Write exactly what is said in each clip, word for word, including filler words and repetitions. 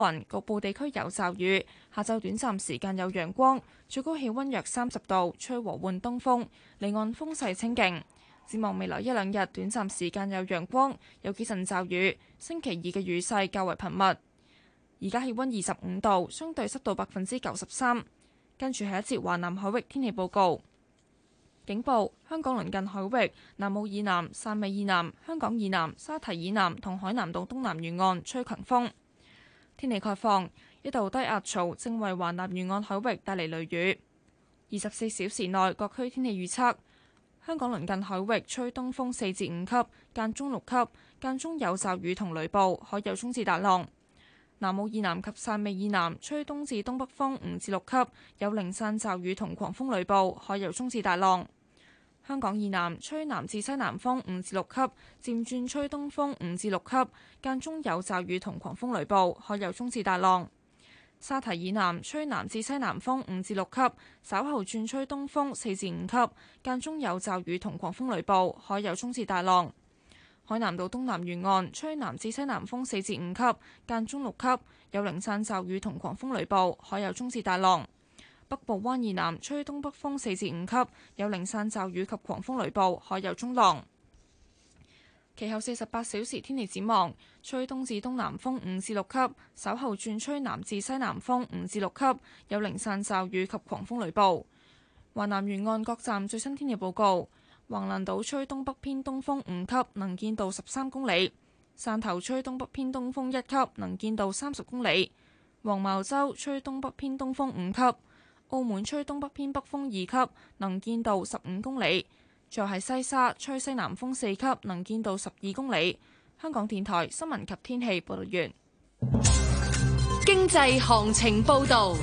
雲，局部地區有驟雨。下晝短暫時間有陽光，最高氣溫約三十度，吹和緩東風，離岸風勢清勁。展望未來一兩日，短暫時間有陽光，有幾陣驟雨。星期二嘅雨勢較為頻密。而家氣溫二十五度，相對濕度百分之九十三。跟住係一節華南海域天氣報告。警報：香港鄰近海域、南澳以南、汕尾以南、香港以南、沙堤以南同海南島東南沿岸吹強風。天氣概況：一道低壓槽正為華南沿岸海域帶嚟雷雨。二十四小時內各區天氣預測：香港鄰近海域吹東風四至五級，間中六級，間中有驟雨同雷暴，海有中至大浪。南澳以南及汕尾以南吹東至東北風五至六級，有零散驟雨同狂風雷暴，海有中至大浪。香港以南吹南至西南風五至六級，漸轉吹東風五至六級，間中有驟雨同狂風雷暴，海有中至大浪。沙堤以南吹南至西南風五至六級，稍後轉吹東風四至五級，間中有驟雨同狂風雷暴，海有中至大浪。海南島東南沿岸吹南至西南風四至五級，間中六級，有零散驟雨同狂風雷暴，海有中至大浪。北部灣以南吹東北風四至五級，有零散驟雨及狂風雷暴，海有中浪。其後四十八小時天氣展望：吹東至東南風五至六級，稍後轉吹南至西南風五至六級，有零散驟雨及狂風雷暴。華南沿岸各站最新天氣報告：橫瀾島吹東北偏東風五級，能見度十三公里；汕頭吹東北偏東風一級，能見度三十公里；黃茅洲吹東北偏東風五級。澳門吹東北偏北風二級，能見度十五公里；再係西沙吹西南風四級，能見度十二公里。香港電台新聞及天氣報道完。 經濟行情報道。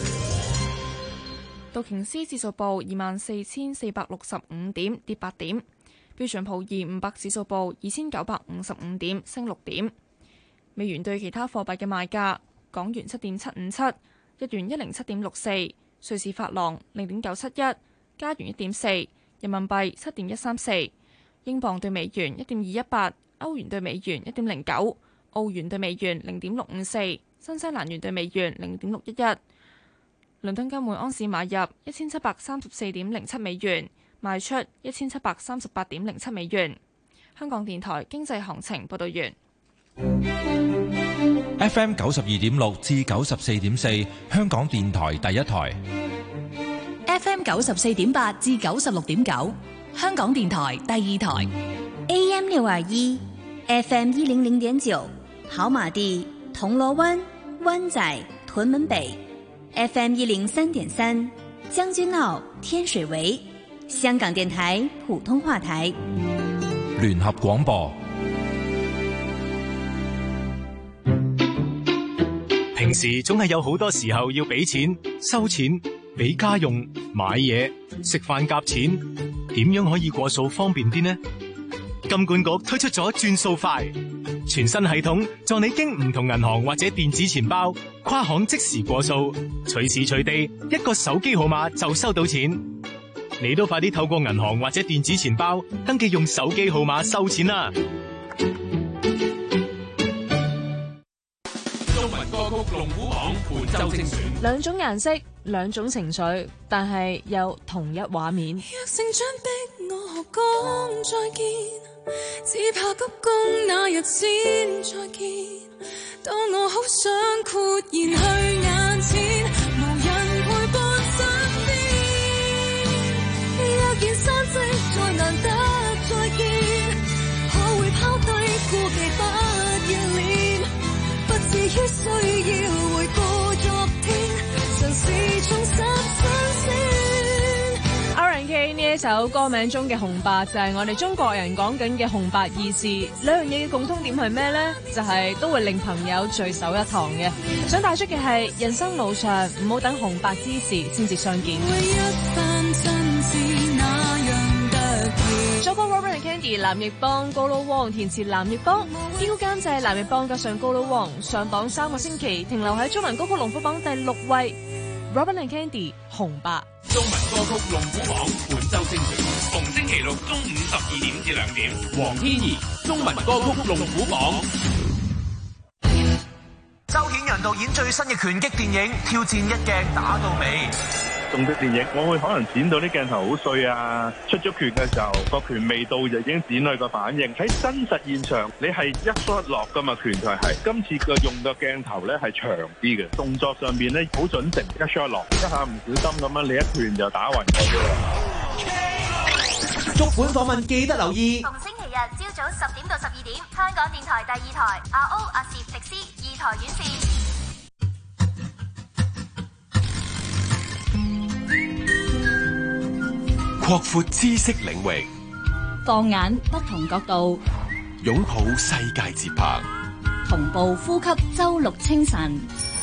道瓊斯指數報二萬四千四百六十五點，跌八點；標準普爾五百指數報二千九百五十五點，升六點。美元對其他貨幣嘅賣價：港元七點七五七，日元一零七點六四。瑞士法郎零點九七一，加元一點四，人民幣七點一三四，英鎊對美元一點二一八，歐元對美元一點零九，澳元對美元零點六五四，新西蘭元對美元零點六一一。倫敦金每安士買入一千七百三十四點零七美元，賣出一千七百三十八點零七美元。香港電台經濟行情報道完。 F M 九十二點六至九十四點四，香港電台第一台。 F M 九十四點八至九十六點九，香港電台第二台。 A M 六二一，F M 一零零點九，跑馬地、銅鑼灣、灣仔、屯門北。F M 一零三點三，將軍澳、天水圍。香港電台普通話台。 聯合廣播。 平時總係有好多時候要俾錢、收錢、俾家用、買嘢、食飯夾錢，點樣可以過數方便啲呢？金管局推出咗轉數快全新系統，助你經唔同銀行或者電子錢包跨行即時過數，隨時隨地一個手機號碼就收到錢。你都快啲透過銀行或者電子錢包登記用手機號碼收錢啦！ 歌曲龍虎榜本周精選， 兩種顏色，兩種情緒，但係有同一畫面。 若成長逼我何講再見，只怕急公那日先再見。當我好想豁然去眼前，無人陪伴身邊。若然散席再難得再見，可會拋低顧忌不要臉，不至於需要回顧昨天，嘗試重拾新鮮。 R and K 呢一首歌名中嘅紅白就係我哋中國人講緊嘅紅白二事，兩樣嘢嘅共通點係咩呢？就係、是、都會令朋友聚首一堂嘅。想帶出嘅係人生路上唔好等紅白之時先至相見。作曲 Robert and Candy， 藍奕邦、高佬汪，填詞藍奕邦，編曲監製藍奕邦加上高佬汪，上榜三個星期，停留喺中文歌曲龍虎榜第六位。Robert and Candy 紅白。 中文歌曲龍虎榜本周精選，逢星期六中午十二點至兩點。黃天怡中文歌曲龍虎榜。 周顯仁導演最新嘅拳擊電影《挑戰一鏡打到尾》。 動作電影我會可能剪到啲鏡頭好碎啊，出咗拳嘅時候個拳未到就已經剪佢個反應。喺真實現場你係一 shot 落噶嘛，拳台係今次嘅用嘅鏡頭咧係長啲嘅，動作上邊咧好準成一 shot 落，一下唔小心咁樣你一拳就打暈佢噶啦。 足本訪問記得留意， 逢星期日朝早十點到十二點，香港電台第二台阿 O 阿攝迪斯二台院線。 擴闊知識領域， 放眼不同角度， 擁抱世界節拍， 同步呼吸周六清晨。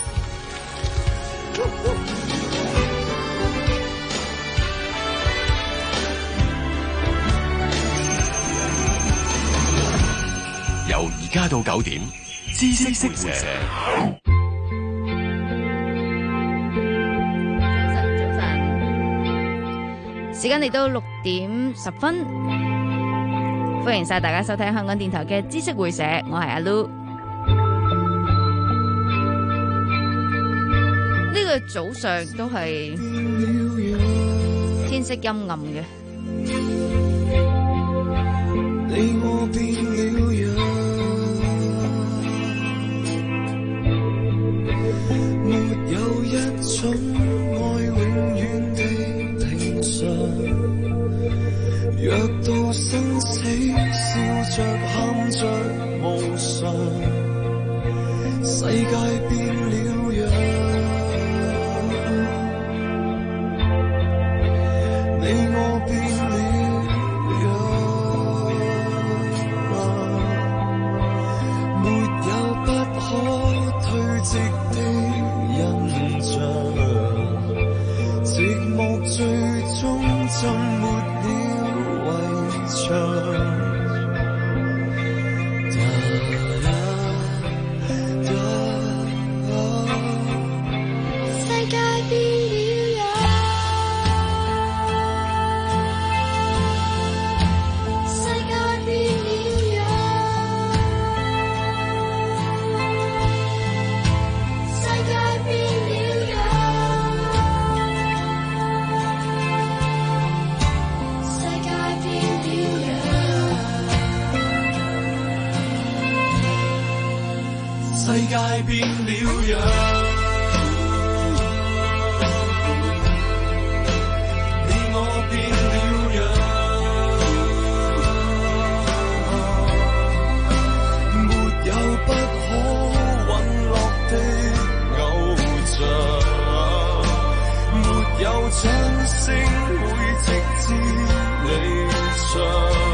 由而家到九點，知識會社。 時間嚟到六點十分，歡迎晒大家收聽香港電台嘅知識會社，我係阿 Lu。呢個早上都係天色陰暗嘅。你我變了樣，沒有一種愛永遠地平常。若到生死，笑着喊着無常，世界變了樣，你我變了樣，沒有不可退席的印象，寂寞最終浸沒了圍牆。世界變了樣，你我變了樣，沒有不可隕落的偶像，沒有掌聲會直至理想。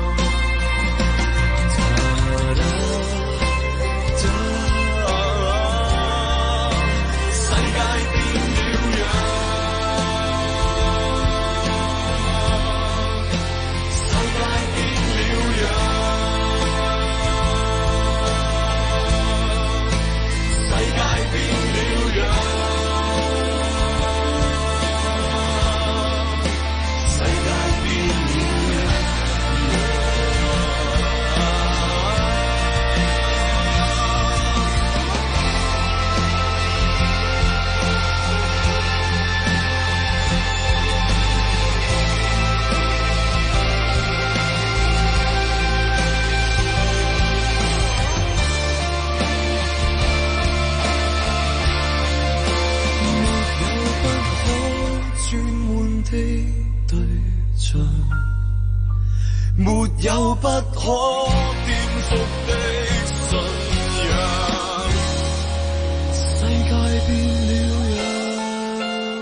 沒有不可顛覆的信仰，世界變了樣，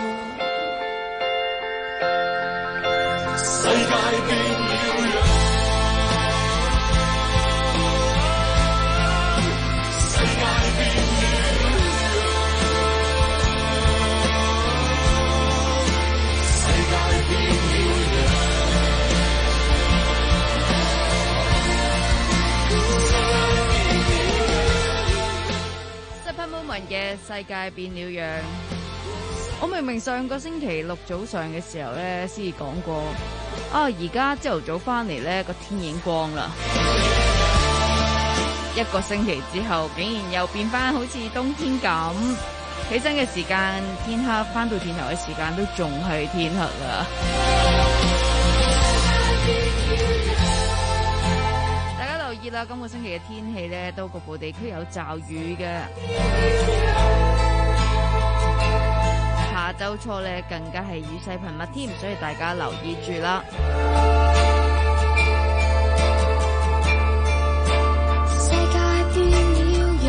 世界變了樣，世界變了樣，世界變了樣。嘅世界變了樣，我明明上個星期六早上嘅時候咧，先至講過啊，而家朝頭早翻嚟咧，個天已經光啦。 一個星期之後，竟然又變翻好似冬天咁。起身嘅時間天黑，翻到電台嘅時間都仲係天黑啦。大家留意啦，今個星期嘅天氣咧，都局部地區有驟雨嘅。下周初咧，更加係雨勢頻密添，所以大家留意住啦。 世界變了樣，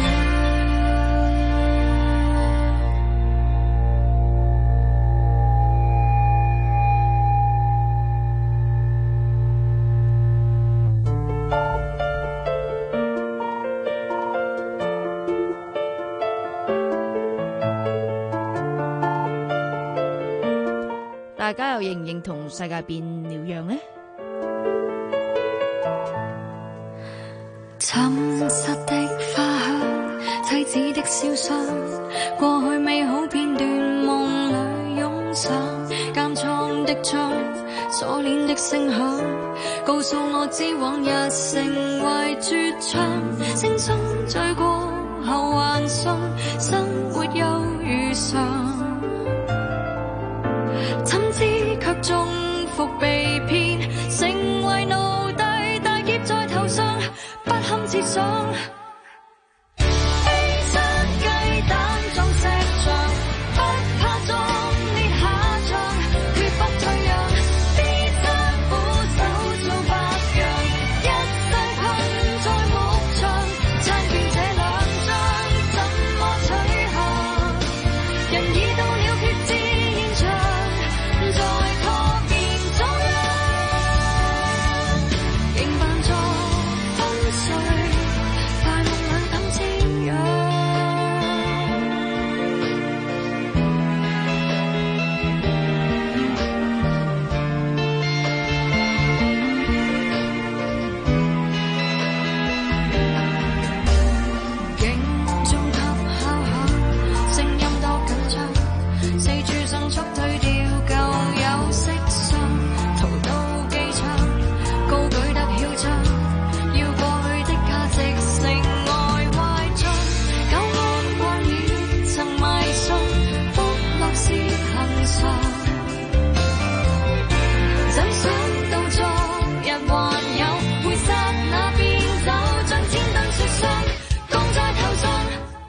大家又認唔認同世界變了樣呢？ 沉實的花香，妻子的笑聲，過去美好片段夢裏湧上，監倉的窗，鎖鏈的聲響，告訴我知往日成為絕唱，聲聲醉過後還信生活又如常。怎知卻中伏被騙，成為奴隸，大劫在頭上，不堪設想。飛山雞蛋撞石牆，不怕壯烈下場，決不退讓，必爭苦手做白羊，一世困在木牆，殘缺這兩張，怎麼取下？人已到了決戰現場。在確認中央，仍扮作昏睡，大夢裏等瞻仰。警鐘級敲響，聲音多緊張，四處迅速退掉舊有色相，逃到機場，高舉得囂張，要過去的價值成外壞賬，久安慣了曾迷信，福樂是恆常。怎想到昨日還有，會剎那變走，將千噸雪霜降在頭上。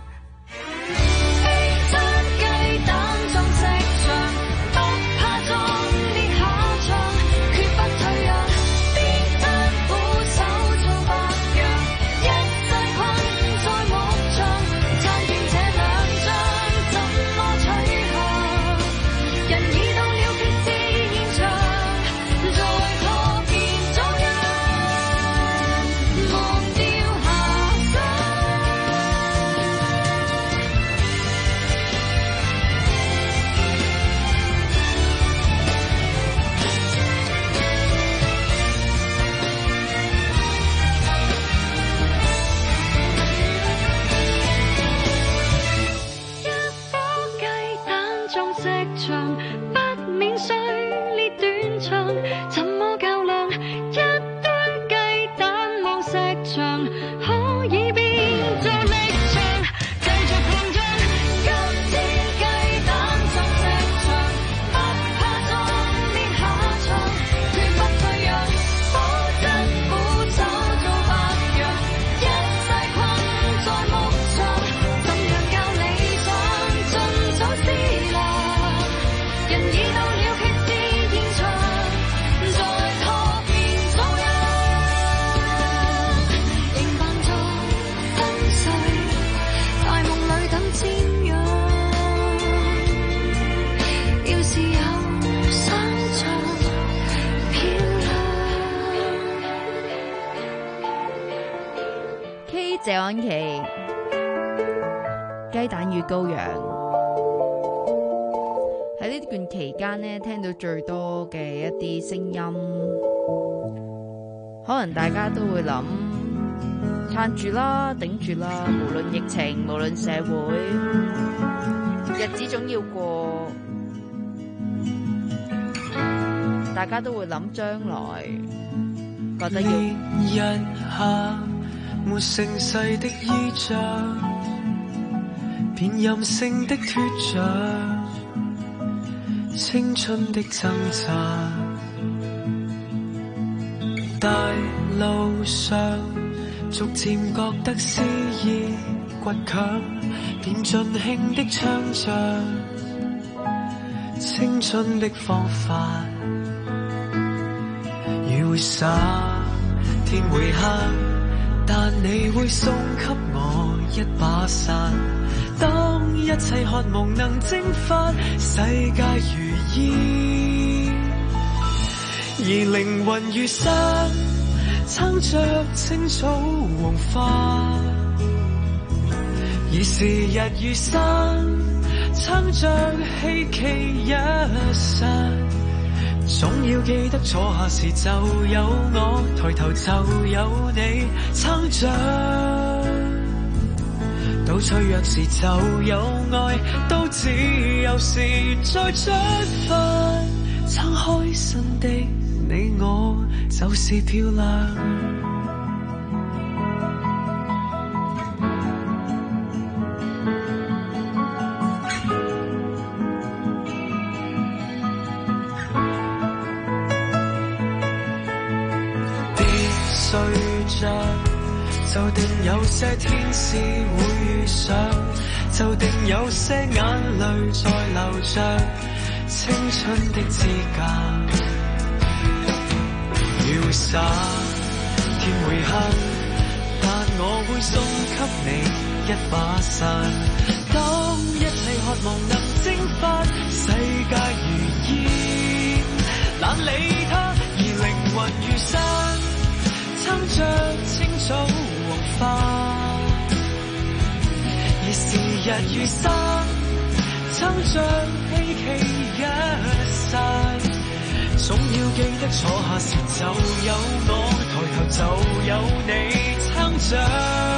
飛山雞蛋撞石牆，不怕壯烈下場，決不退讓，必爭苦手做白羊，一世困在木牆，殘缺這兩張，怎麼取下？人已到了決戰現場，在確認中央，忘掉下山。一顆雞蛋撞石牆，不免碎裂斷腸，怎麼較量？一堆雞蛋望石牆，可以變做力場，繼續擴張。今天雞蛋撞石牆，不怕壯烈下場，決不退讓，保真苦手做白羊，一世困在木牆，怎樣較理想？盡早思量，人已到了決戰現場，在確認中央，仍扮作昏睡，大夢裏等瞻仰。要是有想像漂亮。 K 謝安琪，雞蛋與羔羊。喺呢段期間呢，聽到最多嘅一啲聲音，可能大家都會諗撐住啦，頂住啦，無論疫情，無論社會，日子總要過，大家都會諗將來，覺得要一刻沒盛世的衣着，便任性的脫着，青春的掙扎。大路上逐漸覺得詩意倔強，便盡興的唱着青春的方法。雨會灑，天會黑，但你會送給我一把傘。當一切渴望能蒸發，世界如煙，而靈魂如山，撐着青草黃花。而時日如山，撐着希冀一剎。總要記得坐下時就有我，抬頭就有你撐着，到脆弱時就有愛，到自由時再出發。撐開心的你我就是漂亮。就定有些天使會遇上，就定有些眼淚在流着青春的資格。雨會灑，天會黑，但我會送給你一把傘。當一切渴望能蒸發，世界如煙，懶理它，而靈魂如山，撐着青草黃花。而時日如山，撐着希冀一剎。總要記得坐下時就有我，抬頭就有你撐着，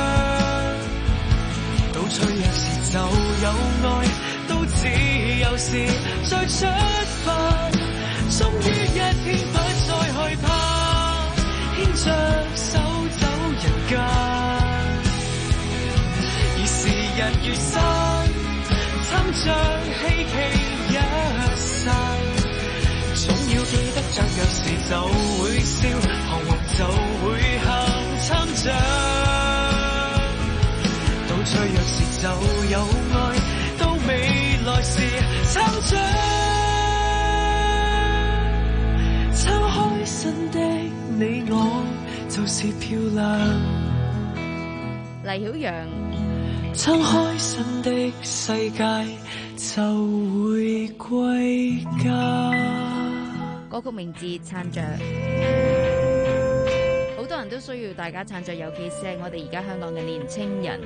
到脆弱時就有愛，到自由時再出發。終於一天不再害怕，牽着手走人間。而時日如山，撐着希冀一剎。總要記得雀躍時就會笑，彷徨就會喊，撐着到脆弱時就有愛，到未來時撐着，撐開心的你我就是漂亮。 黎曉陽， 撐開心的世界就會歸家。 歌曲名字撐着，好多人都需要大家撐着，尤其是係我哋而家香港嘅年青人。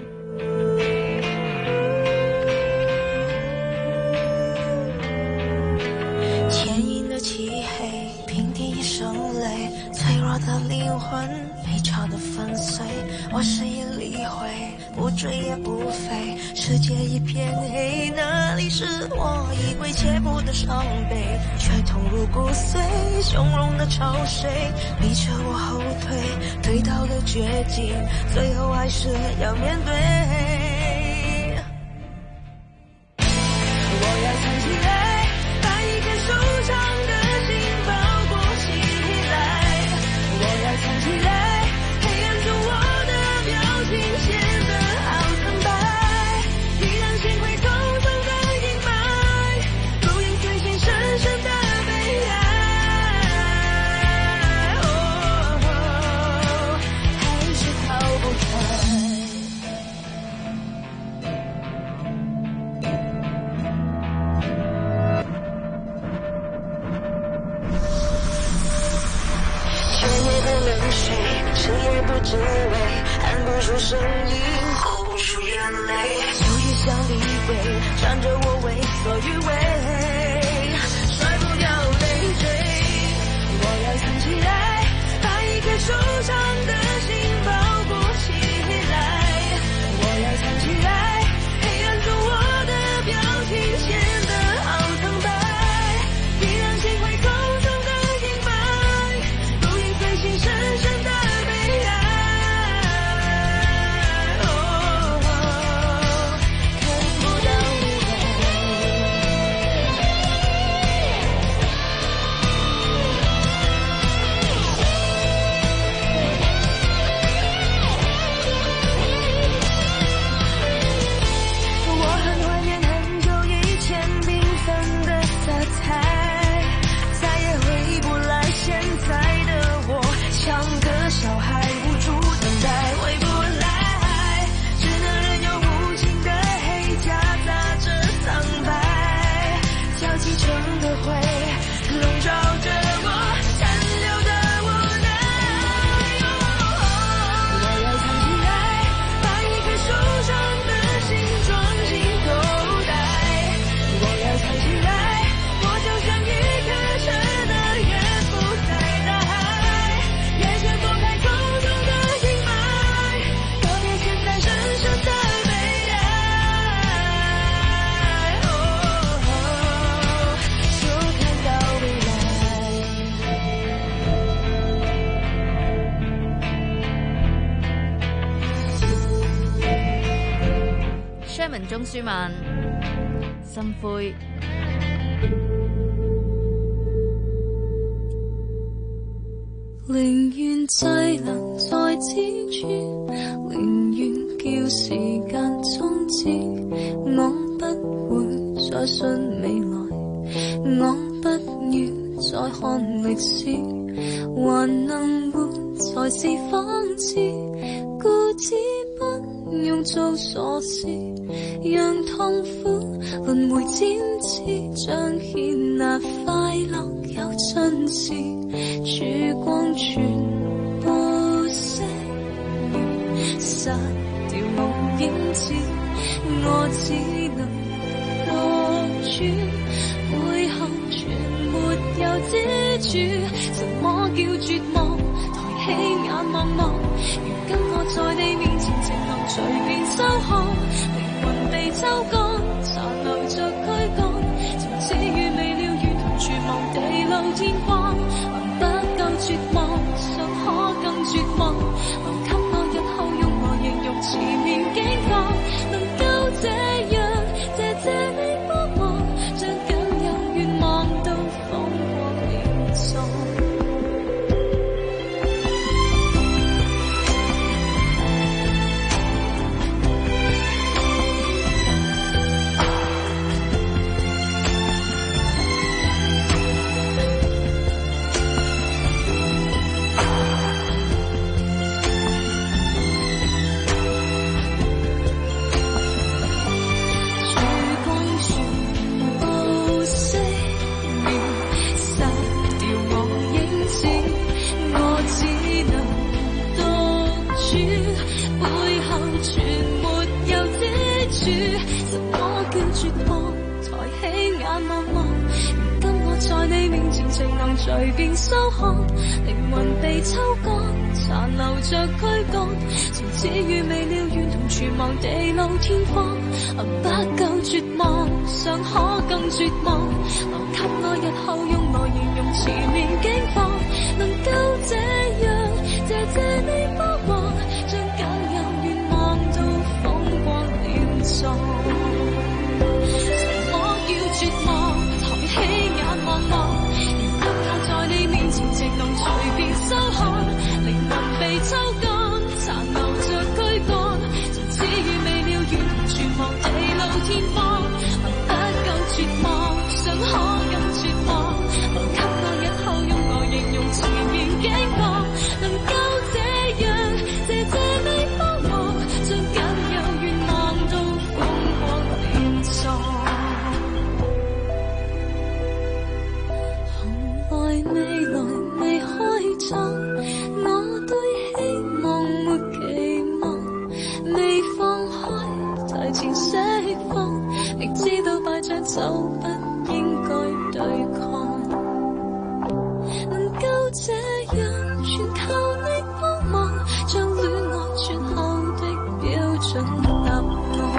牽引的漆黑，平地一聲雷，脆弱的靈魂被吵得粉碎，我誰也理會，不追也不飛，世界一片黑，哪裡是我以為切不得傷悲，卻痛入骨髓，洶湧的潮水逼着我後退，退到了絕境，最後還是要面對。我要藏起來，把一顆受傷的心包裹起來，我要藏起來，黑暗中我的表情顯得好蒼白，依然心會重重的陰霾，如影隨形深深的悲哀，哦，還是逃不開。夜夜的冷水，深夜不知味，喊不出聲音，哭不出眼淚，猶豫像離位，纏着我為所欲為，甩不掉累贅。我要藏起來，把一顆受傷的心包裹起來，我要藏起來，黑暗中我的表情顯得好蒼白，依然心會重重的陰霾，如影隨形深深的悲哀， 鍾舒漫，心灰。 寧願滯留在此處，寧願叫時間終止。我不會再信未來，我不要再看歷史，還能活才是諷刺。固執不用做傻事，讓痛苦輪迴展翅，彰顯那快樂有盡時。曙光全部熄滅，殺掉我影子，我只能獨處，背後全沒有支柱。什麼叫絕望？抬起眼望望，如今我在你面前，情能隨便收看，靈魂被抽乾，殘留着軀幹，從此與未了，如同絕望地老天荒。絕望，尚可更絕望。留給我日後用何形容前面境況？能夠這樣，謝謝你幫我，將僅有願望都風光連續。隨便收看，靈魂被抽乾，殘留着軀幹，從此與未了，願同全忘地老天荒。不夠絕望，尚可更絕望。留給我日後用來形容前面境況。能夠這樣，謝謝你幫我，將僅有願望都風光連續。什麼叫絕望？抬起眼望望。在你面前，情能隨便收看，靈魂被抽乾，殘留着軀幹，從此與未了，如同全忘地老天荒。不夠絕望，尚可更絕望。留給我日後用來形容前面境況。能夠這樣，謝謝你幫我，將僅有願望都風光連續。未來未開創，我對希望沒期望，未放開提前釋放，亦知道敗仗就不應該對抗。能夠這樣，全靠你幫忙，將戀愛最後的標準答案。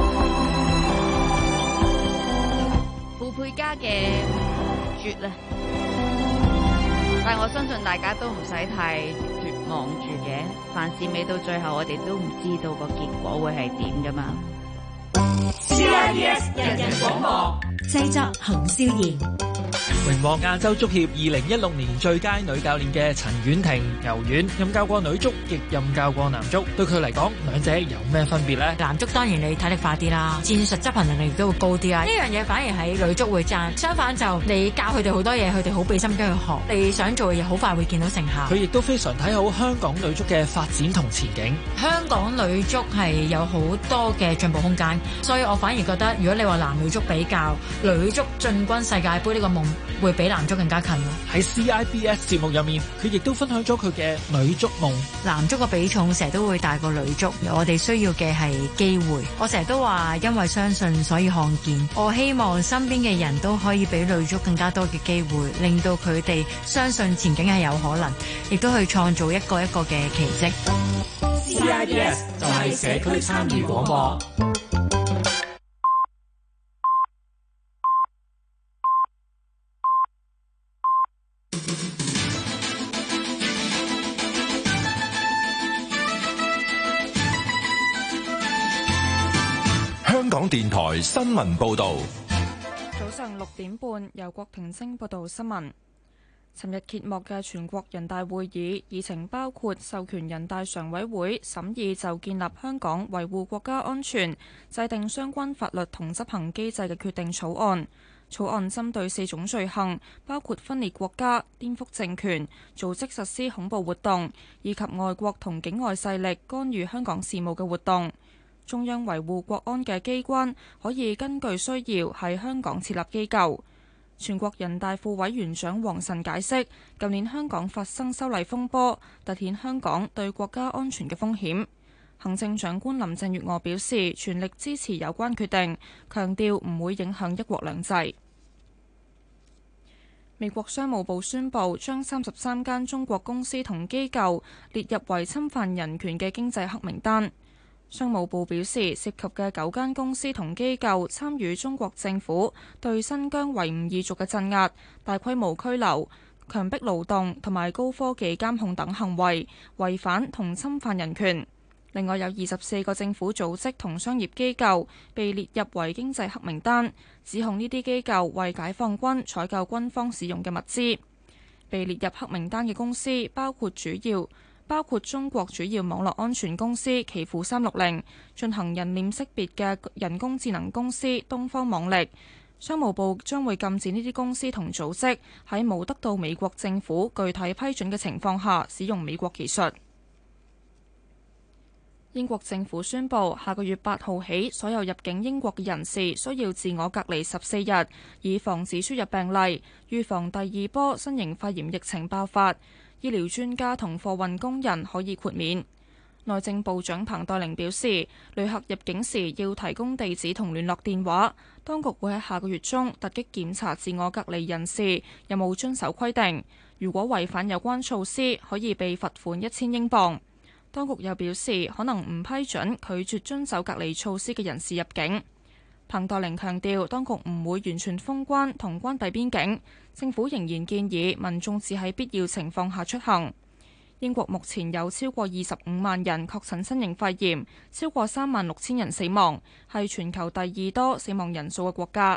傅佩嘉嘅絕啊！但係我相信大家都唔使太絕望住嘅，凡事未到最後，我哋都唔知道個結果會係點噶嘛。 C I B S 人人廣播，製作洪少賢。榮獲亞洲足協二零一六年最佳女教練嘅陳婉婷，柔軟任教過女足，亦任教過男足，對佢嚟講，兩者有咩分別呢？ 男足當然你體力快啲啦，戰術執行能力亦都會高啲啊！呢樣嘢反而喺女足會爭，相反就你教佢哋好多嘢，佢哋好俾心機去學，你想做嘅嘢好快會見到成效。 佢亦都非常睇好香港女足嘅發展同前景。 香港女足係有好多嘅進步空間，所以我反而覺得，如果你話男女足比較，女足進軍世界盃呢個夢會比男足更加近咯。 喺 C I B S 節目入面，佢亦都分享咗佢嘅女足夢。 男足個比重成日都會大過女足，我哋需要嘅係機會。我成日都話，因為相信所以看見。我希望身邊嘅人都可以俾女足更加多嘅機會，令到佢哋相信前景係有可能，亦都去創造一個一個嘅奇蹟。 C I B S 就係社區參與廣播。 香港港電台新聞報道。 早上六點半，由郭婷晶報道新聞。尋日揭幕嘅全國人大會議議程包括授權人大常委會審議就建立香港維護國家安全、制定相關法律同執行機制嘅決定草案。草案針對四種罪行，包括分裂國家、顛覆政權、組織實施恐怖活動，以及外國同境外勢力干預香港事務嘅活動。中央維護國安嘅機關可以根據需要喺香港設立機構。全國人大副委員長王晨解釋，舊年香港發生修例風波，凸顯香港對國家安全嘅風險。行政長官林鄭月娥表示，全力支持有關決定，強調唔會影響一國兩制。美國商務部宣布將三十三間中國公司同機構列入為侵犯人權嘅經濟黑名單。商務部表示，涉及嘅九間公司同機構參與中國政府對新疆維吾爾族嘅鎮壓、大規模拘留、強迫勞動同埋高科技監控等行為，違反同侵犯人權。另外有二十四個政府組織同商業機構被列入為經濟黑名單，指控呢啲機構為解放軍採購軍方使用嘅物資。被列入黑名單嘅公司包括主要包括中國主要網絡安全公司奇虎三六零，進行人臉識別嘅人工智能公司東方網力。商務部將會禁止呢啲公司同組織喺冇得到美國政府具體批准嘅情況下使用美國技術。英國政府宣布，下個月八號起，所有入境英國嘅人士需要自我隔離十四日，以防止輸入病例，預防第二波新型肺炎疫情爆發。醫療專家同貨運工人可以豁免。內政部長彭黛玲表示，旅客入境時要提供地址同聯絡電話。當局會喺下個月中突擊檢查自我隔離人士有冇遵守規定，如果違反有關措施，可以被罰款一千英鎊。當局又表示，可能唔批准拒絕遵守隔離措施嘅人士入境。彭黛玲強調，當局唔會完全封關同關閉邊境，政府仍然建議民眾只喺必要情況下出行。英國目前有超過二十五萬人確診新型肺炎，超過三萬六千人死亡，係全球第二多死亡人數嘅國家。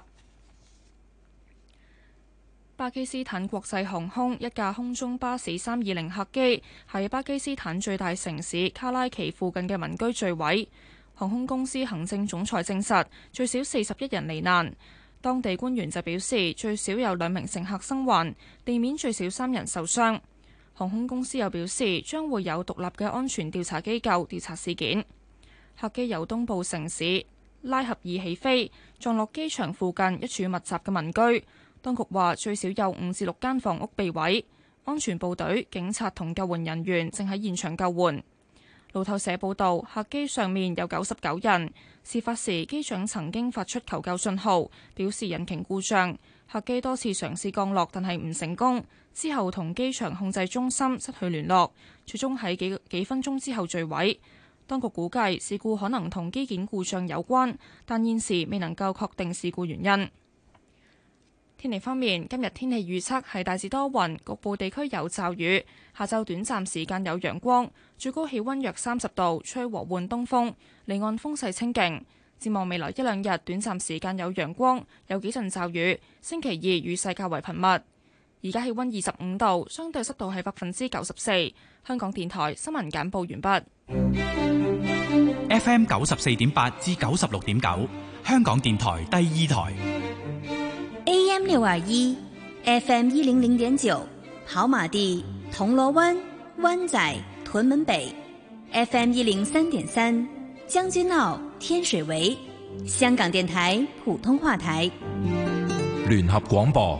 巴基斯坦國際航空一架空中巴士三二零客機喺巴基斯坦最大城市卡拉奇附近嘅民居墜毀。航空公司行政總裁證實最少四十一人罹難，當地官員就表示最少有兩名乘客生還，地面最少三人受傷。航空公司又表示將會有獨立嘅安全調查機構調查事件。客機由東部城市拉合爾起飛，撞落機場附近一處密集嘅民居。當局話最少有五至六間房屋被毀，安全部隊、警察同救援人員正喺現場救援。路透社報道，客機上面有九十九人。事發時，機長曾經發出求救信號，表示引擎故障。客機多次嘗試降落，但係唔成功。之後同機場控制中心失去聯絡，最終喺幾幾分鐘之後墜毀。當局估計事故可能同機件故障有關，但現時未能夠確定事故原因。天氣方面，今日天氣預測係大致多雲，局部地區有驟雨。下晝短暫時間有陽光，最高氣溫約三十度，吹和緩東風，離岸風勢清勁。展望未來一兩日，短暫時間有陽光，有幾陣驟雨。星期二雨勢較為頻密。而家氣溫二十五度，相對濕度係百分之九十四。香港電台新聞簡報完畢。 F M 九十四點八至九十六點九，香港電台第二台。 A M 六二一 ，F M 一零零點九，跑馬地、銅鑼灣、灣仔、屯門北 ，F M 一零三點三，將軍澳、天水圍，香港電台普通話台。 聯合廣播。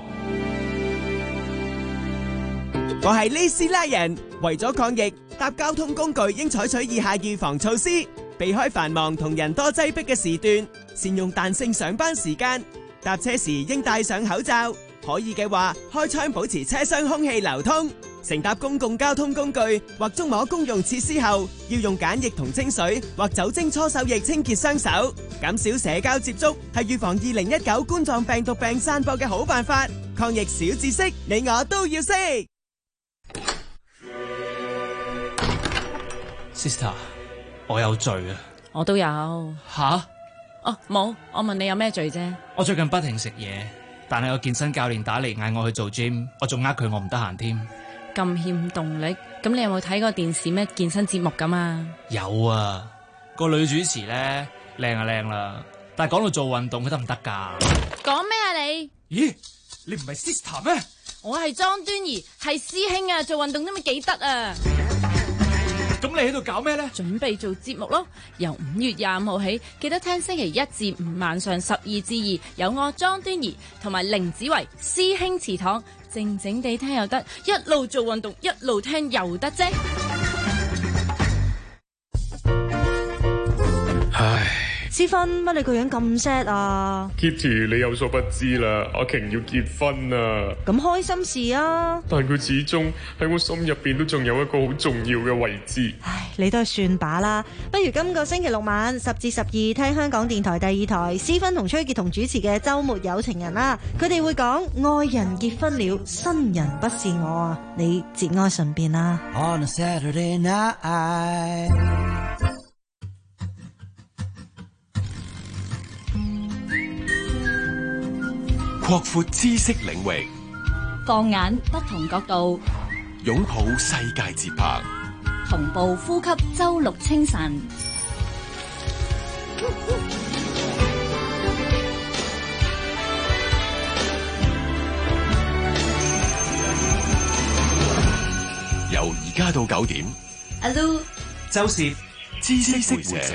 我係呢斯拉人，為咗抗疫，搭交通工具應採取以下預防措施：避開繁忙同人多擠迫嘅時段，善用彈性上班時間。搭車時應戴上口罩，可以嘅話開窗保持車廂空氣流通。乘搭公共交通工具或觸摸公用設施後，要用梘液同清水或酒精搓手液清潔雙手。減少社交接觸係預防二零一九冠狀病毒病散播嘅好辦法。抗疫小知識，你我都要識。 Sister， 我有罪啊！ 我都有。 吓？ 哦，冇，我問你有咩罪啫？ 我最近不停食嘢，但係個健身教練打嚟嗌我去做 gym， 我仲呃佢我唔得閒添。 咁欠動力，咁你有冇睇過電視咩健身節目咁啊？ 有啊，個女主持咧靚啊靚啦，但係講到做運動佢得唔得㗎？ 講咩啊你？ 咦，你唔係 sister 咩？ 我係莊端儀，係師兄啊，做運動都咪幾得啊！ 咁你喺度搞咩咧？ 準備做節目咯，由五月廿五號起，記得聽星期一至五晚上十二至二，有我莊端儀同埋凌子維師兄祠堂。靜靜地聽又得，一路做運動一路聽又得啫。 唉， 思芬，乜你個樣咁 sad 啊 ？Kitty， 你有所不知啦，阿瓊要結婚啊！ 咁開心事啊！ 但佢始終喺我心入邊都仲有一個好重要嘅位置。 唉，你都係算把啦。不如今個星期六晚十至十二聽香港電台第二台，思芬同崔潔彤主持嘅週末有情人啦。佢哋會講愛人結婚了，新人不是我啊！你節哀順變啦。 On a Saturday night。 擴闊知識領域， 放眼不同角度， 擁抱世界節拍， 同步呼吸周六清晨。 由而家到九點， 阿 Lu、 周攝知識會社。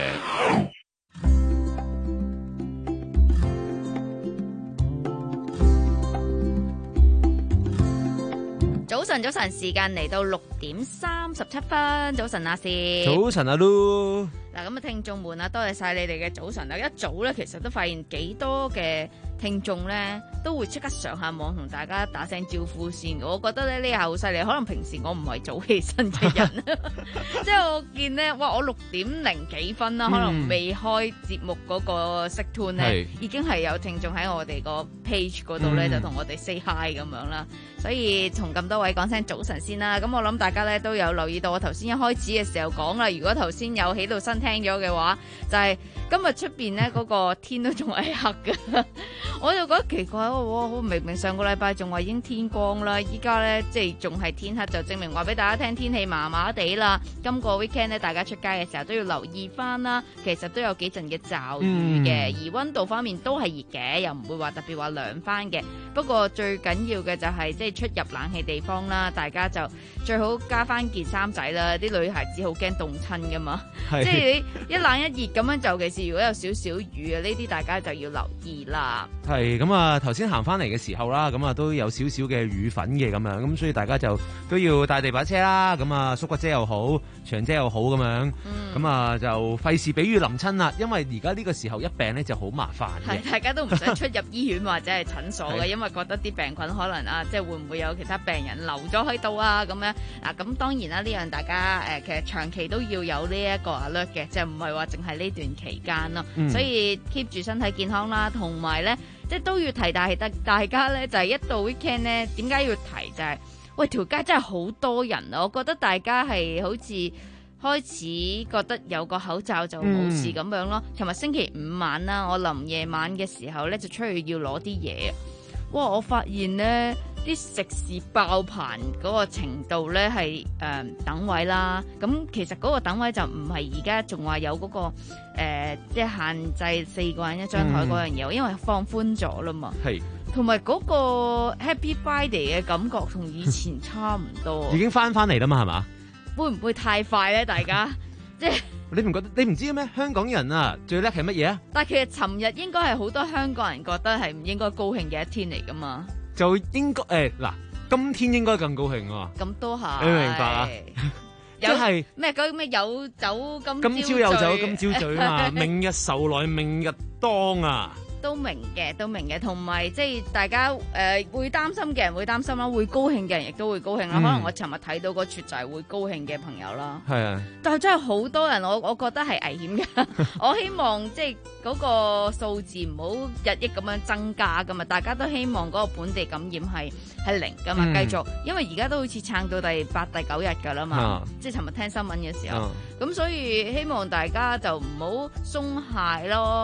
早晨，早晨，時間嚟到六點三十七分。早晨，阿士。 早晨，阿 Lu。 嗱，咁啊，聽眾們啊，多謝晒你哋嘅早晨啦！一早咧，其實都發現幾多嘅聽眾咧，都會即刻上下網同大家打聲招呼先。我覺得咧呢下好犀利，可能平時我唔係早起身嘅人，即係我見咧，哇！我六點零幾分啦，可能未開節目嗰個色 tune 咧，已經係有聽眾喺我哋個 page 嗰度咧，就同我哋 say hi 咁樣啦。所以從咁多位講聲早晨先啦。咁我諗大家咧都有留意到，我頭先一開始嘅時候講啦，如果頭先有起到身聽咗嘅話，就係、是、今日出邊咧嗰個天都仲係黑嘅，我就覺得奇怪喎。明明上個禮拜仲話已經天光啦，依家咧即係仲係天黑，就證明話俾大家聽天氣麻麻地啦。今個 weekend 咧，大家出街嘅時候都要留意翻啦。其實都有幾陣嘅驟雨嘅，嗯、而溫度方面都係熱嘅，又唔會話特別話涼翻嘅。不過最緊要嘅就係即係出入冷氣地方啦，大家就最好加翻件衫仔啦。啲女孩子好驚凍親噶嘛，即係你一冷一熱咁樣，尤其是如果有少少雨啊，呢啲大家就要留意啦。 係咁啊，頭先行翻嚟嘅時候啦，咁啊都有少少嘅雨粉嘅咁樣，咁所以大家就都要帶地把遮啦。咁啊，縮骨遮又好，長遮又好咁樣，咁、嗯、啊就費事俾雨淋親啦。因為而家呢個時候一病咧就好麻煩嘅。 係，大家都唔想出入醫院或者係診所嘅，因為覺得啲病菌可能啊，即係會唔會有其他病人留咗喺度啊咁樣。嗱，咁當然啦，呢樣大家誒、呃、其實長期都要有呢一個 alert 嘅，就唔係話淨係呢段期間咯。嗯、所以 keep 住身體健康啦，同埋咧即係都要提大大大家咧，就係、是、一到 weekend 咧，點解要提就係、是、喂條街真係好多人啊！我覺得大家係好似開始覺得有個口罩就冇事咁樣咯。尋日、嗯、星期五晚啦，我臨夜晚嘅時候咧就出去要攞啲嘢，哇！我發現咧啲食肆爆棚嗰個程度咧係誒等位啦。咁其實嗰個等位就唔係而家仲話有嗰、那個誒、呃、即係限制四個人一張台嗰樣嘢，嗯、因為放寬咗啦嘛。係。同埋嗰個 Happy Friday 嘅感覺同以前差唔多。 已經翻翻嚟啦嘛，係嘛？ 會唔會太快咧？大家即係你唔覺得？你唔知咩？香港人啊，最叻係乜嘢啊？ 但係其實尋日應該係好多香港人覺得係唔應該高興嘅一天嚟噶嘛？ 就應該誒嗱，今天應該更高興啊！ 咁都係， 你明白啊？即係咩嗰咩有酒今今朝有酒今朝醉啊嘛！明日壽來明日當啊！ 都明嘅，都明嘅，同埋即係大家誒、呃、會擔心嘅人會擔心啦，會高興嘅人亦都會高興啦。嗯、可能我尋日睇到個撮就係會高興嘅朋友啦。係啊，但係真係好多人，我我覺得係危險嘅。我希望即係嗰個數字唔好日益咁樣增加噶嘛，大家都希望嗰個本地感染係係零噶嘛，繼、嗯、續，因為而家都好似撐到第八、第九日噶啦嘛。啊、即係尋日聽新聞嘅時候，咁、啊、所以希望大家就唔好鬆懈咯。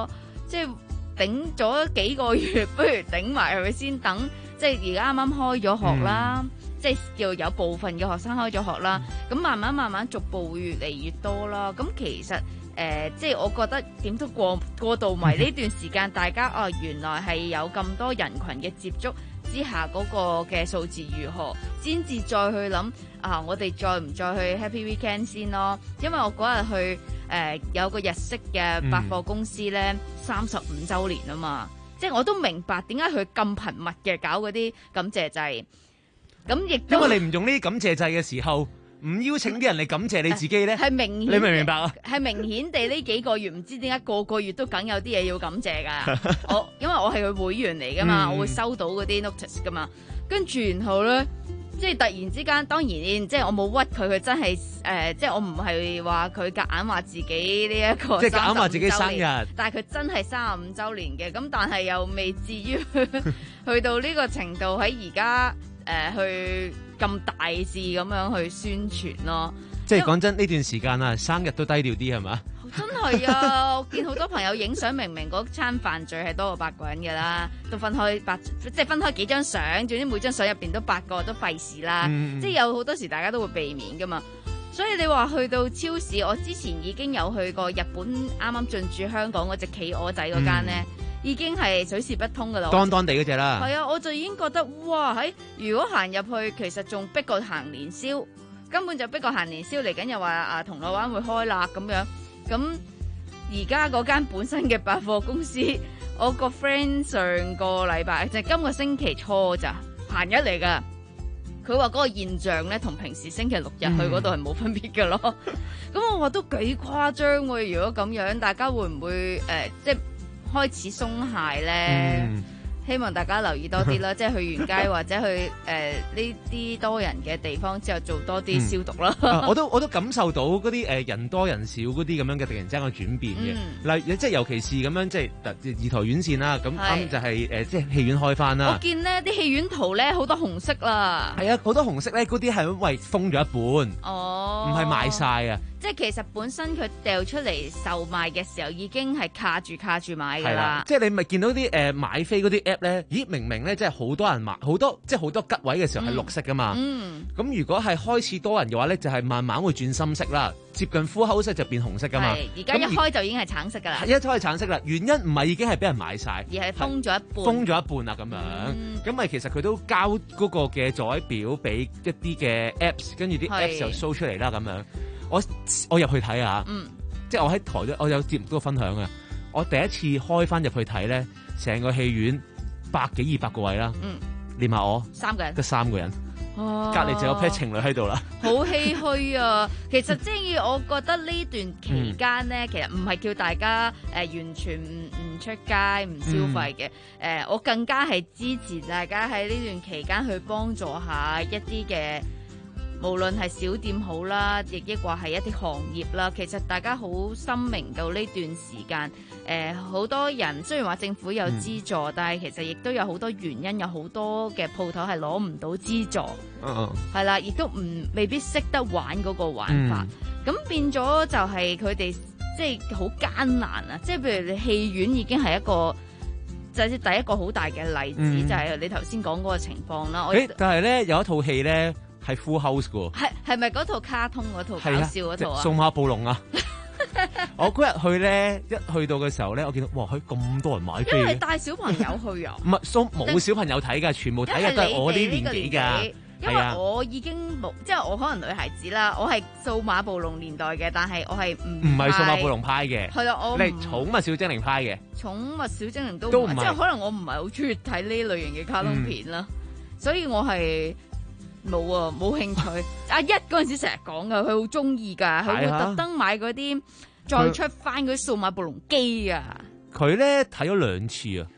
即係頂咗幾個月，不如頂埋係咪先？等即係而家啱啱開咗學啦，嗯、即係叫有部分嘅學生開咗學啦，咁慢慢慢慢逐步越嚟越多啦。咁其實誒、呃，即係我覺得點都過過渡埋呢段時間，大家哦原來係有咁多人群嘅接觸之下，嗰個嘅數字如何，先至再去諗啊！我哋再唔再去 Happy Weekend 先咯？因為我嗰日去誒、呃、有個日式嘅百貨公司咧，三十五週年啊嘛，即係我都明白點解佢咁頻密嘅搞嗰啲感謝祭。咁亦因為你唔用呢啲感謝祭嘅時候，唔邀請啲人嚟感謝你自己咧， 係明顯， 你明唔明白啊？ 係明顯地呢幾個月唔知點解個個月都梗有啲嘢要感謝噶。我因為我係佢會員嚟噶嘛，嗯、我會收到嗰啲 notice 噶嘛。跟住然後咧，即係突然之間，當然即係我冇屈佢，佢真係誒、呃，即係我唔係話佢夾硬話自己呢一個， 即係夾硬話自己生日， 但係佢真係三十五週年嘅。咁但係又未至於去到呢個程度，喺而家誒去咁大肆咁樣去宣傳咯。 即係講真，呢段時間啊，生日都低調啲係嘛？ 真係啊！我見好多朋友影相，明明嗰餐飯聚係多過八個人嘅啦，都分開八，即係分開幾張相，總之每張相入邊都八個，都費事啦。嗯、即係有好多時大家都會避免噶嘛。所以你話去到超市，我之前已經有去過日本啱啱進駐香港嗰隻企鵝仔嗰間咧，嗯、已經係水泄不通噶啦。當當地嗰隻啦。係啊，我就已經覺得哇！喺如果行入去，其實仲逼過行年宵，根本就逼過行年宵。嚟緊又話啊，銅鑼灣會開啦咁樣。咁而家嗰間本身嘅百貨公司，我個 friend 上個禮拜就係、是、今個星期初咋閒日嚟噶，佢話嗰個現象咧同平時星期六日去嗰度係冇分別噶咯。咁、嗯、我話都幾誇張喎，如果咁樣，大家會唔會誒、呃、即係開始鬆懈咧？嗯希望大家留意多啲啦，即係去完街或者去誒呢啲多人嘅地方之後做多啲消毒啦、 嗯啊。我都我都感受到嗰啲誒人多人少嗰啲咁樣嘅突然之間嘅轉變嘅。例如、嗯、即係尤其是咁樣即係二台院線啦，咁啱就係、是、誒、呃、即係戲院開翻啦。 我見呢啲戲院圖咧好多紅色啦。係啊，好多紅色咧，嗰啲係因為封咗一半，哦，唔係賣晒啊。 即係其實本身佢掉出嚟售賣嘅時候已經係卡住卡住買㗎啦。 即係你咪見到啲誒、呃、買飛嗰啲 app 咧？咦，明明咧即係好多人買，好多即係好多吉位嘅時候係綠色㗎嘛。嗯。咁、嗯、如果係開始多人嘅話咧，就係、是、慢慢會轉深色啦，接近 full house 就變紅色㗎嘛。係。而家一開就已經係橙色㗎啦。一開係橙色啦，原因唔係已經係俾人買晒， 而係封咗一半。 封咗一半啦咁樣。咁咪、嗯、其實佢都交嗰個嘅座位表俾一啲嘅 apps， 跟住啲 apps 就 show 出嚟啦咁樣。我我入去睇下，嗯、即係我喺台都我有節目都分享嘅。我第一次開翻入去睇咧，成個戲院百幾二百個位啦，嗯、連埋我三個人， 得三個人，哦、隔離就有 pair 情侶喺度啦。 好唏噓啊！其實即係我覺得呢段期間咧，嗯、其實唔係叫大家誒、呃、完全唔唔出街唔消費嘅。誒、嗯呃，我更加係支持大家喺呢段期間去幫助下一啲嘅。無論係小店好啦，亦抑或係一啲行業啦，其實大家好深明到呢段時間，誒、呃、好多人雖然話政府有資助，嗯、但係其實亦都有好多原因，有好多嘅鋪頭係攞唔到資助，係啦、嗯，亦都唔未必識得玩嗰個玩法，咁、嗯、變咗就係佢哋即係好艱難啊！即係譬如你戲院已經係一個。就係第一個好大嘅例子，嗯、就係你頭先講嗰個情況啦。 誒，但係咧有一套戲咧係 full house 嘅喎。係係咪嗰套卡通嗰套搞笑嗰套啊？ 數碼暴龍啊！我嗰日去咧，一去到嘅時候咧，我見到哇，佢咁多人買飛。 因為帶小朋友去啊？ 唔係，冇小朋友睇㗎，全部睇嘅都係我啲年紀㗎。 因為我已經冇，即係我可能女孩子啦，我係數碼暴龍年代嘅，但係我係唔唔係數碼暴龍派嘅， 係啦，我你係寵物小精靈派嘅， 寵物小精靈都唔係，即係可能我唔係好中意睇呢類型嘅卡通片啦，嗯、所以我係冇啊，冇興趣。阿一嗰陣時成日講噶，佢好中意噶，佢會特登買嗰啲再出翻嗰啲數碼暴龍機啊。 佢咧睇咗兩次啊，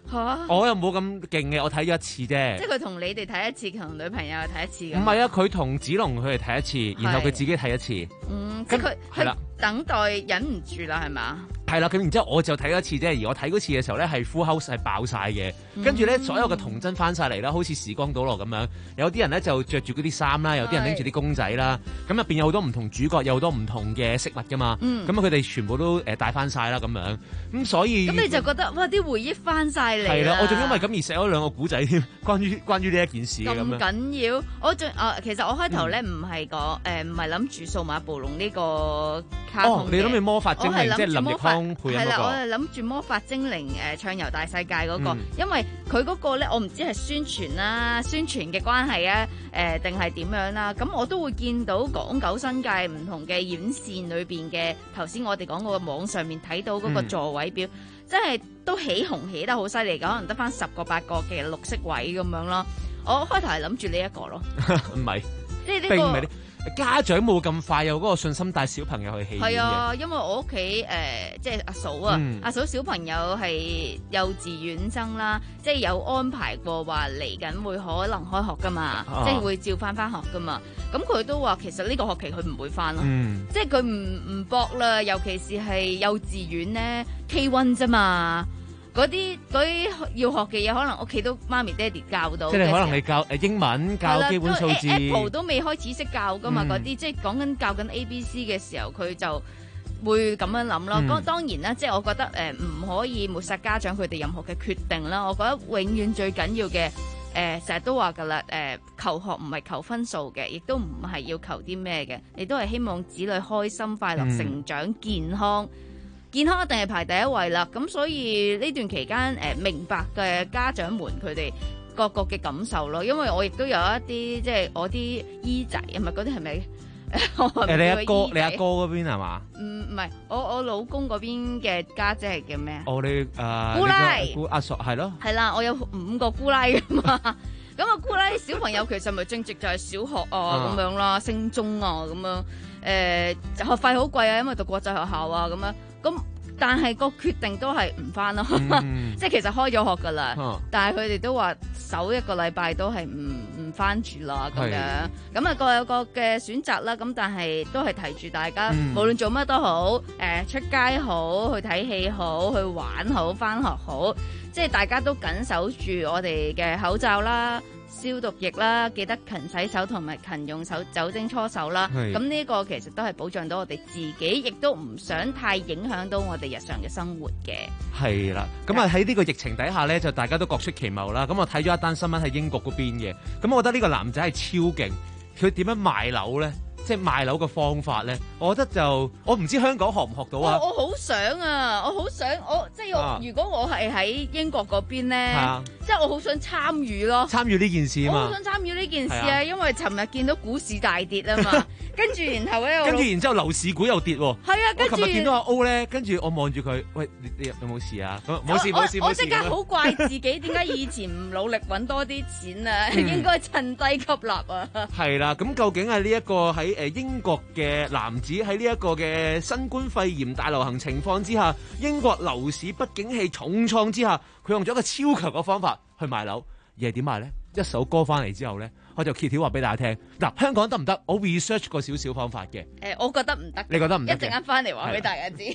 嚇！ 我又冇咁勁嘅，我睇咗一次啫。 即係佢同你哋睇一次，同女朋友睇一次咁。 唔係啊，佢同子龍佢哋睇一次，然後佢自己睇一次。 嗯，即係佢係啦，等待忍唔住啦，係嘛？ 係啦，咁然之後我就睇一次啫，而我睇嗰次嘅時候咧係 full house 係爆晒嘅，跟住咧所有嘅童真翻晒嚟啦，好似時光倒流咁樣。有啲人咧就着住嗰啲衫啦，有啲人拎住啲公仔啦，咁入邊有好多唔同主角，有好多唔同嘅飾物噶嘛。咁啊佢哋全部都誒帶翻晒啦咁樣，咁所以咁你就覺得哇啲回憶翻晒嚟。 係啦，我仲因為咁而寫咗兩個古仔添，關於關於呢一件事咁樣。 咁緊要，我仲啊其實我開頭咧唔係講誒唔係諗住數碼暴龍呢個卡通嘅。 哦，你諗住魔法精靈即係林奕匡配音嗰個。 係諗住魔法精靈誒暢遊大世界嗰、那個， 嗯、 因為佢嗰個咧，我唔知係宣傳啦、宣傳嘅關係啊，誒定係點樣啦？咁我都會見到港九新界唔同嘅院線裏邊嘅，頭先我哋講過網上面睇到嗰個座位表，嗯、真係都起紅起得好犀利㗎，可能得返十個八個嘅綠色位咁樣咯。我開頭係諗住呢一個咯， 唔係， 即係呢個。 家長冇咁快有嗰個信心帶小朋友去戲院嘅。係啊，因為我屋企誒即係阿嫂啊， 嗯、 阿嫂小朋友係幼稚園生啦，即係有安排過話嚟緊會可能開學噶嘛，啊、即係會照翻翻學噶嘛。咁佢都話其實呢個學期佢唔會翻咯，嗯、即係佢唔唔搏啦，尤其是係幼稚園咧 K 一 啫嘛。嗰啲嗰啲要學嘅嘢，可能屋企都媽咪爹哋教到。 即係可能你教誒英文，教基本數字。 Apple 都未開始識教噶嘛，嗰啲、嗯、即係講緊教緊 A B C 嘅時候，佢就會咁樣諗咯。咁、嗯、當然啦，即係我覺得誒唔、呃、可以抹殺家長佢哋任何嘅決定啦。我覺得永遠最緊要嘅誒，成日都話噶啦，誒求學唔係求分數嘅，亦都唔係要求啲咩嘅，你都係希望子女開心、快樂、成長、嗯、健康。健康一定係排第一位啦，咁所以呢段期間誒、呃、明白嘅家長們佢哋各個嘅感受咯，因為我亦都有一啲即係我啲姨仔，唔係嗰啲係咪？ 誒你阿哥，你阿哥嗰邊係嘛？ 唔唔係，我我老公嗰邊嘅家姐係叫咩？ 哦，你誒、呃、 姑奶姑阿叔係咯， 係啦，我有五個姑奶噶嘛，咁啊姑奶小朋友其實咪正值就係小學啊咁樣啦，升中啊咁樣，誒、呃、學費好貴啊，因為讀國際學校啊咁樣。咁，但係個決定都係唔翻咯，嗯、即係其實開咗學噶啦，啊、但係佢哋都話首一個禮拜都係唔唔翻住啦咁樣，咁啊各有各嘅選擇啦，咁但係都係提住大家，嗯、無論做乜都好，誒、呃、出街好，去睇戲好，去玩好，翻學好，即係大家都緊守住我哋嘅口罩啦。消毒液啦，記得勤洗手同埋勤用手酒精搓手啦。咁呢個其實都係保障到我哋自己，亦都唔想太影響到我哋日常嘅生活嘅。 係啦，咁啊喺呢個疫情底下咧，就大家都各出奇謀啦。咁我睇咗一單新聞喺英國嗰邊嘅，咁我覺得呢個男仔係超勁，佢點樣賣樓咧？即係賣樓嘅方法咧，我覺得就我唔知香港學唔學到啊！ 我我好想啊，我好想我即係我、啊、如果我係喺英國嗰邊咧，啊、即係我好想參與咯， 參與呢件事啊嘛！ 我好想參與呢件事啊，因為尋日見到股市大跌啊嘛，跟住然後咧， 跟住然之後樓市股又跌喎。 係啊，跟住我尋日見到阿 O 咧，跟住我望住佢，喂，你你有冇事啊？冇事冇事冇事。 我即刻好怪自己，點解以前唔努力揾多啲錢啊？嗯、應該趁低吸納啊！ 係啦，咁究竟係呢一個喺誒英國嘅男子喺呢一個嘅新冠肺炎大流行情況之下，英國樓市不景氣重創之下，佢用咗一個超強嘅方法去賣樓，而係點賣咧？一首歌翻嚟之後咧，我就揭曉話俾大家聽。嗱，香港得唔得？我 research 過少少方法嘅。 誒，我覺得唔得。 你覺得唔得？ 一陣間翻嚟話俾大家知。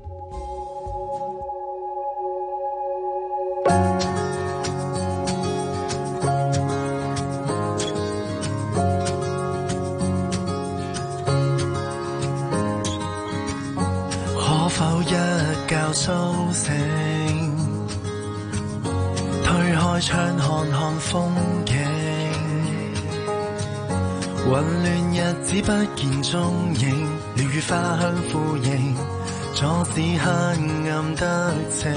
可否一覺甦醒，推開窗看看風景，混亂日子不見蹤影，鳥語花香呼應，阻止黑暗得逞。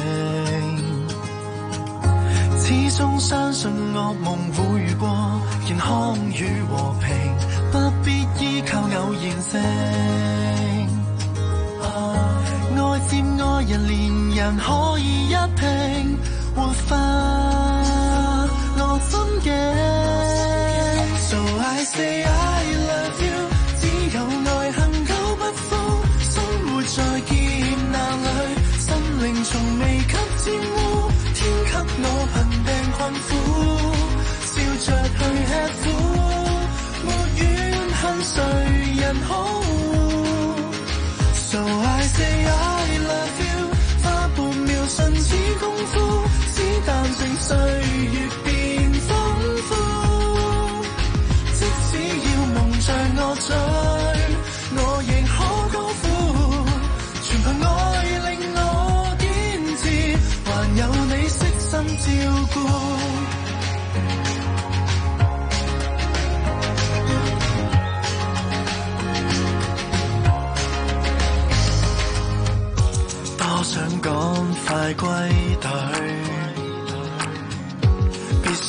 始終相信惡夢會過，健康與和平，不必依靠偶然性。愛漸愛人，連人可以一拼，活化我心境。So I say I love you， 只有愛恆久不枯，生活在劫難裏，心靈從未給沾污，天給我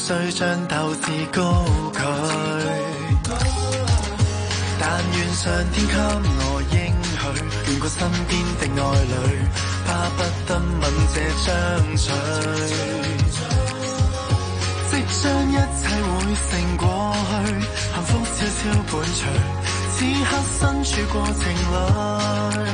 需將鬥志高舉，但願上天給我應許，眷顧身邊的愛侶，巴不得吻這張嘴，即將一切會成過去，幸福悄悄伴隨，此刻身處過程裏，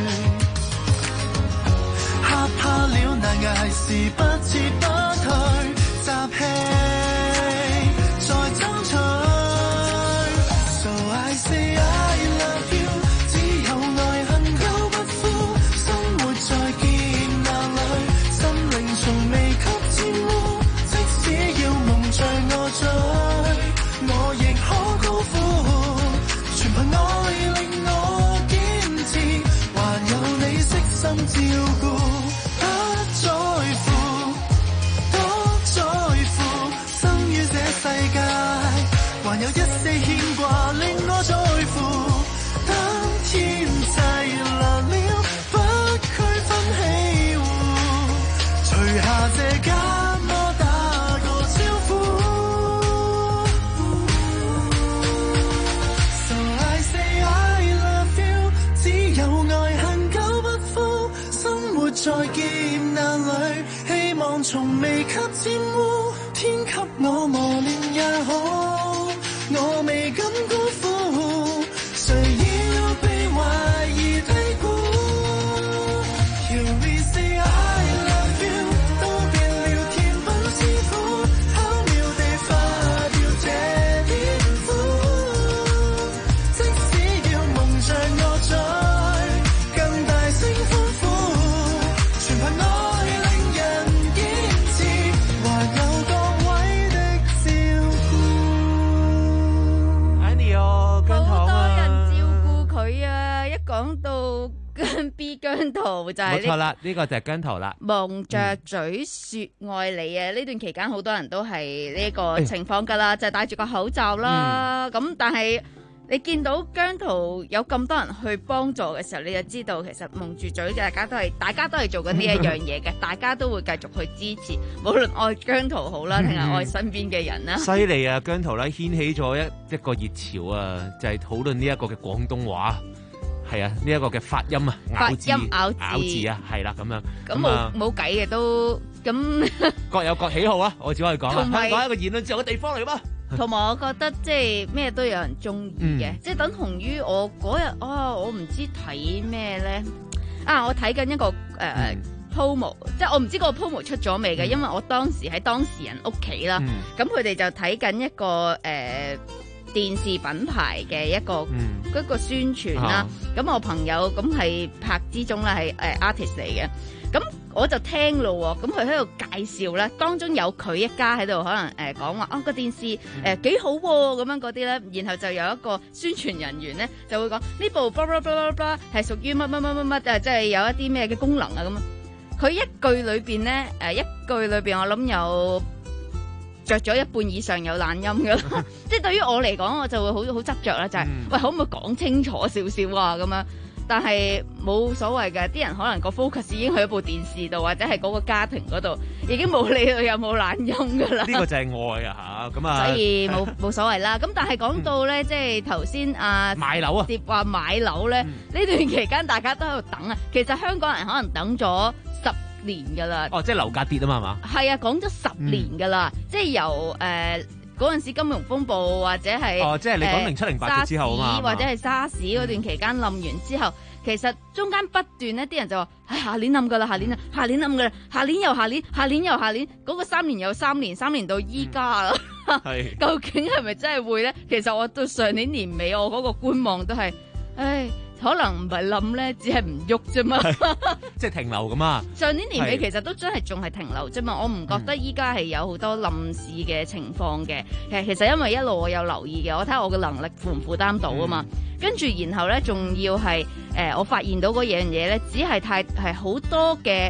嚇怕了難捱時不撤不退，集氣再爭取。So I say I love you， 只有愛恨救不枯，生活在劫難裏，心靈從未給沾污，即使要蒙着我嘴，我亦可高呼，全憑愛令我堅持，還有你悉心照顧。還有一些牽掛令我在乎，當天齊來了，不區分喜惡，除下這緘我打個招呼。So I say I love you， 只有愛恨救不枯，生活在劫難裏，希望從未給沾污，天給我磨練也好。我未敢辜負，誰要被懷疑低估 ？You will say I love you， 都變了甜品師傅，巧妙地化掉這點苦。即使要蒙着我嘴，更大聲歡呼，全憑愛令人堅持，還有各位的照顧。 好多人照顧佢啊！一講到姜 B 姜濤就係、是、 冇錯啦，呢個就係姜濤啦。 蒙着嘴說愛你啊！呢、嗯、段期間好多人都係呢個情況㗎啦，哎、就係戴住個口罩啦。咁、嗯、但係你見到姜濤有咁多人去幫助嘅時候，你就知道其實蒙住嘴，大家都係大家都係做緊呢一樣嘢嘅，大家都會繼續去支持，無論愛姜濤好啦，定係愛身邊嘅人啦。 犀利啊！姜濤咧掀起咗一一個熱潮啊，就係討論呢一個嘅廣東話，係啊，呢、這、一個嘅發音啊， 發咬字音咬字， 咬字啊，係啦咁樣。 咁冇冇計嘅都咁各有各喜好啊！我只可以講啦，香港係一個言論自由嘅地方嚟嘛。 同埋我覺得即係咩都有人中意嘅，即係等同於我嗰日啊，我唔知睇咩咧啊，我睇緊一個誒、呃嗯、promo， 即係我唔知嗰個 promo 出咗未嘅，嗯、因為我當時喺當事人屋企啦，咁佢哋就睇緊一個誒、呃、電視品牌嘅一個、嗯、一個宣傳啦。咁、啊、我朋友咁係拍之中咧係誒 artist 嚟嘅。咁我就聽咯，咁佢喺度介紹咧，當中有佢一家喺度，可能誒講話啊個電視誒幾、呃、好咁、啊、樣嗰啲咧，然後就有一個宣傳人員咧就會講呢部 blah blah blah blah blah 係屬於乜乜乜乜乜啊，即係有一啲咩嘅功能啊咁啊。佢一句裏邊咧誒一句裏邊，我諗有着咗一半以上有懶音噶啦，即係對於我嚟講，我就會好好執着啦，就係、是嗯、喂可唔可以講清楚少少啊咁樣。但係冇所謂嘅，啲人可能個 focus 已經去咗部電視度，或者係嗰個家庭嗰度，已經冇理佢有冇懶音噶啦。呢個就係愛啊嚇，咁啊， 所以冇冇所謂啦。咁但係講到咧，即係頭先啊買樓啊， 接話買樓咧，呢、嗯、段期間大家都喺度等啊。其實香港人可能等咗十年噶啦。哦， 即係樓價跌啊嘛，係嘛？ 係啊，講咗十年噶啦、嗯，即係由誒。呃嗰陣時金融風暴或者係哦，即係你講零七零八之後啊嘛， 或者係沙士嗰段期間冧完之後，其實中間不斷咧，啲人就話：唉，下年冧噶啦，下年啊，下年冧噶啦，下年又下年，下年又下年，嗰個三年又三年，三年到依家啦。係，究竟係咪真係會咧？其實我到上年年尾，我嗰個觀望都係，唉。可能唔係冧咧，只係唔喐啫嘛， 即係停留咁啊！ 上年年尾其實都真係仲係停留啫嘛，我唔覺得依家係有好多冧市嘅情況嘅。其實其實因為一路我有留意嘅，我睇下我嘅能力負唔負擔到啊嘛。跟住然後咧，仲要係誒、呃，我發現到嗰樣嘢咧，只係太係好多嘅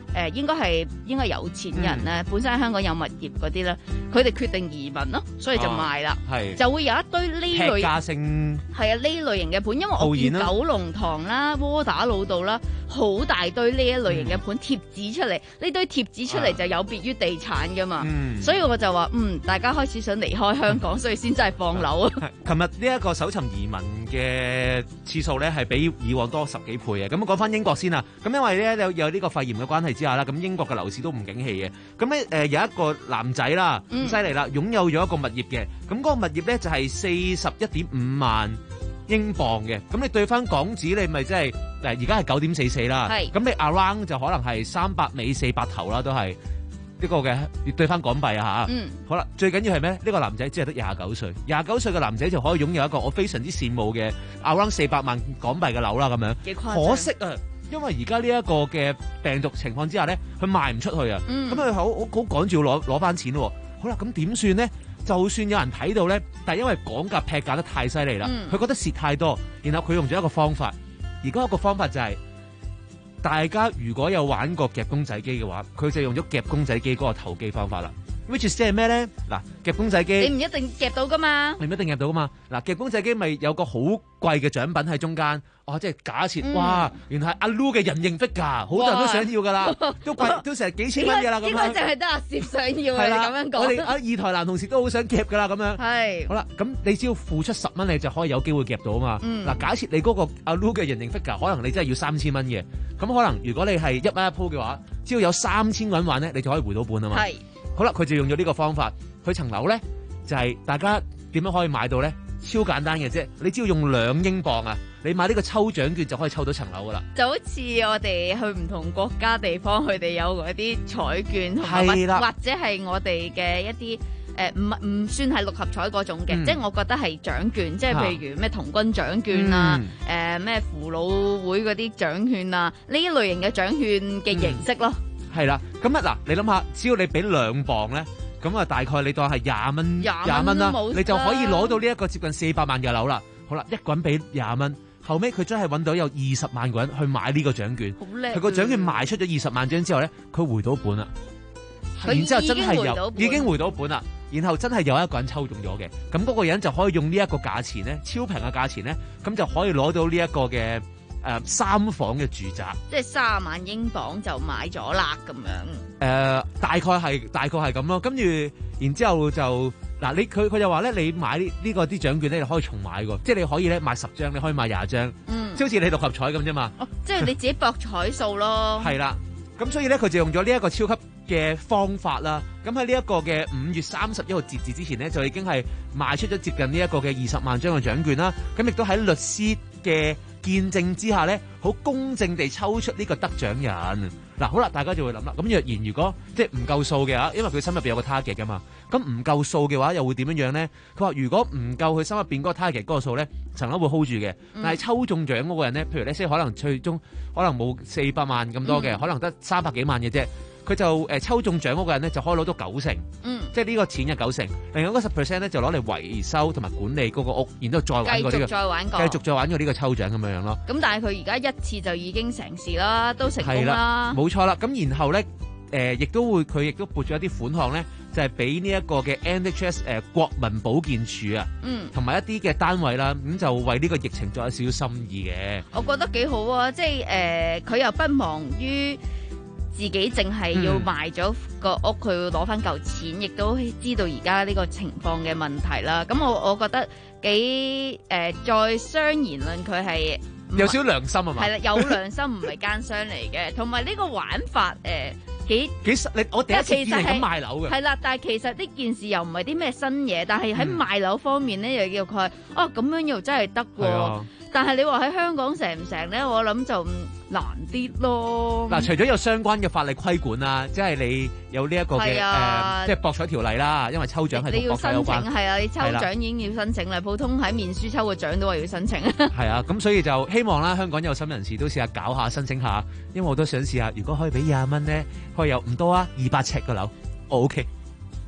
誒應該係應該有錢人咧，嗯、本身喺香港有物業嗰啲咧，佢哋決定移民咯，所以就賣啦， 係、 啊、就會有一堆呢類劈價性係啊呢類型嘅盤，因為我見九龍塘啦、窩打老道啦，好大堆呢一類型嘅盤貼紙出嚟，呢、嗯、堆貼紙出嚟就有別於地產噶嘛，嗯、所以我就話嗯，大家開始想離開香港，所以先真係放樓啊。 琴日呢一個搜尋移民嘅次數咧，係比以往多十幾倍嘅。咁講翻英國先啊，咁因為咧有有呢個肺炎嘅關係之下啦，咁英國嘅樓市都唔景氣嘅。咁咧誒有一個男仔啦，咁犀利啦，擁有咗一個物業嘅。咁嗰個物業咧就係四十一點五萬英鎊嘅。咁你對翻港紙，你咪即係誒而家係九點四四啦。係。咁你 around 就可能係三百尾四百頭啦，都係。呢個嘅要對翻港幣啊嚇，嗯、好啦，最緊要係咩？呢、呢個男仔只係得廿九歲，廿九歲嘅男仔就可以擁有一個我非常之羨慕嘅 around 四百萬港幣嘅樓啦咁樣。幾誇張？可惜啊，因為而家呢一個嘅病毒情況之下咧，佢賣唔出去啊，咁佢好好好趕住要攞攞翻錢喎。好啦，咁點算咧？就算有人睇到咧，但係因為講價劈價得太犀利啦，佢、嗯、覺得蝕太多，然後佢用咗一個方法，而嗰一個方法就係、是。大家如果有玩過夾公仔機嘅話，佢就用咗夾公仔機嗰個投機方法啦。which is 即係咩咧？嗱，夾公仔機你唔一定夾到噶嘛， 你唔一定夾到噶嘛。嗱，夾公仔機咪有個好貴嘅獎品喺中間。哦，即係假設，嗯、哇，原來係阿 Lu 嘅人形 figure，好多人都想要噶啦，都貴，都成幾千蚊噶啦咁樣。應該淨係得阿攝想要啊，你咁樣講。我哋阿二台男同事都好想夾噶啦，咁樣。係。好啦，咁你只要付出十蚊，你就可以有機會夾到啊嘛。嗱、嗯，假設你嗰個阿 Lu 嘅人形 figure，可能你真係要三千蚊嘅，咁可能如果你係一蚊一鋪嘅話，只要有三千蚊玩咧，你就可以回到本啊嘛。係。好啦，佢就用咗呢個方法，佢層樓咧就係、是、大家點樣可以買到咧？超簡單嘅啫，你只要用兩英鎊啊，你買呢個抽獎券就可以抽到層樓噶啦。就好似我哋去唔同國家地方，佢哋有嗰啲彩券，係啦，或者係我哋嘅一啲誒唔唔算係六合彩嗰種嘅，嗯、即係我覺得係獎券，即係譬如咩童軍獎券啊，誒咩、嗯呃、扶老會嗰啲獎券啊，呢一類型嘅獎券嘅形式咯。係啦、嗯，咁啊嗱，你諗下，只要你俾兩磅咧。咁啊，大概你當係廿蚊，廿蚊啦，你就可以攞到呢一個接近四百萬嘅樓啦。好啦，一個人俾廿蚊，後尾佢真係揾到有二十萬個人去買呢個獎券。好叻！佢個獎券賣出咗二十萬張之後咧，佢回到本啦。然之後真係有已經回到本啦。然後真係有一個人抽中咗嘅，咁嗰個人就可以用呢一個價錢咧，超平嘅價錢咧，咁就可以攞到呢一個嘅。誒、呃、三房嘅住宅，即係卅萬英鎊就買咗啦咁樣。誒、呃、大概係大概係咁咯，跟住然之後就嗱你佢佢就話咧，你買呢、這、呢個啲獎券咧，你可以重買喎，即係你可以咧買十張，你可以買廿張，嗯，即好似你六合彩咁啫嘛。哦，即係你自己博彩數咯。係啦，咁所以咧佢就用咗呢一個超級嘅方法啦。咁喺呢一個嘅五月三十一號截止之前咧，就已經係賣出咗接近呢一個嘅二十萬張嘅獎券啦。咁亦都喺律師嘅見證之下咧，好公正地抽出呢個得獎人。嗱，好啦，大家就會諗啦。咁若然如果即係唔夠數嘅話，因為佢心入邊有個 target 噶嘛，咁唔夠數嘅話又會點樣樣咧？佢話如果唔夠佢心入邊嗰個 target 嗰個數咧，層樓會 hold 住嘅。但係抽中獎嗰個人咧，譬如咧，即係可能最終可能冇四百萬咁多嘅，嗯、可能得三百幾萬嘅啫。佢就誒、呃、抽中獎嗰個人咧，就可以攞到九成，嗯，即係呢個錢嘅九成，另外嗰十 percent 咧就攞嚟維修同埋管理嗰個屋，然之後再玩過呢、這個，繼續再玩過，繼續再玩過呢個抽獎咁樣樣咯。咁但係佢而家一次就已經成事啦，都成功啦，冇錯啦。咁然後咧誒，亦、呃、都會佢亦都撥咗一啲款項咧，就係俾呢一個嘅 N H S 誒、呃、國民保健署啊，嗯，同埋一啲嘅單位啦，咁就為呢個疫情作有少少心意嘅。我覺得幾好啊，即係誒，佢、呃、又不忙於自己淨係要賣咗個屋，佢要攞翻嚿錢，亦都知道而家呢個情況嘅問題啦。咁我我覺得幾誒、呃，在商言論佢係有少少良心啊嘛。係啦，有良心唔係奸商嚟嘅，同埋呢個玩法誒、呃、幾幾實。你我第一次見係咁賣樓嘅。係啦，但係其實呢件事又唔係啲咩新嘢，但係喺賣樓方面咧，又叫佢啊咁樣又真係得喎。但係你話喺香港成唔成咧？我諗就難啲咯。嗱，除咗有相關嘅法例規管啦，即係你有呢一個嘅誒，即係博彩條例啦，因為抽獎係同博彩有關。你要申請係啊，你抽獎已經要申請啦。普通喺面書抽個獎都係要申請。係啊，咁所以就希望啦，香港有心人士都試下搞下申請下，因為我都想試下，如果可以俾廿蚊咧，可以有唔多啊，二百尺嘅樓，我 OK。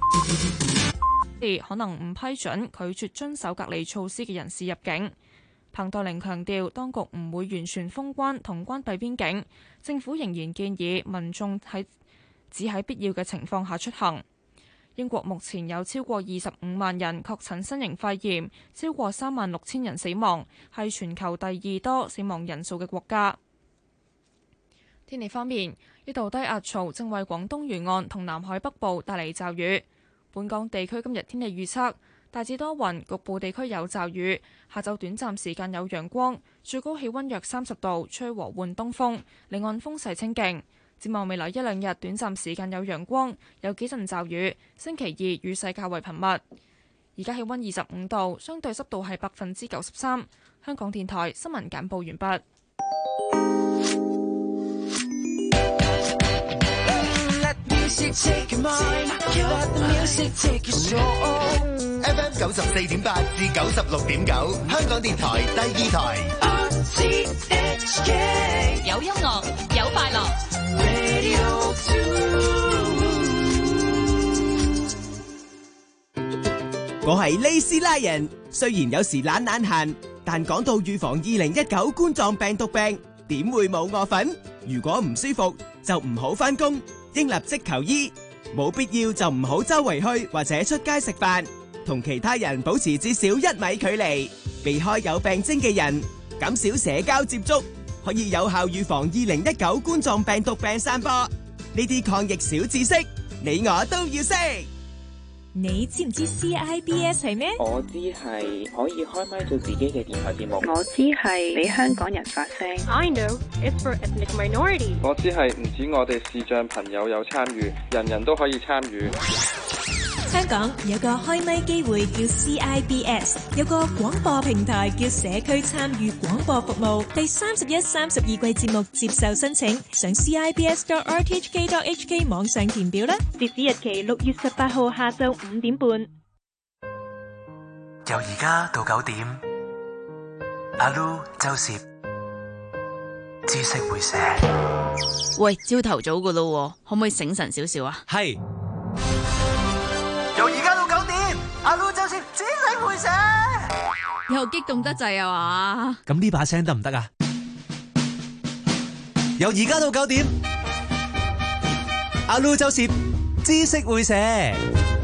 可能唔批准拒絕遵守隔離措施嘅人士入境。 彭黛玲強調，當局唔會完全封關同關閉邊境，政府仍然建議民眾喺只喺必要嘅情況下出行。英國目前有超過二十五萬人確診新型肺炎，超過三萬六千人死亡，係全球第二多死亡人數嘅國家。天氣方面，一道低壓槽正為廣東沿岸同南海北部帶嚟驟雨。本港地區今日天氣預測大致多雲，局部地區有驟雨，下晝短暫時間有陽光，最高氣溫約三十度，吹和緩東風，離岸風勢清勁。展望未來一兩日，短暫時間有陽光，有幾陣驟雨。星期二雨勢較為頻密。而家氣溫二十五度，相對濕度係百分之九十三。香港電台新聞簡報完畢。 F M 九十四點八至九十六點九，香港電台第二台。 有音樂，有快樂。 我係利斯拉人，雖然有時懶懶閒，但講到預防二零一九冠狀病毒病，點會冇我份？如果唔舒服，就唔好返工，應立即求醫。冇必要就唔好周圍去或者出街食飯，同其他人保持至少一米距離，避開有病徵嘅人，減少社交接觸，可以有效預防二零一九冠狀病毒病散播。呢啲抗疫小知識，你我都要識。 你知唔知 C I B S 係咩？ 我知係可以開麥做自己嘅電台節目。 我知係俾香港人發聲。 I know it's for ethnic minority。 我知係唔止我哋視障朋友有參與，人人都可以參與。 香港有個開咪機會叫 C I B S， 有個廣播平台叫社區參與廣播服務。第三十一、三十二季節目接受申請，上 C I B S dot R T H K dot H K 網上填表啦。 截止日期六月十八號下晝五點半。 由而家到九點，阿 Lu 周攝知識會寫。 喂，朝頭早噶咯，可唔可以醒神少少啊？ 係。 由而家到九點，阿 Lu 周攝知識會寫。 又激動得滯啊嘛！ 咁呢把聲得唔得啊？由而家到九點，阿 Lu 周攝知識會寫。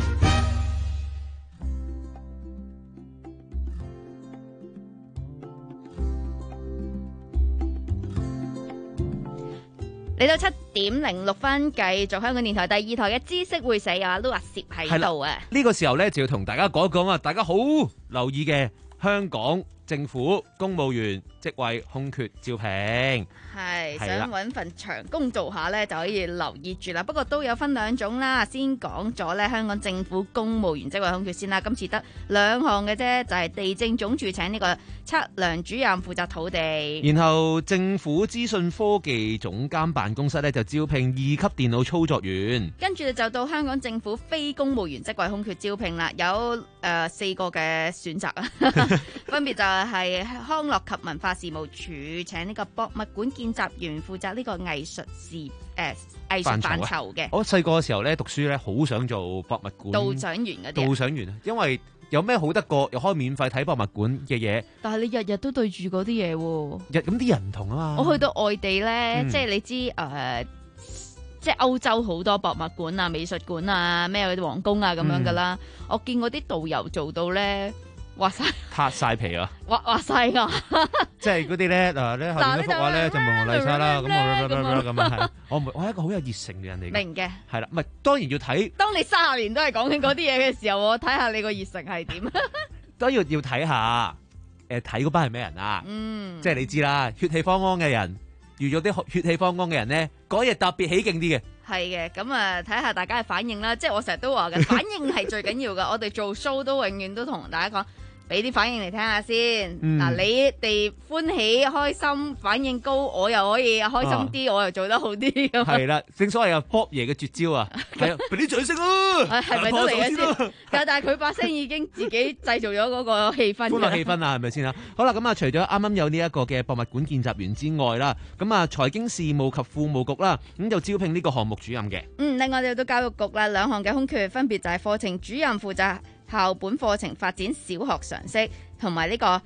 嚟到七點零六分，繼續香港電台第二台嘅知識會寫，有阿 Lu 阿攝喺度啊！ 呢個時候咧就要同大家講一講啊，大家好留意嘅香港政府公務員職位空缺招聘， 係想揾份長工做下呢，就可以留意住啦。不過都有分兩種啦，先講咗呢香港政府公務員職位空缺先啦。今次得兩項嘅啫，就係、是、地政總署請呢個測量主任負責土地， 然後政府資訊科技總監辦公室呢，就招聘二級電腦操作員。 跟住就到香港政府非公務員職位空缺招聘啦，有誒、呃、四個嘅選擇啊，分別就係康樂及文化事務署請呢個博物館見習員負責呢個藝術事誒藝術範疇嘅。 我細個嘅時候咧讀書咧，好想做博物館導賞員嗰啲。導賞員，因為有咩好得過又可以免費睇博物館嘅嘢。 但係你日日都對住嗰啲嘢喎。 日咁啲人唔同啊嘛。 我去到外地咧， 嗯、 即係你知誒、呃，即係歐洲好多博物館啊、美術館啊、咩嗰啲皇宮啊咁樣噶啦。嗯、我見嗰啲導遊做到咧。畫晒， 拍晒皮啊！ 畫畫晒噶， 即係嗰啲咧嗱咧後面嗰幅畫咧就蒙蒙麗莎啦，咁我咁啊係，我唔我係一個好有熱誠嘅人嚟嘅， 明嘅係啦，唔係當然要睇。 當你三十年都係講緊嗰啲嘢嘅時候，我睇下你個熱誠係點。 都要要睇下，誒睇嗰班係咩人啊？嗯，即係你知啦，血氣方剛嘅人遇咗啲血氣方剛嘅人咧，嗰日特別起勁啲嘅。 係嘅，咁啊睇下大家嘅反應啦。即係我成日都話嘅，反應係最緊要嘅。我哋做 show 都永遠都同大家講。俾啲反應嚟聽下先，嗱、嗯、你哋歡喜開心反應高，我又可以開心啲、啊，我又做得好啲咁。係啦，正所謂啊 Bob 爺嘅絕招啊，係啊，俾啲掌聲咯， 係咪都嚟嘅先？但係佢把聲已經自己製造咗嗰個氣氛， 歡樂氣氛啊，係咪先啊？好啦，咁啊，除咗啱啱有呢一個嘅博物館見習員之外啦，咁啊財經事務及庫務局啦，咁就招聘呢個項目主任嘅。 嗯，另外就到教育局啦，兩項嘅空缺分別就係課程主任負責校本課程發展小學常識，同埋呢個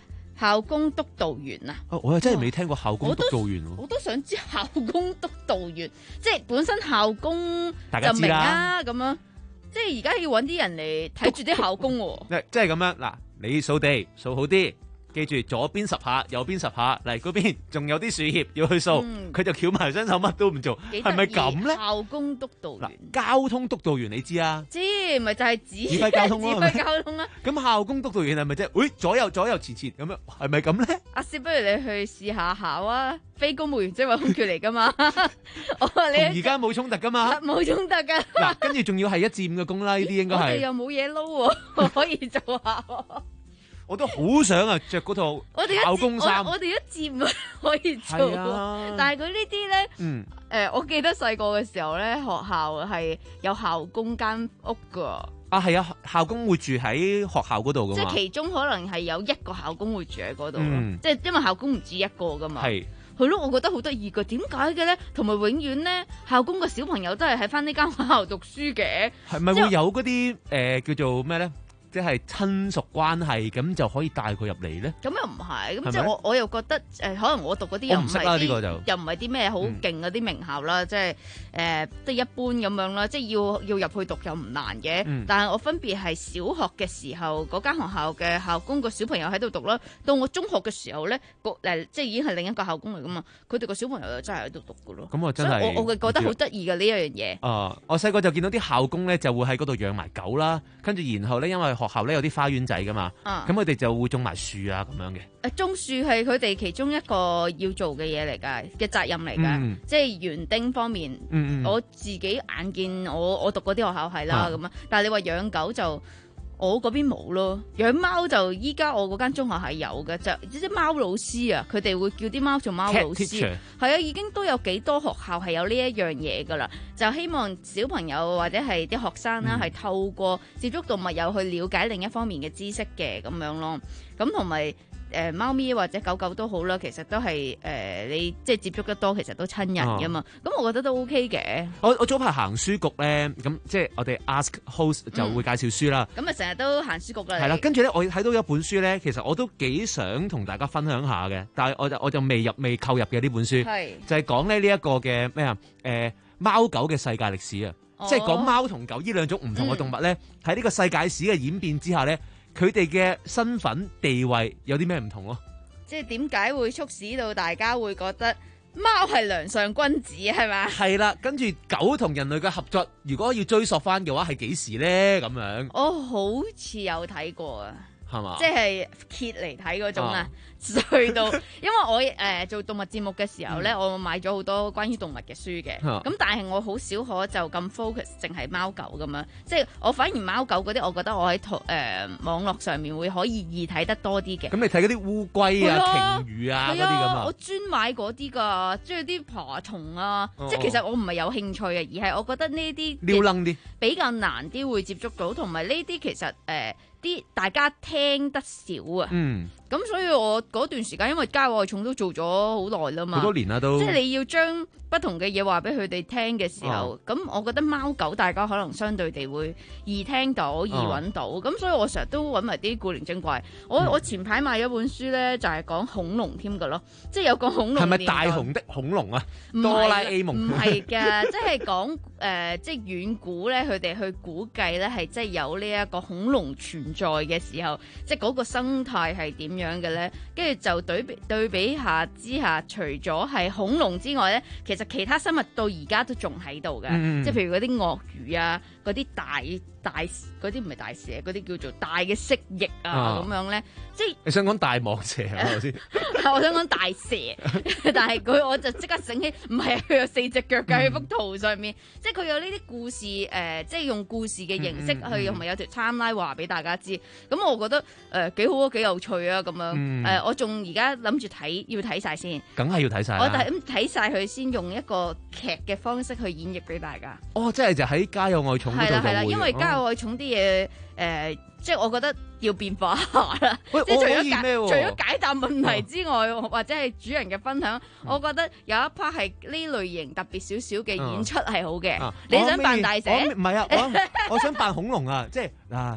校工督導員啊。 哦，我又真係未聽過校工督導員喎。 我都想知校工督導員，即係本身校工就大家知啦明啊，咁樣，即係而家要揾啲人嚟睇住啲校工喎。 即係咁樣嗱，你掃地掃好啲。記住左邊十下，右邊十下，嚟嗰邊仲有啲樹葉要去掃，佢、嗯、就翹埋雙手乜都唔做，係咪咁咧？ 校工督導員， 交通督導員你知啊？ 知，咪就係指指揮交通咯， 指揮交通啦。 咁校工督導員係咪即係？喂、哎，左右左右前前咁樣，係咪咁咧？ 阿師，不如你去試下考啊！非公務員即係話空缺嚟噶嘛？我話你而家冇衝突噶嘛？ 冇衝突噶。 嗱，跟住仲要係一至五嘅工啦，呢啲應該係。 我哋又冇嘢撈喎，可以做下。 我都好想啊，着嗰套校工衫。 我哋一至五可以做，啊、但係佢呢啲咧，誒、嗯呃，我記得細個嘅時候咧，學校係有校工間屋噶。 啊，係啊，校工會住喺學校嗰度噶嘛？ 即係其中可能係有一個校工會住喺嗰度，嗯、即係因為校工唔止一個噶嘛。係，係咯，我覺得好得意噶。點解嘅咧？同埋永遠咧，校工嘅小朋友都係喺翻呢間學校讀書嘅。係咪會有嗰啲誒叫做咩咧？即係親屬關係，咁就可以帶佢入嚟咧？ 咁又唔係，咁即係我我又覺得誒、呃，可能我讀嗰啲又唔係啲，又唔係啲咩好勁嗰啲名校啦，嗯、即係誒，即係一般咁樣啦。即係要要入去讀又唔難嘅，嗯、但係我分別係小學嘅時候嗰間學校嘅校工個小朋友喺度讀啦，到我中學嘅時候咧，個誒即係已經係另一個校工嚟噶嘛，佢哋個小朋友就真係喺度讀噶咯。咁我真係，所以我我覺得好得意嘅呢一樣嘢。 啊，我細個就見到啲校工咧，就會喺嗰度養埋狗啦，跟住然後咧，因為學校咧有啲花園仔噶嘛，咁佢哋就會種埋樹啊咁樣嘅。 誒，種樹係佢哋其中一個要做嘅嘢嚟噶，嘅責任嚟噶，嗯、即係園丁方面。嗯嗯我自己眼見我我讀嗰啲學校係啦咁啊，但係你話養狗就我嗰邊冇咯，養貓就依家我嗰間中學係有嘅，就啲貓老師啊，佢哋會叫啲貓做貓老師，係啊，已經都有幾多學校係有呢一樣嘢噶啦，就希望小朋友或者係啲學生啦，係、嗯、透過接觸動物有去了解另一方面嘅知識嘅咁樣咯，咁同埋。誒貓咪或者狗狗都好啦，其實都係誒、呃、你即係接觸得多，其實都親人噶嘛。咁、哦、我覺得都 OK 嘅。 我我早排行書局咧，咁即係我哋 Ask Host 就會介紹書啦。 咁啊成日都行書局㗎。 係啦，跟住咧我睇到一本書咧，其實我都幾想同大家分享下嘅，但係我就我就未入未購入嘅呢本書，係就係講咧呢一個嘅咩啊誒貓狗嘅世界歷史啊，哦、即係講貓同狗呢兩種唔同嘅動物咧，喺呢、嗯、個世界史嘅演變之下咧。佢哋嘅身份地位有啲咩唔同咯？ 即係點解會促使到大家會覺得貓係良上君子係咪？ 係啦，跟住狗同人類嘅合作，如果要追溯翻嘅話，係幾時咧？咁樣我好似有睇過啊，係嘛？即係揭嚟睇嗰種啊。去到，因為我誒、呃、做動物節目嘅時候咧，嗯、我買咗好多關於動物嘅書嘅。咁、啊、但係我好少可就咁 focus，淨係貓狗咁樣。即係我反而貓狗嗰啲，我覺得我喺圖誒網絡上面會可以易睇得多啲嘅。咁你睇嗰啲烏龜啊、鯨魚啊嗰啲咁啊？ 我專買嗰啲㗎，中意啲爬蟲啊。哦、即係其實我唔係有興趣嘅，而係我覺得呢啲撩楞啲比較難啲會接觸到，同埋呢啲其實誒啲、呃、大家聽得少啊。嗯。咁所以我嗰段時間，因為郊外重都做咗好耐啦嘛， 好多年啦都， 即係你要將不同嘅嘢話俾佢哋聽嘅時候，咁、哦、我覺得貓狗大家可能相對地會易聽到、易揾到，咁、哦、所以我成日都揾埋啲古靈精怪。我、嗯、我前排買咗本書咧，就係、是、講恐龍添㗎咯，即係有個恐龍。係咪大雄的恐龍啊？ 是哆啦 A 夢？ 唔係㗎，即係講誒，即係遠古咧，佢哋去估計咧係即係有呢一個恐龍存在嘅時候，即係嗰個生態係點樣嘅咧？跟住就對比對比下之下，除咗係恐龍之外咧，其實其他生物到而家都仲喺度嘅，嗯、即係譬如嗰啲鱷魚啊，嗰啲大大嗰啲唔係大蛇，嗰啲叫做大嘅蜥蜴啊咁、啊、樣咧，即係你想講大蟒蛇係咪先？ 我想講大蛇，但係佢我就即刻醒起，唔係佢有四隻腳嘅喺幅圖上面，嗯、即係佢有呢啲故事誒、呃，即係用故事嘅形式去，同埋、嗯嗯、有條 timeline 話俾大家知，咁我覺得誒幾、呃、好啊，幾有趣啊咁樣。誒、嗯呃，我仲而家諗住睇，要睇晒先。 梗係要睇晒。 我睇睇晒佢先，用一個劇嘅方式去演繹俾大家。 哦，即係就喺家有愛寵嗰度就會。係啦係啦， 因為家有愛寵啲嘢誒，即係我覺得要變化下啦。即係除咗解除咗解答問題之外，哦、或者係主人嘅分享，嗯、我覺得有一 part 係呢類型特別少少嘅演出係好嘅。嗯、你想扮大蛇？ 唔係啊，我我想扮恐龍啊，即係嗱。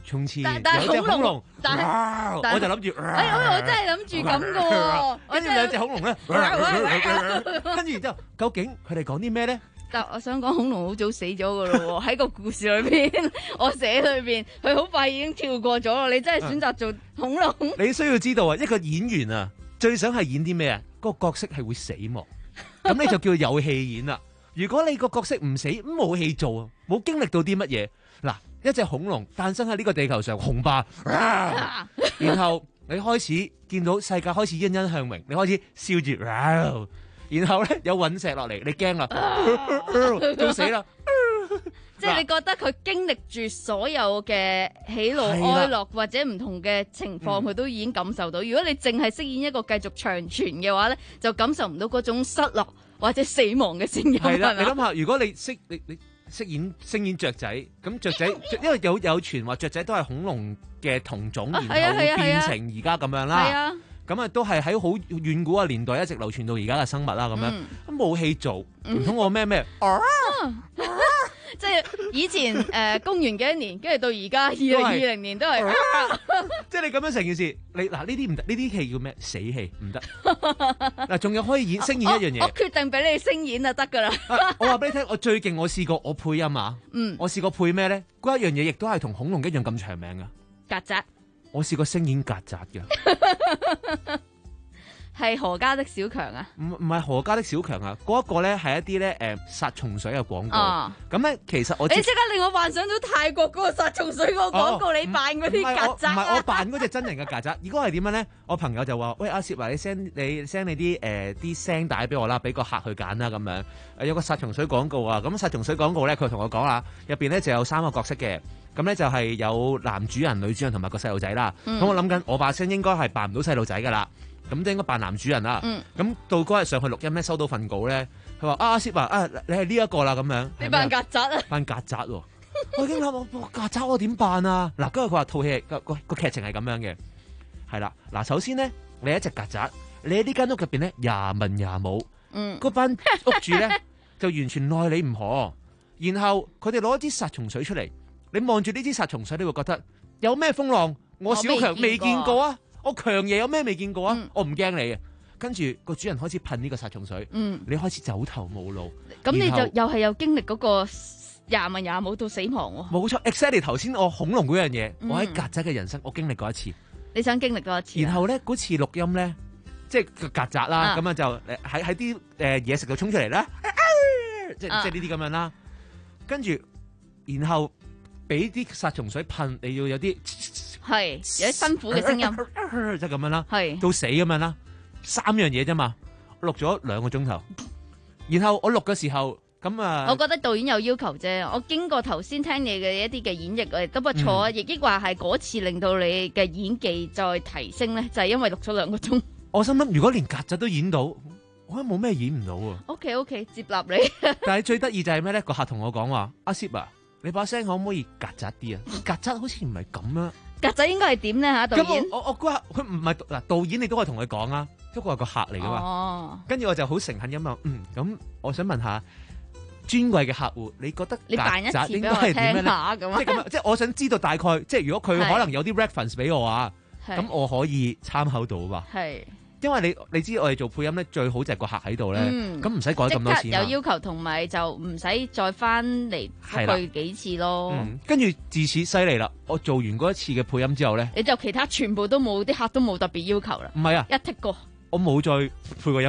從前有但隻恐龍， 但係我就諗住， 哎我我真係諗住咁嘅喎， 跟住兩隻恐龍咧，跟住然之後，究竟佢哋講啲咩咧？ 但我想講恐龍好早死咗嘅咯喎，喺個故事裏邊，我寫裏邊，佢好快已經跳過咗咯。你真係選擇做恐龍？ 你需要知道啊，一個演員啊，最想係演啲咩啊？個角色係會死亡，咁你就叫有戲演啦。如果你個角色唔死，咁冇戲做，冇經歷到啲乜嘢。嗱，一隻恐龍誕生喺呢個地球上，雄霸，啊、然後你開始見到世界開始欣欣向榮，你開始笑住，啊、然後咧有隕石落嚟，你驚啦，都死啦。 即係你覺得佢經歷住所有嘅喜怒哀樂或者唔同嘅情況，佢、嗯、都已經感受到。如果你淨係飾演一個繼續長存嘅話咧，就感受唔到嗰種失落或者死亡嘅聲音。係啦， 你諗下，如果你識你你飾演聲演雀仔，咁雀仔因為有有傳話雀仔都係恐龍嘅同種，啊、然後變成而家咁樣啦。咁啊，都係喺好遠古嘅年代一直流傳到而家嘅生物啦。咁樣都冇戲做，唔通我咩咩？ 即係以前誒、呃、公元幾多年，跟住到而家二零二零年都係， 即係你咁樣成件事，你嗱呢啲唔得，呢啲戲叫咩？死戲唔得。嗱，仲有可以演聲演一樣嘢， 我決定俾你聲演就得噶啦。 我話俾你聽，我最勁，我試過我配音啊，嗯，我試過配咩咧？嗰一樣嘢亦都係同恐龍一樣咁長命噶。曱甴，我試過聲演曱甴噶。 係何家的小強啊？ 唔唔係何家的小強啊？嗰、那、一個咧係一啲咧誒殺蟲水嘅廣告。咁咧、哦、其實我你即刻令我幻想到泰國嗰個殺蟲水個廣告，哦、你扮嗰啲曱甴。唔係我扮嗰隻真人嘅曱甴。如果係點樣咧？我朋友就話：喂，阿薛華，你 send 你 send 你啲誒啲聲帶俾我啦，俾個客去揀啦咁樣。誒有個殺蟲水廣告啊！咁殺蟲水廣告咧，佢同我講啦，入邊咧就有三個角色嘅。咁咧就係有男主人、女主人同埋個細路仔啦。咁、嗯、我諗緊，我把聲應該係扮唔到細路仔噶啦。咁就應該扮男主人啦。咁、嗯、到嗰日上去錄音咧，收到份稿咧，佢話：啊，阿薛話啊，你係呢一個啦咁樣。 你扮曱甴啊？ 扮曱甴喎！我已經諗我曱甴我點辦啊？嗱，跟住佢話套戲個個個劇情係咁樣嘅，係啦。嗱，首先咧，你係一隻曱甴，你喺呢間屋入邊咧，廿文廿武。嗯。嗰班屋主咧就完全愛你唔可，然後佢哋攞一支殺蟲水出嚟，你望住呢支殺蟲水，你會覺得有咩風浪，我小強未見過啊！我強爺有咩未見過啊？嗯、我唔驚你嘅。跟住個主人開始噴呢個殺蟲水，嗯、你開始走投無路。咁你就又係有經歷嗰個廿文廿武到死亡喎、啊。 冇錯 exactly 頭先我恐龍嗰樣嘢，嗯、我喺曱甴嘅人生，我經歷過一次。 你想經歷多一次？ 然後咧嗰次錄音咧，即係個曱甴啦，咁啊就喺喺啲誒嘢食度衝出嚟啦，啊啊、即係即係呢啲咁樣啦。跟住然後俾啲殺蟲水噴，你要有啲。 係有啲辛苦嘅聲音， 即係咁樣啦，係到死咁樣啦，三樣嘢啫嘛，我錄咗兩個鐘頭，然後我錄嘅時候咁啊， 我覺得導演有要求啫。我經過頭先聽你嘅一啲嘅演繹，誒都不錯啊，亦亦話係嗰次令到你嘅演技再提升咧，就係因為錄咗兩個鐘。 我心諗，如果連曱甴都演到，我覺得冇咩演唔到啊。 OK OK，接納你。 但係最得意就係咩咧？個客同我講話，阿 Sir 啊，你把聲可唔可以曱甴啲啊？曱甴好似唔係咁啊。 曱甴應該係點咧嚇？導演， 我我估下佢唔係嗱，導演你都可以同佢講啊，不過係個客嚟噶嘛。哦。跟住我就好誠懇咁問，嗯，咁我想問下尊貴嘅客戶，你覺得曱甴應該係點樣咧？即係咁樣，即係我想知道大概，即係如果佢可能有啲 reference 俾我啊，咁我可以參考到嘛。係。因為你你知我哋做配音咧，最好就係個客喺度咧，咁唔使改咁多錢。 有要求同埋就唔使再翻嚟覆去幾次咯。 跟住自此犀利啦！我做完嗰一次嘅配音之後咧， 你就其他全部都冇，啲客都冇特別要求啦。 唔係啊， 一剔過， 我冇再配過音。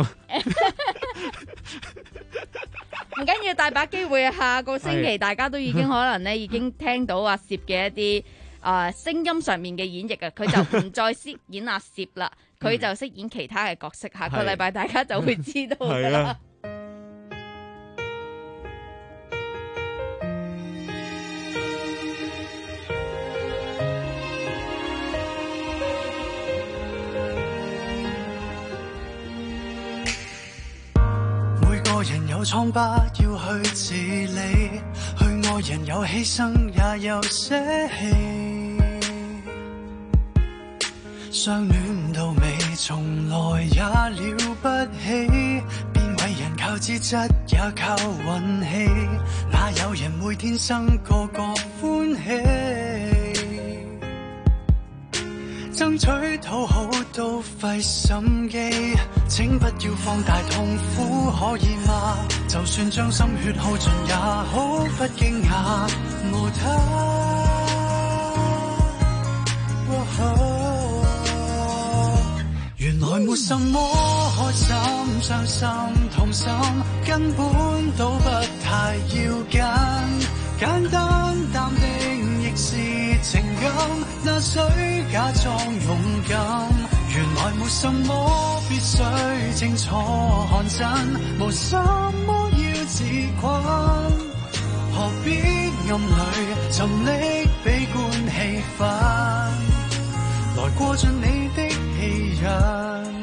唔緊要，大把機會。下個星期大家都已經可能咧，已經聽到阿攝嘅一啲啊聲音上面嘅演繹啊，佢就唔再飾演阿攝啦。佢就飾演其他嘅角色，下個禮拜大家就會知道㗎啦。 每個人有瘡疤要去治理，去愛人有犧牲也有捨棄。相戀到尾，從來也了不起。變偉人靠資質，也靠運氣。哪有人會天生個個歡喜？ 爭取討好都費心機，請不要放大痛苦，可以嗎？就算將心血耗盡也好，不驚訝，無他。原來沒什麼開心、傷心、痛心，根本都不太要緊。簡單淡定亦是情感，那需假裝勇敢。原來沒什麼必須清楚看真，無什麼要自困，何必暗裏沉溺悲觀氣氛，來過盡你的戲癮。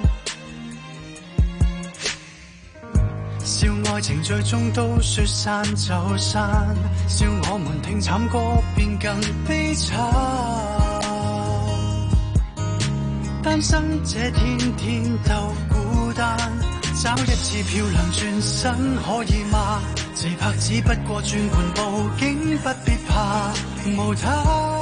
笑愛情最終都說散就散，笑我們聽慘歌變更悲慘。單身這天天都孤單，找一次漂亮轉身可以嗎？自拍只不過轉盤報警，不必怕，無他。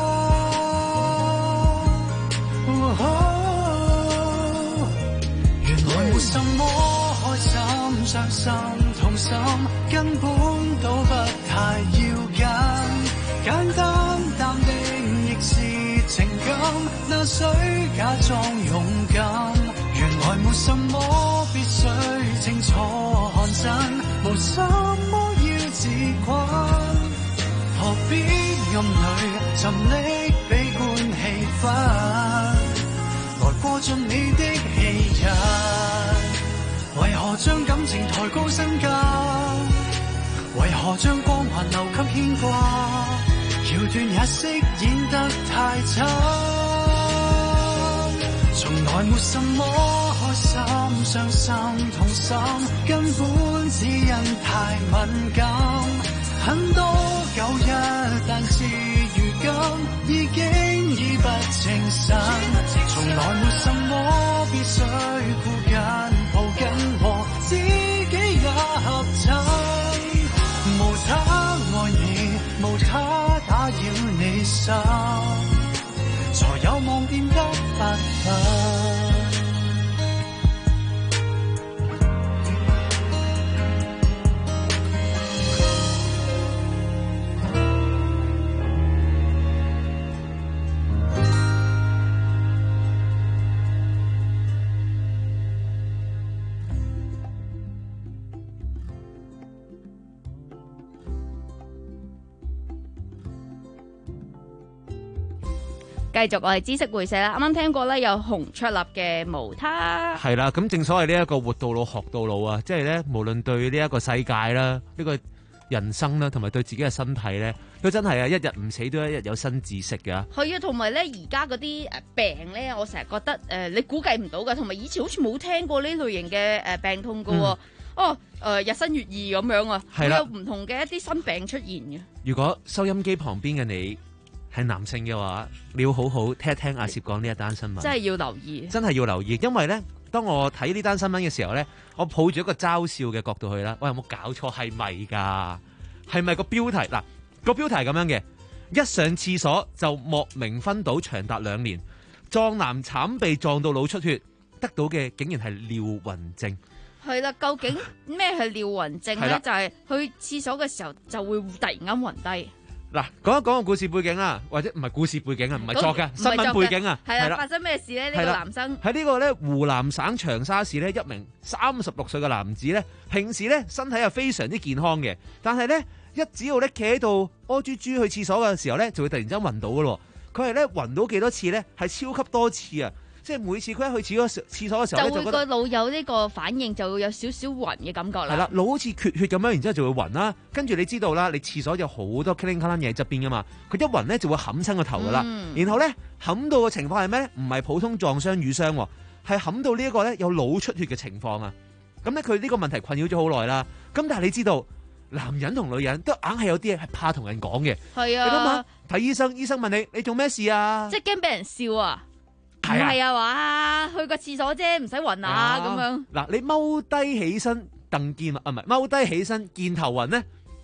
哦哦、原來沒什麼開心、傷心、痛心，根本都不太要緊。簡單淡定亦是情感，那需假裝勇敢。原來沒什麼必須清楚看真，無什麼要自困，何必暗裏沉溺悲觀氣氛，來過盡你的戲癮。為何將感情抬高身價？為何將光環留給牽掛？橋段也飾演得太慘，從來沒什麼開心、傷心、痛心，根本只因太敏感。很多舊日，但是如今已經已不清新。從來沒什麼必須箍緊、抱緊和自己也合襯。無他愛你，無他打擾你心，才有望變得不分。 繼續我哋知識會社啦，啱啱聽過咧有洪卓立嘅無他。 係啦，咁正所謂呢一個活到老學到老啊，即係咧無論對呢一個世界啦、呢、呢個人生啦，同埋對自己嘅身體咧，都真係啊一日唔死都一日有新知識㗎。 係啊，同埋咧而家嗰啲誒病咧，我成日覺得誒、呃、你估計唔到㗎，同埋以前好似冇聽過呢類型嘅誒病痛㗎喎。嗯、哦誒、呃、日新月異咁樣啊，會有唔同嘅一啲新病出現嘅。 如果收音機旁邊嘅你係男性嘅話，你要好好聽一聽阿攝講呢一單新聞， 真係要留意，真係要留意，因為咧，當我睇呢單新聞嘅時候咧，我抱住一個嘲笑嘅角度去啦。喂，有冇搞錯？係咪噶？係咪個標題嗱？個標題係咁樣嘅，一上廁所就莫名昏倒長達兩年，壯男慘被撞到腦出血，得到嘅竟然係尿暈症。 係啦，究竟咩係尿暈症咧？就係去廁所嘅時候就會突然間暈低。 嗱，講一講個故事背景啦，或者唔係故事背景啊，唔係作嘅新聞背景啊， 係啦，發生咩事咧？呢、呢個男生喺呢個咧湖南省長沙市咧，一名三十六歲嘅男子咧，平時咧身體係非常之健康嘅，但係咧一只要咧企喺度屙豬豬去廁所嘅時候咧，就會突然之間暈倒嘅咯。佢係咧暈到幾多次咧？係超級多次啊！即係每次佢一去廁所廁所嘅時候咧， 就會個腦有呢個反應，就會有少少暈嘅感覺啦。 係啦，腦好似缺血咁樣，然之後就會暈啦。跟住你知道啦，你廁所有好多 clean clean 嘢喺側邊噶嘛，佢一暈咧就會冚親個頭噶啦。嗯、然後咧冚到嘅情況係咩咧？唔係普通撞傷瘀傷，係冚到呢一個咧有腦出血嘅情況啊。咁咧佢呢個問題困擾咗好耐啦。咁但係你知道，男人同女人都硬係有啲嘢係怕同人講嘅。係啊，你諗下睇醫生，醫生問你你做咩事啊？ 即係驚俾人笑啊！唔係啊，話去個廁所啫，唔使暈啊咁樣。 嗱，你踎低起身，鄧健啊，唔係踎低起身，見頭暈咧，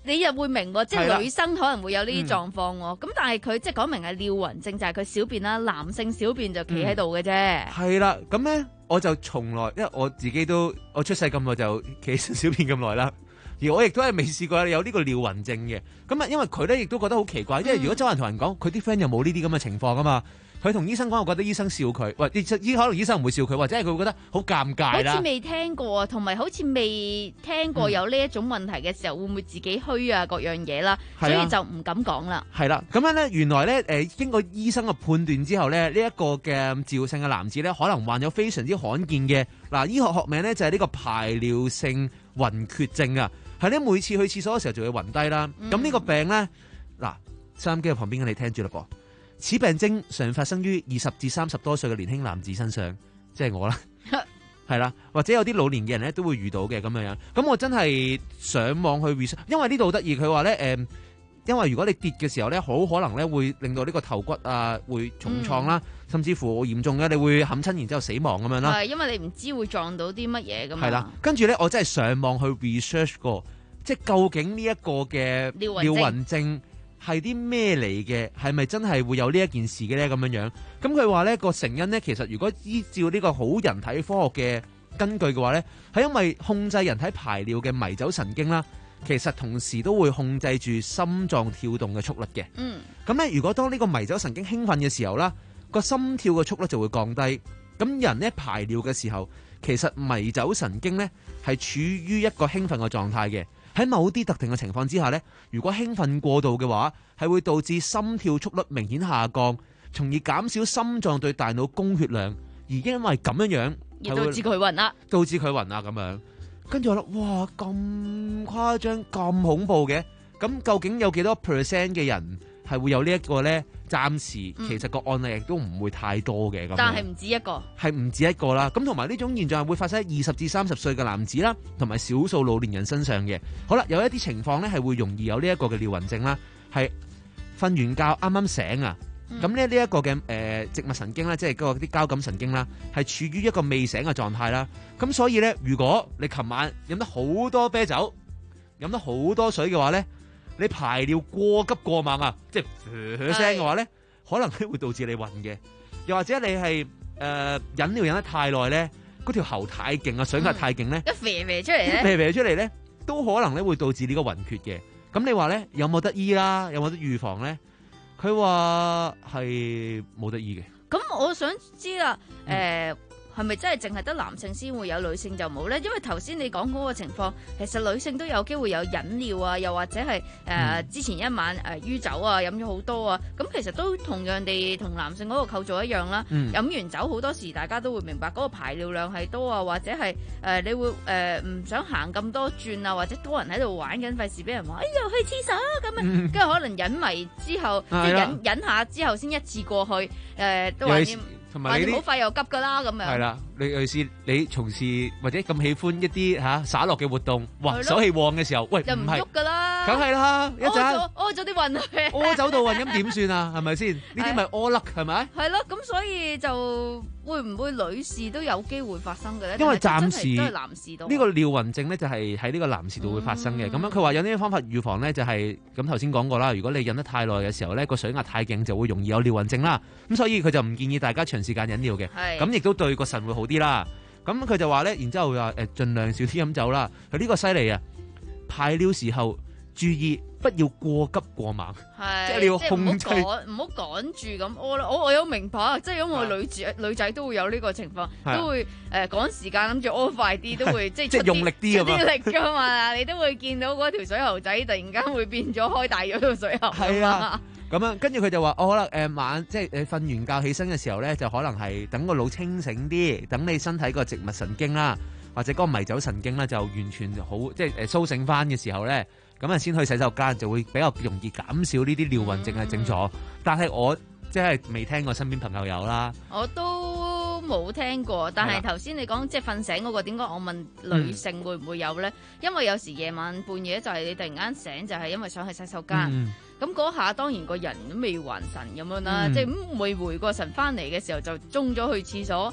你又會明喎，即係啦係女生可能會有呢啲狀況喎。咁、但係佢即係講明係尿暈症，就係佢小便啦，男性小便就企喺度嘅啫。 係啦，咁咧我就從來，因為我自己都我出世咁耐就企起身小便咁耐啦，而我亦都係未試過有呢個尿暈症嘅。咁啊，因為佢咧亦都覺得好奇怪，因為如果周圍同人講，佢啲 friend 又冇呢啲咁嘅情況啊嘛。佢同醫生講，我覺得醫生笑佢，喂，醫醫可能醫生唔會笑佢，或者係佢會覺得好尷尬啦。 好似未聽過啊，同埋好似未聽過有呢一種問題嘅時候，會唔會自己虛啊各樣嘢啦？所以就唔敢講啦。 係啦，咁樣咧，原來咧，誒經過醫生嘅判斷之後咧，呢、這、一個嘅自性嘅男子咧，可能患有非常之罕見嘅嗱，醫學學名咧就係呢個排尿性暈厥症啊，係咧每次去廁所嘅時候就會暈低啦。咁呢、嗯、個病咧，嗱，收音機喺旁邊嘅你聽住啦噃。此病徵常發生於二十至三十多歲嘅年輕男子身上，即係我啦，係啦，或者有啲老年嘅人咧都會遇到嘅咁樣樣。咁我真係上網去 research，因為呢度好得意，佢話咧誒，因為如果你跌嘅時候咧，好可能咧會令到呢個頭骨啊會重創啦，嗯、甚至乎嚴重嘅你會冚親，然之後死亡咁樣啦。 係因為你唔知會撞到啲乜嘢㗎嘛。 係啦，跟住咧我真係上網去 research 過，即係究竟呢一個嘅尿暈症係啲咩嚟嘅？係咪真係會有呢一件事嘅咧？咁樣樣，咁佢話呢個成因呢，其實如果依照呢個好人體科學嘅根據嘅話呢，係因為控制人體排尿嘅迷走神經啦，其實同時都會控制住心臟跳動嘅速率嘅。嗯，咁咧如果當呢個迷走神經興奮嘅時候啦，個心跳嘅速率就會降低。咁人呢排尿嘅時候，其實迷走神經呢係處於一個興奮嘅狀態嘅。喺某啲特定嘅情況之下呢，如果興奮過度嘅話，係會導致心跳速率明顯下降，從而減少心臟對大腦供血量，而因為咁樣樣， 而導致佢暈啦， 導致佢暈啦咁樣。跟住我諗，哇，咁誇張，咁恐怖嘅，咁究竟有幾多 percent 嘅人係會有呢一個呢？暫時其實個案例亦都唔會太多嘅，咁但係唔止一個， 係唔止一個啦。咁同埋呢種現象係會發生喺二十至三十歲嘅男子啦，同埋少數老年人身上嘅。好啦，有一啲情況咧係會容易有呢一個嘅尿暈症啦，係瞓完覺啱啱醒啊，咁咧呢一個嘅誒植物神經啦，即係嗰個啲交感神經啦，係處於一個未醒嘅狀態啦。咁所以咧，如果你琴晚飲得好多啤酒，飲得好多水嘅話咧，你排尿過急過猛啊，即係噓聲嘅話咧，可能會導致你暈嘅。又或者你係誒飲尿飲得太耐咧，嗰條喉太勁啊，水壓太勁咧， 一啡啡出嚟咧， 啡啡出嚟咧，都可能咧會導致呢個暈厥嘅。咁你話咧有冇得醫啦？有冇得預防咧？佢話係冇得醫嘅。 咁我想知啦，誒、呃。嗯係咪真係淨係得男性先會有，女性就冇咧？因為頭先你講嗰個情況，其實女性都有機會有飲尿啊，又或者係誒、呃嗯、之前一晚誒酗酒啊，飲咗好多啊，咁其實都同樣地同男性嗰個構造一樣啦。飲、嗯、完酒好多時，大家都會明白嗰個排尿量係多啊，或者係誒、呃、你會誒唔、呃、想行咁多轉啊，或者多人喺度玩緊，費事俾人話哎呀去廁所咁啊，跟住、嗯、可能忍迷之後，嗯、即係忍忍下之後先一次過去誒、呃、都話啲。同埋你好快又急噶啦，咁樣係啦。 你尤其是你從事或者咁喜歡一啲吓灑落嘅活動，哇手氣旺嘅時候，喂就唔喐噶啦， 梗係啦，一陣屙咗啲暈去， 屙走到暈咁點算啊？係咪先？呢啲咪屙甩係咪？ 係咯，咁所以就會唔會女士都有機會發生嘅咧？ 因為暫時都係男士度呢個尿暈症咧，就係喺呢個男士度會發生嘅。咁樣佢話有呢啲方法預防咧，就係咁頭先講過啦。如果你忍得太耐嘅時候咧，個水壓太勁，就會容易有尿暈症啦。咁所以佢就唔建議大家長時間忍尿嘅。咁亦都對個腎會好啲啦。咁佢就話咧，然之後話誒，盡量少啲飲酒啦。佢呢個犀利啊！排尿時候注意不要過急過猛，即係你要控制， 唔好趕住咁屙啦。我我有明白，即係因為女仔女仔都會有呢個情況，都會誒趕時間諗住屙快啲，都會即係即係用力啲咁啊，力噶嘛。你都會見到嗰條水喉仔突然間會變咗開大咗條水喉。 係啊。咁樣，跟住佢就話：哦，可能誒晚即係誒瞓完覺起身嘅時候咧，就可能係等個腦清醒啲，等你身體個植物神經啦，或者嗰個迷走神經啦，就完全好即係誒甦醒翻嘅時候咧，咁啊先去洗手間，就會比較容易減少呢啲尿暈症嘅症狀。嗯、但係我即係未聽過身邊朋友有啦， 我都冇聽過。但係頭先你講即係瞓醒嗰、嗰個，點解我問女性會唔會有咧？嗯、因為有時夜晚半夜就係你突然間醒，就係因為想去洗手間。嗯咁嗰下當然個人都未還神咁樣啦，嗯、即係未回過神翻嚟嘅時候就中咗去廁所，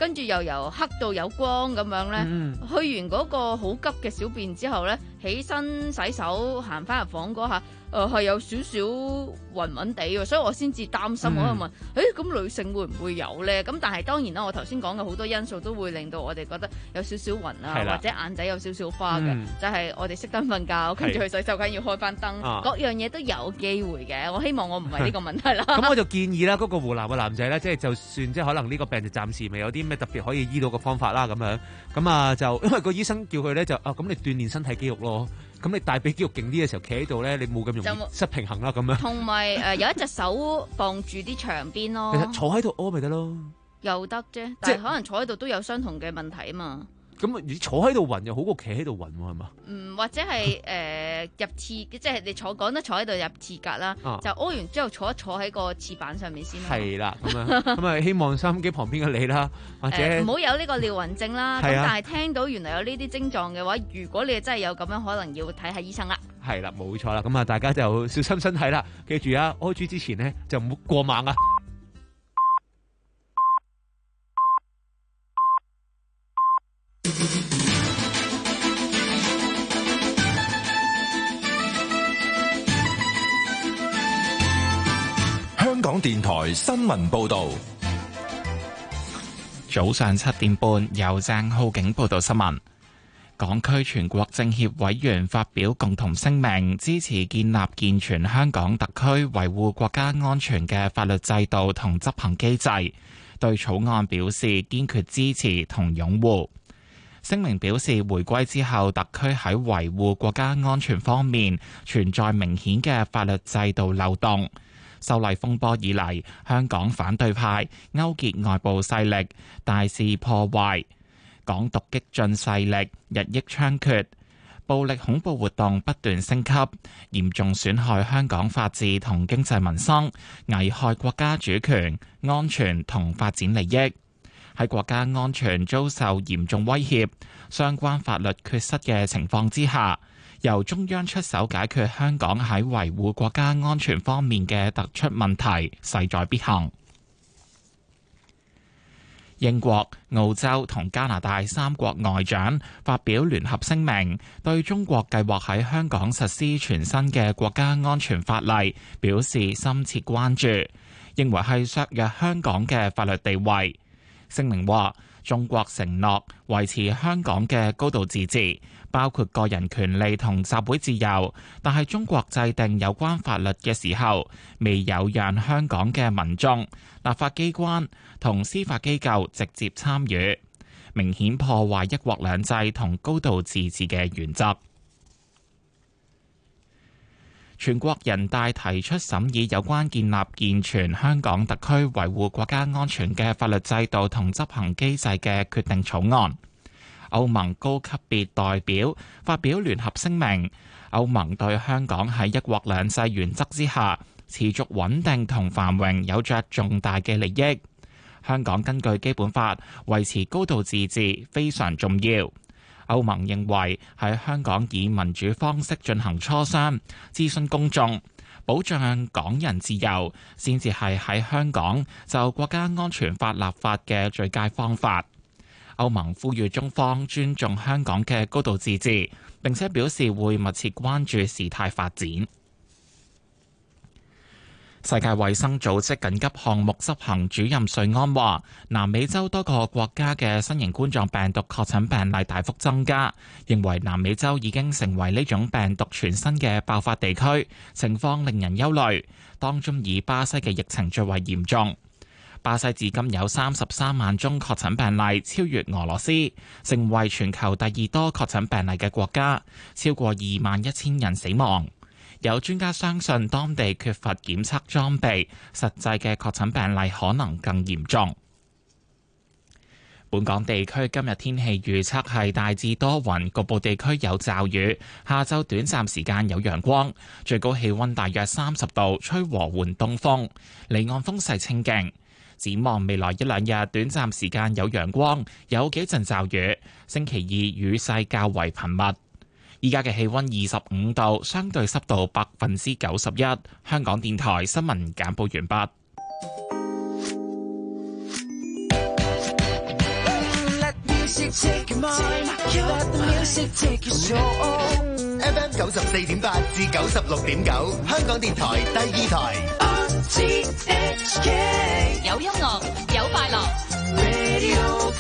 跟住又由黑到有光咁樣咧。 嗯、 去完嗰個好急嘅小便之後咧，起身洗手行翻入房嗰下，誒、呃、係有少少暈暈地喎，所以我先至擔心，我就問：誒咁、欸、女性會唔會有咧？咁但係當然啦，我頭先講嘅好多因素都會令到我哋覺得有少少暈啊，或者眼仔有少少花嘅，嗯、就係我哋熄燈瞓覺，跟住去洗手間要開翻燈，各、啊、樣嘢都有機會嘅。我希望我唔係呢個問題啦。 咁我就建議啦，嗰、那個湖南嘅男仔咧，即係就算即係可能呢個病就暫時未有啲咩特別可以醫到嘅方法啦，咁樣咁啊就因為個醫生叫佢咧就啊咁你鍛鍊身體肌肉咯。咁你大髀肌肉勁啲嘅時候，企喺度咧，你冇咁容易失平衡啦，咁樣。同埋誒有一隻手傍住啲牆邊咯。其實坐喺度屙咪得咯，又得啫，但係可能坐喺度都有相同嘅問題啊嘛。咁你坐喺度暈又好過企喺度暈喎，係嘛？嗯，或者係誒、呃、入廁，即係你坐講得坐喺度入廁格啦，啊、就屙完之後坐一坐喺個廁板上面先。係啦，咁啊，咁啊，希望收音機旁邊嘅你啦，或者唔好、呃、有呢個尿暈症啦。咁、啊、但係聽到原來有呢啲症狀嘅話，如果你真係有咁樣，可能要睇下醫生啦。係啦，冇錯啦。咁啊，大家就小心身體啦。記住啊，屙豬之前呢，就唔好過猛啊。 香港電台新聞報道， 早上七點半由鄭浩景報道新聞。港區全國政協委員發表共同聲明，支持建立健全香港特區維護國家安全嘅法律制度同執行機制，對草案表示堅決支持同擁護。聲明表示，回歸之後，特區喺維護國家安全方面存在明顯嘅法律制度漏洞。修例風波以嚟，香港反對派勾結外部勢力，大肆破壞，港獨激進勢力日益猖獗，暴力恐怖活動不斷升級，嚴重損害香港法治同經濟民生，危害國家主權、安全同發展利益。喺國家安全遭受嚴重威脅、相關法律缺失嘅情況之下，由中央出手解決香港喺維護國家安全方面嘅突出問題，勢在必行。英國、澳洲同加拿大三國外長發表聯合聲明，對中國計劃喺香港實施全新嘅國家安全法例表示深切關注，認為係削弱香港嘅法律地位。聲明話，中國承諾維持香港嘅高度自治，包括個人權利同集會自由，但係中國制定有關法律嘅時候，未有讓香港嘅民眾、立法機關同司法機構直接參與，明顯破壞一國兩制同高度自治嘅原則。全國人大提出審議有關建立健全香港特區維護國家安全嘅法律制度同執行機制嘅決定草案。歐盟高級別代表發表聯合聲明，歐盟對香港喺一國兩制原則之下持續穩定同繁榮有着重大嘅利益。香港根據基本法維持高度自治非常重要。歐盟認為喺香港以民主方式進行磋商、諮詢公眾、保障港人自由，先至係喺香港就國家安全法立法嘅最佳方法。歐盟呼籲中方尊重香港嘅高度自治，並且表示會密切關注事態發展。世界衛生組織緊急項目執行主任瑞安話，南美洲多個國家嘅新型冠狀病毒確診病例大幅增加，認為南美洲已經成為呢種病毒全新嘅爆發地區，情況令人憂慮。當中以巴西嘅疫情最為嚴重，巴西至今有三十三萬宗確診病例，超越俄羅斯，成為全球第二多確診病例嘅國家，超過二萬一千人死亡。有專家相信當地缺乏檢測裝備，實際嘅確診病例可能更嚴重。本港地區今日天氣預測係大致多雲，局部地區有驟雨，下晝短暫時間有陽光，最高氣溫大約三十度，吹和緩東風，離岸風勢清勁。展望未來一兩日，短暫時間有陽光，有幾陣驟雨。星期二雨勢較為頻密。依家嘅氣溫二十五度，相對濕度百分之九十一。香港電台新聞簡報完畢。 music take your mind, let the music take your soul。F M 九十四點八至九十六點九，香港電台第二台。 R T H K 有音樂，有快樂。 Radio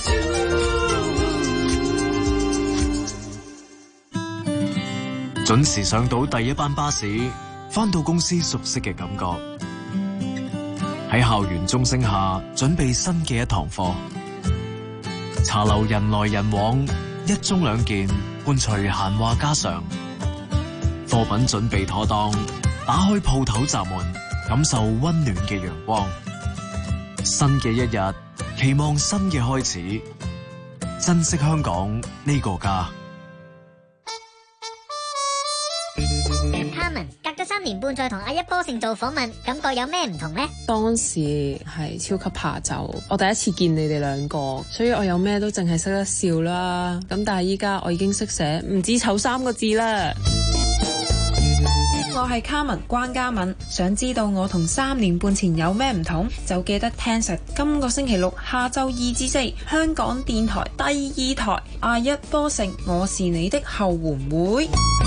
two。 準時上到第一班巴士，返到公司熟悉嘅感覺。喺校園鐘聲下，準備新嘅一堂課。茶樓人來人往，一盅兩件，伴隨閒話家常。貨品準備妥當，打開鋪頭閘門，感受溫暖嘅陽光。新嘅一日，期望新嘅開始，珍惜香港呢個家。 隔咗三年半再同阿一波勝做訪問，感覺有咩唔同呢？ 當時係超級怕醜，我第一次見你哋兩個，所以我有咩都淨係識得笑啦。咁但係依家我已經識寫唔止醜三個字啦。 我係卡文關嘉敏，想知道我同三年半前有咩唔同，就記得聽實今個星期六下晝二至四，香港電台第二台阿一波勝，我是你的後援會。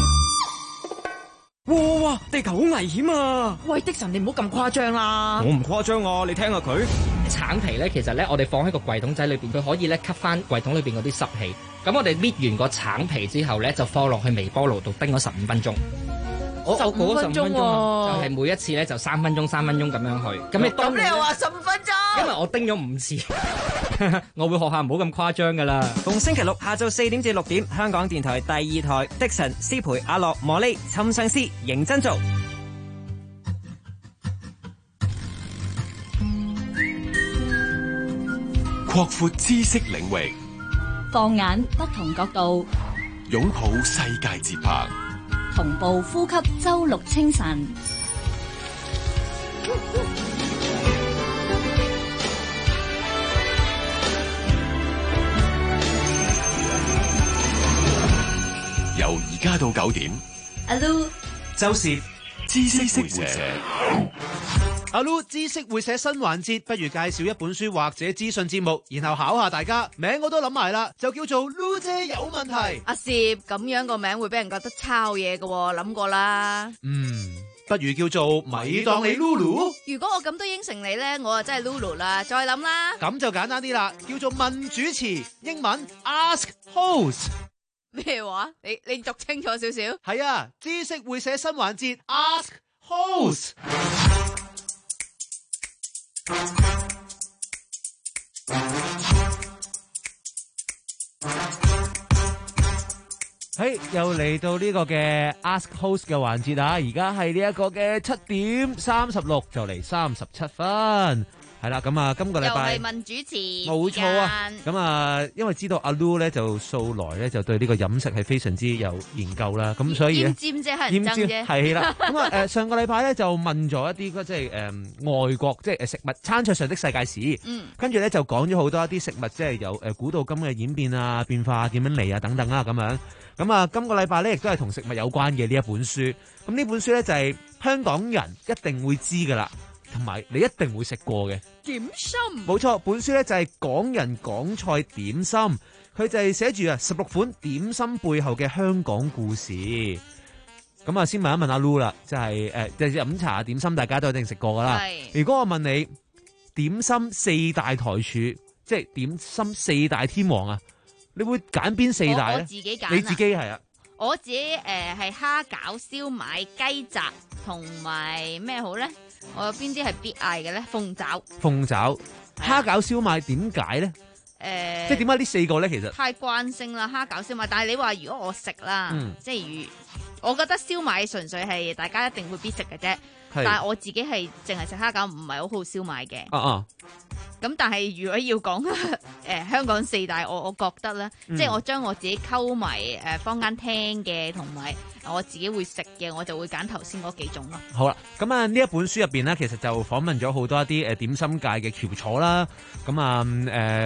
哇哇！地球好危險啊！喂，的神，你唔好咁誇張啦！ 我唔誇張啊，你聽下佢。 橙皮咧，其實咧，我哋放喺個櫃桶仔裏邊，佢可以咧吸翻櫃桶裏邊嗰啲濕氣。咁我哋搣完個橙皮之後咧，就放落去微波爐度叮咗十五分鐘。我就嗰十五分鐘啊，就係每一次咧就三分鐘、三分鐘咁樣去。咁你咁你又話十五分鐘？ 因為我叮咗五次，我會學下唔好咁誇張噶啦。 逢星期六下晝四點至六點，香港電台第二台，的神、思培、阿樂、莫莉、侵上司，認真做。 擴闊知識領域， 放眼不同角度， 擁抱世界節拍， 同步呼吸周六清晨。 由而家到九點， 阿 Lu 周氏知識會社。 阿 Lu 知識會社新環節，不如介紹一本書或者資訊節目，然後考下大家。名我都諗埋啦，就叫做 Lu 姐有問題。 阿攝咁樣個名會俾人覺得抄嘢嘅，諗過啦。 嗯，不如叫做咪當你 Lulu。 如果我咁都應承你咧，我啊真係 Lulu 啦。再諗啦。 咁就簡單啲啦，叫做問主持，英文 Ask Host。 咩話？你你讀清楚少少。 係啊，知識會社新環節 Ask Host。喺、hey, 又嚟到呢個嘅 Ask Host 嘅環節啊！而家係呢一個嘅七點三十六，就嚟三十七分。係啦，咁啊，今個禮拜又係問主持， 冇錯啊。咁啊，因為知道阿 Lu 咧就素來咧就對呢個飲食係非常之有研究啦，咁所以奄尖啫，係人憎啫。 係啦，咁啊，誒，上個禮拜咧就問咗一啲即係誒、呃、外國即係誒食物餐桌上的世界史，嗯，跟住咧就講咗好多一啲食物即係由誒古到今嘅演變啊、變化點樣嚟啊等等啊咁樣。咁啊，今個禮拜咧亦都係同食物有關嘅呢一本書。咁呢本書咧就係香港人一定會知噶啦，同埋你一定會食過嘅點心。 冇錯，本書咧就係港人港菜點心，佢就係寫住啊十六款點心背後嘅香港故事。咁啊，先問一問阿 Lu 啦，就係誒，就係飲茶點心，大家都一定食過噶啦。如果我問你點心四大台柱，即係點心四大天王啊，你會揀邊四大咧？ 我自己揀， 你自己係啊？ 我自己誒係蝦餃、燒賣、雞雜同埋咩好咧？我有邊啲係必嗌嘅咧？鳳爪。鳳爪、蝦餃、燒賣點解咧？誒， 即係點解呢四個咧？其實太慣性啦，蝦餃、燒賣。但係你話如果我食啦，嗯、即係如我覺得燒賣純粹係大家一定會必食嘅啫。但係我自己係淨係食蝦餃，唔係好好燒賣嘅。啊啊！咁但係如果要講誒、呃、香港四大，我我覺得咧，嗯、即係我將我自己溝埋誒坊間聽嘅，同埋我自己會食嘅，我就會揀頭先嗰幾種咯。好啦，咁啊呢一本書入邊咧，其實就訪問咗好多一啲誒點心界嘅翹楚啦。咁啊誒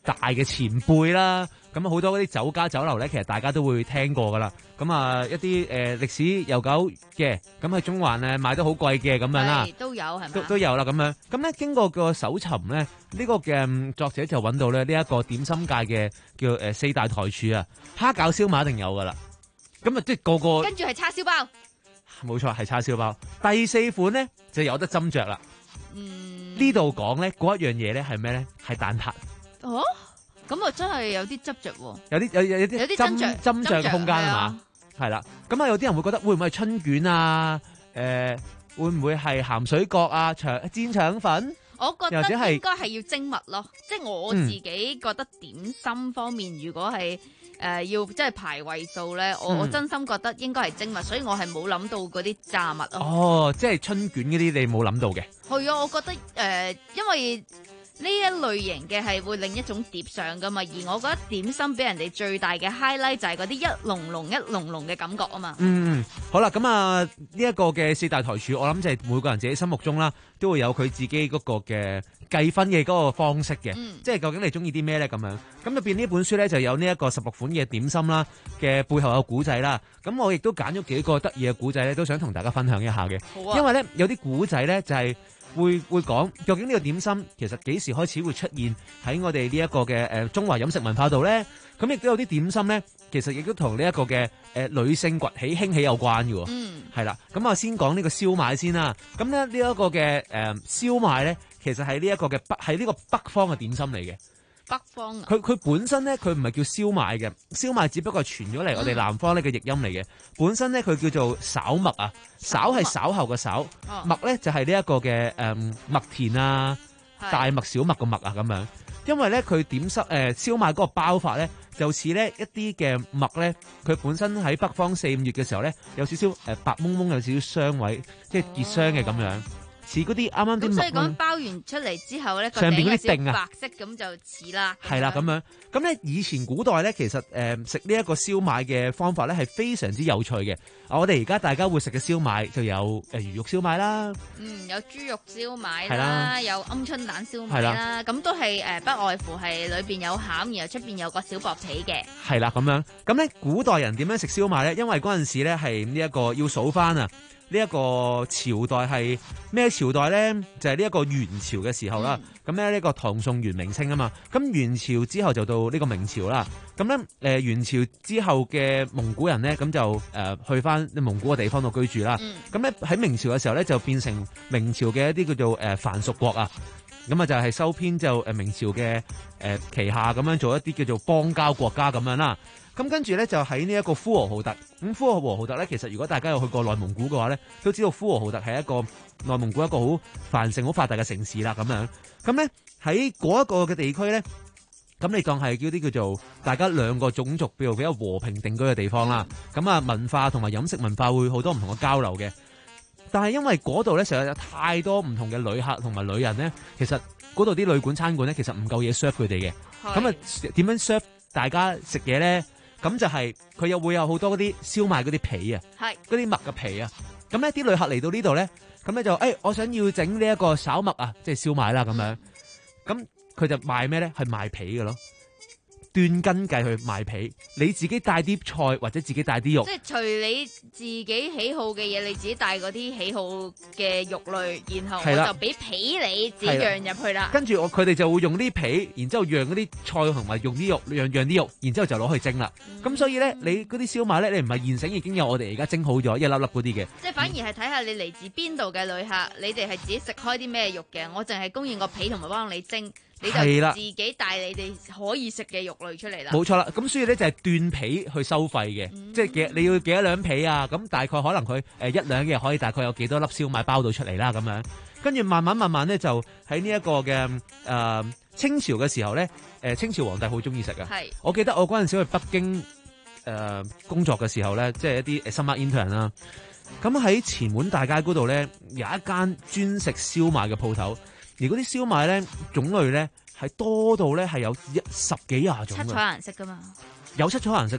大嘅前輩啦。咁好多嗰啲酒家酒樓咧，其實大家都會聽過噶啦。咁啊，一啲誒歷史悠久嘅，咁喺中環誒賣得好貴嘅咁樣啦， 都有係咪？ 都都有啦咁樣。咁咧經過個搜尋咧，呢、呢個嘅作者就揾到咧呢一個點心界嘅叫誒、呃、四大台柱啊，蝦餃燒賣一定有噶啦。咁啊，即係個個跟住係叉燒包， 冇錯係叉燒包。第四款咧就有得斟酌啦。嗯，呢度講咧嗰一樣嘢咧係咩咧？係蛋撻。 哦。咁啊，真係有啲執着喎， 有啲有有有啲斟斟酌嘅空間啊嘛，係啦。咁啊，有啲人會覺得會唔會係春卷啊？誒、呃，會唔會係鹹水角啊？腸煎腸粉？ 我覺得應該係要精密咯，即係我自己覺得點心方面，嗯、如果係誒、呃、要即係排位數咧，我、嗯、我真心覺得應該係精密，所以我係冇諗到嗰啲炸物咯。哦， 即係春卷嗰啲你冇諗到嘅？ 係啊，我覺得誒、呃，因為。呢一類型嘅係會另一種碟上噶嘛，而我覺得點心俾人哋最大嘅 highlight 就係嗰啲一籠籠一籠籠嘅感覺啊嘛。 嗯，好啦，咁啊呢一個嘅四大台柱，我諗就係每個人自己心目中啦，都會有佢自己嗰個嘅計分嘅嗰個方式嘅，嗯、即係究竟你中意啲咩咧咁樣。咁入邊呢本書咧就有呢一個十六款嘅點心啦嘅背後有古仔啦。咁我亦都揀咗幾個得意嘅古仔咧，都想同大家分享一下嘅。好啊。因為咧有啲古仔咧就係、是。會會講究竟呢個點心其實幾時開始會出現喺我哋呢一個嘅誒中華飲食文化度咧？咁亦都有啲點心咧，其實亦都同呢一個嘅誒女性崛起興起有關嘅。嗯，係啦。咁啊，先講呢個燒賣先啦。咁咧呢一個嘅誒燒賣咧，其實係呢一個嘅北係呢個北方嘅點心嚟嘅。 北方啊， 佢佢本身咧，佢唔係叫燒賣嘅，燒賣只不過係傳咗嚟我哋南方呢個譯音嚟嘅。嗯、本身咧，佢叫做稍麥啊，稍係稍後嘅稍，麥咧就係呢一個嘅誒麥田啊，大麥小麥個麥啊咁樣。因為咧佢點濕誒燒賣嗰個包法咧，就似咧一啲嘅麥咧，佢本身喺北方四五月嘅時候咧，有少少誒白蒙蒙，有少少香味，即係結霜嘅咁樣。似嗰啲啱啱啲麥， 所以講包完出嚟之後咧， 上邊嗰啲定啊， 白色咁就似啦。 係啦，咁樣咁咧，以前古代咧，其實誒食呢一個燒賣嘅方法咧係非常之有趣嘅。我哋而家大家會食嘅燒賣就有誒魚肉燒賣啦， 嗯，有豬肉燒賣啦，有鵪鶉蛋燒賣啦，咁都係誒不外乎係裏邊有餡，然後出邊有個小薄皮嘅。 係啦，咁樣咁咧，古代人點樣食燒賣咧？因為嗰陣時咧係呢一個要數翻啊。呢一個朝代係咩朝代咧？就係呢一個元朝嘅時候啦。咁咧呢個唐宋元明清啊嘛。咁元朝之後就到呢個明朝啦。咁咧誒元朝之後嘅蒙古人咧，咁就誒、呃、去翻蒙古嘅地方度居住啦。咁咧喺明朝嘅時候咧，就變成明朝嘅一啲叫做誒藩屬國啊。咁啊就係收編就誒明朝嘅誒、呃、旗下咁樣做一啲叫做邦交國家咁樣啦。咁跟住咧就喺呢一個呼和浩特，咁呼和浩特咧，其實如果大家有去過內蒙古嘅話咧，都知道呼和浩特係一個內蒙古一個好繁盛、好發達嘅城市啦。咁樣，咁咧喺嗰一個嘅地區咧，咁你當係叫啲叫做大家兩個種族比較比較和平定居嘅地方啦。咁啊文化同埋飲食文化會好多唔同嘅交流嘅，但係因為嗰度咧實在有太多唔同嘅旅客同埋旅人咧，其實嗰度啲旅館餐館咧其實唔夠嘢 serve 佢哋嘅。咁啊點樣 serve 大家食嘢咧？咁就係佢又會有好多嗰啲燒賣嗰啲皮啊，嗰啲麥嘅皮啊。咁咧啲旅客嚟到呢度咧，咁咧就誒、欸，我想要整呢一個稍麥啊，即係燒賣啦咁樣。咁佢就賣咩咧？係賣皮嘅咯，斷斤計去賣皮。你自己帶啲菜或者自己帶啲肉， 即係隨你自己喜好嘅嘢，你自己帶嗰啲喜好嘅肉類，然後我就俾皮你自己釀入去啦。 跟住我佢哋就會用啲皮，然之後釀嗰啲菜同埋用啲肉釀釀啲肉，然之後就攞去蒸啦。咁、嗯、所以咧，你嗰啲燒賣咧，你唔係現成已經有我哋而家蒸好咗一粒粒嗰啲嘅。 即係反而係睇下你嚟自邊度嘅旅客，你哋係自己食開啲咩肉嘅，我淨係供應個皮同埋幫你蒸。你就自己帶你哋可以食嘅肉類出嚟啦。 冇錯啦，咁所以咧就係斷皮去收費嘅，嗯、即係幾你要幾多兩皮啊？咁大概可能佢誒一兩嘅可以大概有幾多粒燒賣包到出嚟啦咁樣。跟住慢慢慢慢咧就喺呢一個嘅誒、呃、清朝嘅時候咧，誒、呃、清朝皇帝好中意食嘅。係，我記得我嗰陣時去北京誒、呃、工作嘅時候咧，即係一啲 summer intern 啦。咁喺前門大街嗰度咧有一間專食燒賣嘅鋪頭。而嗰啲燒賣咧種類咧係多到咧係有一十幾廿種嘅， 七彩顏色噶嘛， 有七彩顏色噶，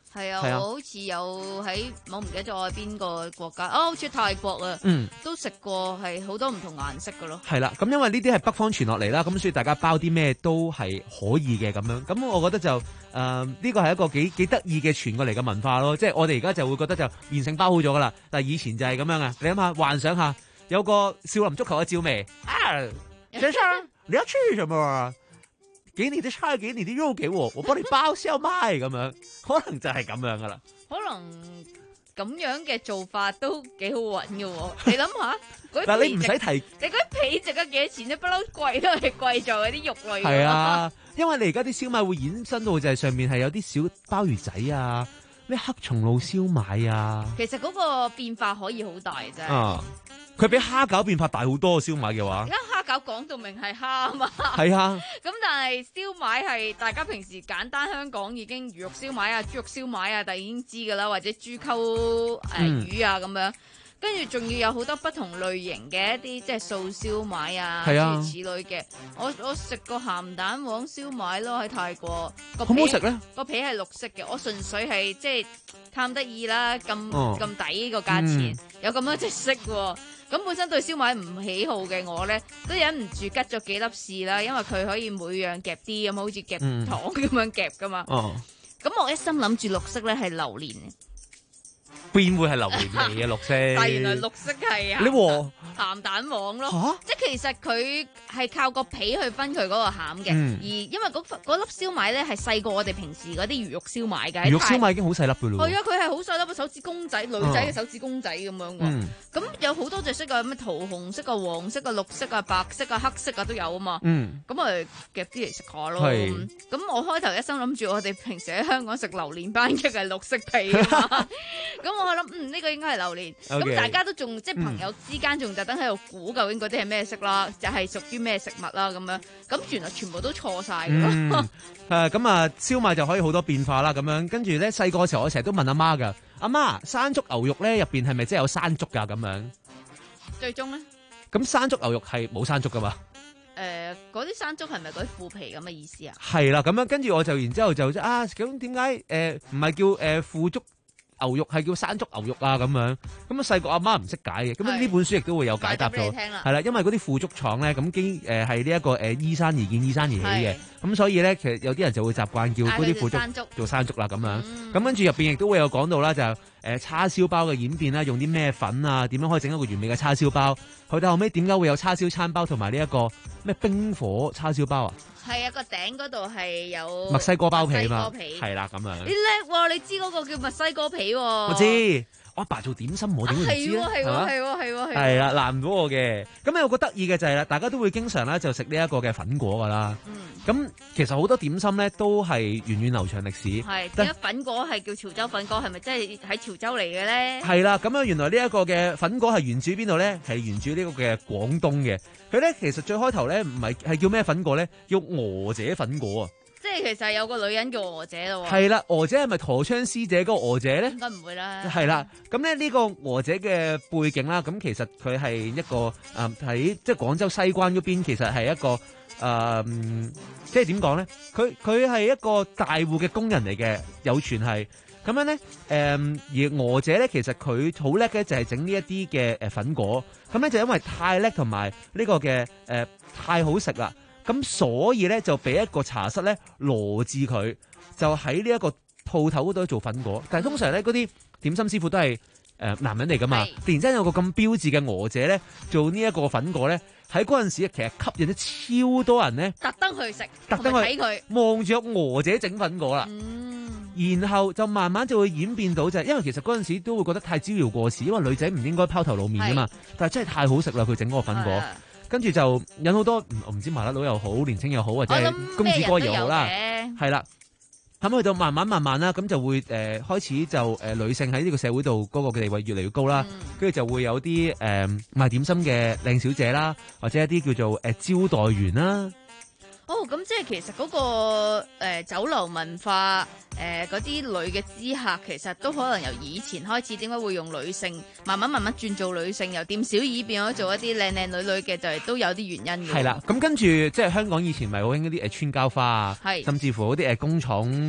係啊， 係啊我好似有喺我唔記得咗我係邊個國家，哦，好似泰國啊， 嗯都食過係好多唔同顏色嘅咯。 係啦，咁因為呢啲係北方傳落嚟啦，咁所以大家包啲咩都係可以嘅咁樣。咁我覺得就誒呢個係一個幾幾得意嘅傳過嚟嘅文化咯。即係我哋而家就會覺得就現成包好咗噶啦，但係以前就係咁樣啊。你諗下，幻想下有個少林足球嘅趙薇啊，先生你要吃什麼啊？給你的菜，給你的肉給我，我幫你包燒賣咁樣，可能就係咁樣噶啦。 可能咁樣嘅做法都幾好揾嘅喎。你諗下，嗰啲嗱皮你唔使提， 你嗰啲皮值得幾多錢咧？不嬲貴都係貴在嗰啲肉類。 係啊，因為你而家啲燒賣會衍生到就係上面係有啲小鮑魚仔啊，咩黑松露燒賣啊。 其實嗰個變化可以好大啫。 啊，佢比蝦餃變化大好多，燒賣嘅話而。家蝦餃講到明係蝦啊嘛。 係啊。 咁但係燒賣係大家平時簡單香港已經魚肉燒賣啊、豬肉燒賣啊，但係已經知㗎啦，或者豬溝誒、呃嗯魚啊咁樣。跟住仲要有好多不同類型嘅一啲即係素燒賣啊， 係啊諸如此類嘅。我我食過鹹蛋黃燒賣咯，喺泰國。個好唔好食咧？ 個皮係綠色嘅，我純粹係即係貪得意啦，咁咁、 哦抵個價錢， 嗯有咁多隻色喎。咁本身對燒賣唔喜好嘅我咧，都忍唔住吉咗幾粒試啦，因為佢可以每樣夾啲咁，好似夾嗯糖咁樣夾噶嘛。 哦， 咁我一心諗住綠色咧係榴蓮嘅， 邊會係榴蓮味嘅綠色？ 但係原來綠色係啊你和鹹蛋黃咯嚇， 即係其實佢係靠個皮去分佢嗰個餡嘅， 嗯而因為嗰嗰粒燒賣咧係細過我哋平時嗰啲魚肉燒賣嘅， 魚肉燒喺泰賣已經好細粒嘅咯喎。 係啊，佢係好細粒個手指公仔，女仔嘅手指公仔咁樣喎。 嗯咁有好多隻色啊，咩桃紅色啊、黃色啊、綠色啊、白色啊、黑色啊都有啊嘛。 嗯咁咪夾啲嚟食下咯。 係咁我開頭一心諗住我哋平時喺香港食榴蓮班戟係綠色皮啊嘛。咁我諗嗯呢個應該係榴蓮。咁 OK 大家都仲即係朋友之間仲特登喺度估究竟嗰啲係咩色啦，就係屬於咩食物啦咁樣。咁原來全部都錯晒㗎嗯， 咯。 誒咁啊，燒賣就可以好多變化啦，咁樣跟住咧細個嘅時候，我成日都問阿媽㗎，阿媽山竹牛肉咧入邊係咪真係有山竹㗎咁樣？ 最終咧， 咁山竹牛肉係冇山竹㗎嘛？ 誒嗰啲山竹係咪嗰啲腐皮咁嘅意思啊？ 係啦，咁樣跟住我就然之後就啊，咁點解誒唔係叫誒腐竹牛肉係叫山竹牛肉啊咁樣？咁啊細個阿媽唔識解嘅，咁啊呢本書亦都會有解答到， 解答俾你聽啦係啦，因為嗰啲腐竹廠咧，咁經誒係呢一個誒依山而建依山而起嘅，咁所以咧其實有啲人就會習慣叫嗰啲腐竹嗌佢做山竹做山竹啦咁樣。咁跟住入邊亦都會有講到啦，就誒叉燒包嘅演變啦，用啲咩粉啊，點樣可以整一個完美嘅叉燒包？去到後尾點解會有叉燒餐包同埋呢一個咩冰火叉燒包啊？ 係啊，個頂嗰度係有墨西哥包皮啊嘛墨西哥皮， 係啦咁樣你。叻喎！你知嗰個叫墨西哥皮喎？ 我知，我阿爸做點心，我點會唔知咧？ 係喎係喎嘛係喎係喎係啦，難唔到我嘅。咁有個得意嘅就係啦，大家都會經常咧就食呢一個嘅粉果噶啦。咁其實好多點心咧都係源遠流長歷史。 係但點解粉果係叫潮州粉果？係咪真係喺潮州嚟嘅咧？ 係啦，咁樣原來呢一個嘅粉果係源自邊度咧？係源自呢個嘅廣東嘅。佢咧其實最開頭咧唔係係叫咩粉果咧？叫娥姐粉果啊。 即係其實有個女人叫娥姐咯喎。 係啦，娥姐係咪陀槍師姐嗰個娥姐咧？ 應該唔會啦。 係啦，咁咧呢個娥姐嘅背景啦，咁其實佢係一個誒喺即係廣州西關嗰邊，其實係一個誒、呃，即係點講咧？佢佢係一個大戶嘅工人嚟嘅，有傳係咁樣咧。誒、呃、而娥姐咧，其實佢好叻嘅就係整呢一啲嘅誒粉果，咁咧就因為太叻同埋呢個嘅誒、呃、太好食啦。咁所以咧就俾一個茶室咧羅致佢，就喺呢一個鋪頭嗰度做粉果。但係通常咧嗰啲點心師傅都係誒、呃、男人嚟噶嘛，突然之間有個咁標誌嘅娥姐咧做呢一個粉果咧，喺嗰陣時其實吸引咗超多人咧， 特登去食， 特登去同埋睇佢。 望住個娥姐整粉果啦。然後就慢慢就會演變到就係，因為其實嗰陣時都會覺得太招搖過市，因為女仔唔應該拋頭露面噶嘛。但係真係太好食啦，佢整嗰個粉果。跟住就引好多，我唔知麻甩佬又好，年青又好，或者係公子哥又好啦，係啦。咁去到慢慢慢慢啦，咁就會誒、呃、開始就誒、呃、女性喺呢個社會度嗰個嘅地位越嚟越高啦。跟住、嗯、就會有啲誒、呃、賣點心嘅靚小姐啦，或者一啲叫做誒、呃、招待員啦。 哦，咁即係其實嗰、那個誒、呃、酒樓文化，誒嗰啲女嘅知客，其實都可能由以前開始，點解會用女性，慢慢慢慢轉做女性，由店小二變咗做一啲靚靚女女嘅，就係都有啲原因嘅。 係啦，咁跟住即係香港以前咪好興嗰啲誒穿膠花啊， 係甚至乎嗰啲誒工廠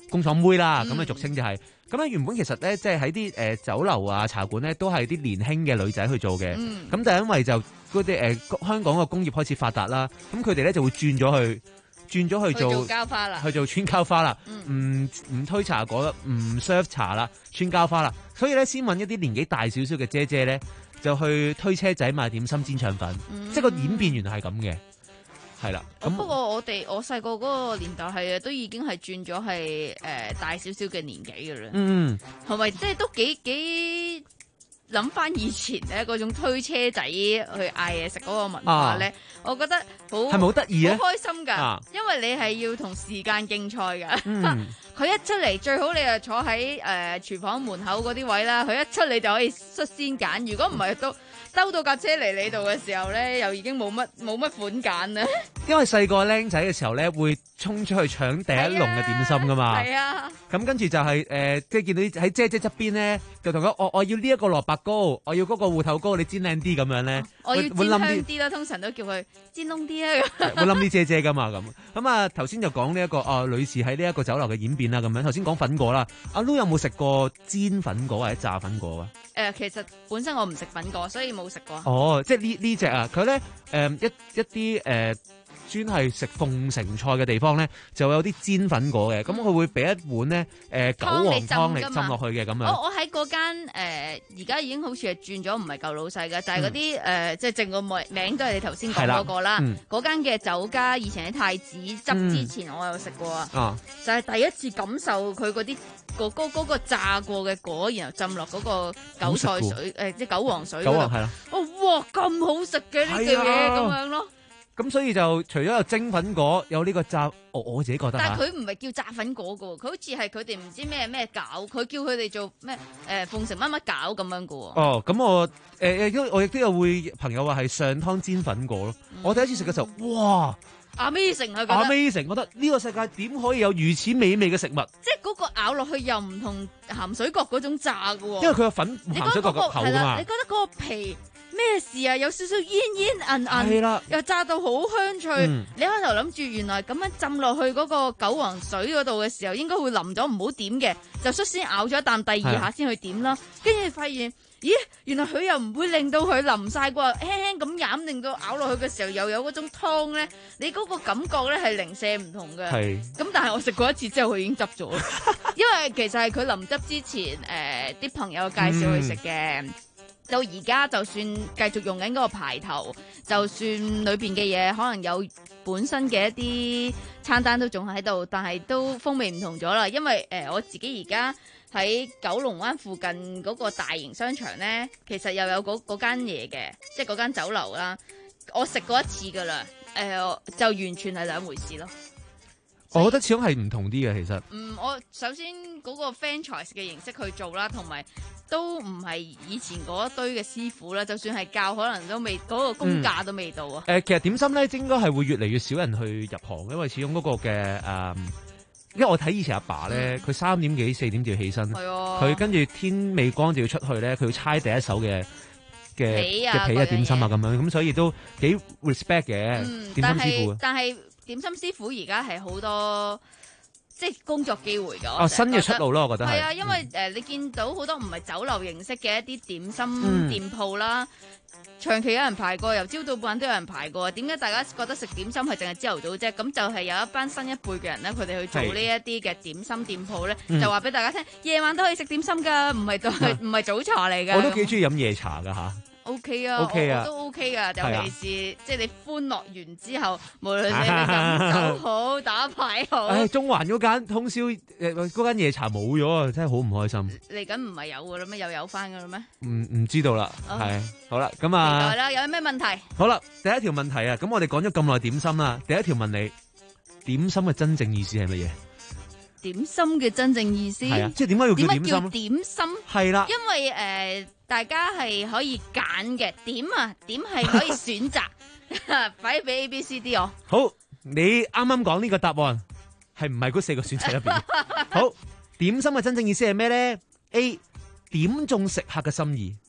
工廠妹啦，咁啊、 嗯、 俗稱就係、是。咁咧原本其實咧，即係喺啲誒酒樓啊、茶館咧，都係啲年輕嘅女仔去做嘅。咁、嗯、但係因為就嗰啲誒香港嘅工業開始發達啦，咁佢哋咧就會轉咗去轉咗去做去做膠花啦， 去做穿膠花啦。唔唔、嗯、推茶果，唔 serve 茶啦，穿膠花啦。所以咧，先揾一啲年紀大少少嘅姐姐咧，就去推車仔賣點心、煎腸粉。嗯、即係個演變原來係咁嘅。係啦，咁不過我哋我細個嗰個年代係啊，都已經係轉咗係誒大少少嘅年紀嘅啦。嗯，係咪即係都幾幾諗翻以前咧嗰種推車仔去嗌嘢食嗰個文化咧？啊、我覺得好係咪好得意啊？好開心㗎，啊、因為你係要同時間競賽㗎。佢、嗯、一出嚟最好你就坐喺誒、呃、廚房門口嗰啲位啦。佢一出嚟就可以率先揀，如果唔係都。兜到架車嚟你度嘅時候咧，又已經冇乜冇乜款揀啦。 因為細個僆仔嘅時候咧，會衝出去搶第一籠嘅點心噶嘛。係啊。咁跟住就係、是、誒、呃，即係見到喺姐姐側邊咧，就同佢我我要呢一個蘿蔔糕，我要嗰個芋頭糕，你煎靚啲咁樣咧。 我要煎香啲啦，通常都叫佢煎燶啲啊。 會冧啲姐姐噶嘛咁。咁啊頭先就講呢一個啊、呃、女士喺呢一個酒樓嘅演變啦咁樣。頭先講粉果啦，阿 Lu 有冇食過煎粉果或者炸粉果啊？ 誒、呃，其實本身我唔食粉果，所以冇食過。 哦，即係呢呢隻啊，佢咧誒一一啲誒、呃、專係食鳳城菜嘅地方咧，就有啲煎粉果嘅，咁佢、嗯、會俾一碗咧誒、呃、韭黃湯嚟浸落去嘅咁樣。 我我喺嗰間誒而家已經好似係轉咗，唔係舊老細嘅，就係嗰啲誒即係正個名都係你頭先講嗰個啦。嗰間嘅酒家以前喺太子執之前，我有食過啊，嗯、就係第一次感受佢嗰啲。嗰個嗰個炸過嘅果，然後浸落嗰個韭菜水，誒即係韭黃水嗰度。韭黃係啦。哦，哇，咁好食嘅呢隻嘢咁樣咯。 咁所以就除咗有蒸粉果，有呢個炸，我我自己覺得。 但係佢唔係叫炸粉果㗎喎，佢好似係佢哋唔知咩咩餃，佢叫佢哋做咩誒鳳城乜乜餃咁樣㗎喎。 哦，咁我誒誒，我亦都有會朋友話係上湯煎粉果咯。嗯、我第一次食嘅時候，哇！ Amazing 啊 ！Amazing，覺得呢個世界點可以有如此美味嘅食物？ 即係嗰個咬落去又唔同鹹水角嗰種炸㗎喎。 因為佢有粉鹹水角個口㗎嘛。 你覺得嗰個皮咩事啊？有少少煙煙韌韌， 係啦， 又炸到好香脆。嗯、你開頭諗住原來咁樣浸落去嗰個韭黃水嗰度嘅時候，應該會淋咗，唔好點嘅，就率先咬咗一啖，第二下先去點啦。跟住發現。咦，原來佢又唔會令到佢淋晒啩，輕輕咁飲，令到咬落去嘅時候又有嗰種湯咧，你嗰個感覺咧係零舍唔同嘅。係。咁但係我食過一次之後，佢已經執咗，因為其實係佢臨執之前，誒、呃、啲朋友介紹去食嘅。嗯、到而家就算繼續用緊嗰個牌頭，就算裏邊嘅嘢可能有本身嘅一啲餐單都仲喺度，但係都風味唔同咗啦。因為誒、呃、我自己而家。喺九龍灣附近嗰個大型商場咧，其實又有嗰嗰間嘢嘅，即係嗰間酒樓啦。我食過一次噶啦，誒、呃、就完全係兩回事咯。 我覺得始終係唔同啲嘅，其實。嗯， 我首先嗰個 franchise 嘅形式去做啦，同埋都唔係以前嗰一堆嘅師傅啦。就算係教，可能都未嗰、嗰個工價都未到啊。誒、 嗯呃，其實點心咧，應該係會越嚟越少人去入行，因為始終嗰個嘅誒。呃因為我睇以前阿爸咧，佢三、嗯、點幾四點就要起身，佢跟住天未光就要出去咧，佢要猜第一手嘅嘅嘅皮啊點心啊咁樣，咁所以都幾 respect 嘅、嗯、點心師傅。 但係點心師傅而家係好多即係工作機會㗎。 哦，新嘅出路咯，我覺得係。 係啊，因為誒、嗯呃、你見到好多唔係酒樓形式嘅一啲點心店鋪啦。嗯長期有人排過，由朝到晚都有人排過。點解大家覺得食點心係淨係朝頭早啫？咁就係有一班新一輩嘅人咧，佢哋去做呢一啲嘅點心店鋪咧，是就話俾大家聽，夜、嗯、晚都可以食點心㗎，唔係都係唔係早茶嚟㗎。 我都幾中意飲夜茶㗎吓。 O K 啊， okay 啊我，我都 O K 噶，尤其是、啊、即係你歡樂完之後，無論你飲酒好打牌好。 唉、哎，中環嗰間通宵誒，嗰間夜茶冇咗啊，真係好唔開心。 嚟緊唔係有噶啦咩？又有翻噶啦咩？ 唔唔知道啦，係、oh. 好啦，咁啊， 期待啦，有咩問題？ 好啦，第一條問題啊，咁我哋講咗咁耐點心啦，第一條問你，點心嘅真正意思係乜嘢？ 點心嘅真正意思， 係啊，即係點解要叫點心？ 點解叫點心？ 係啦， 因為誒、呃，大家係可以揀嘅點啊，點係可以選擇，快啲俾 A B C D 我。 好，你啱啱講呢個答案係唔係嗰四個選擇入邊？好，點心嘅真正意思係咩咧 ？A 點中食客嘅心意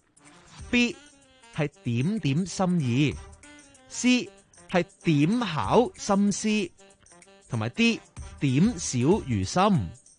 ，B 係點點心意 ，C 係點巧心思，同埋 D。點小如心，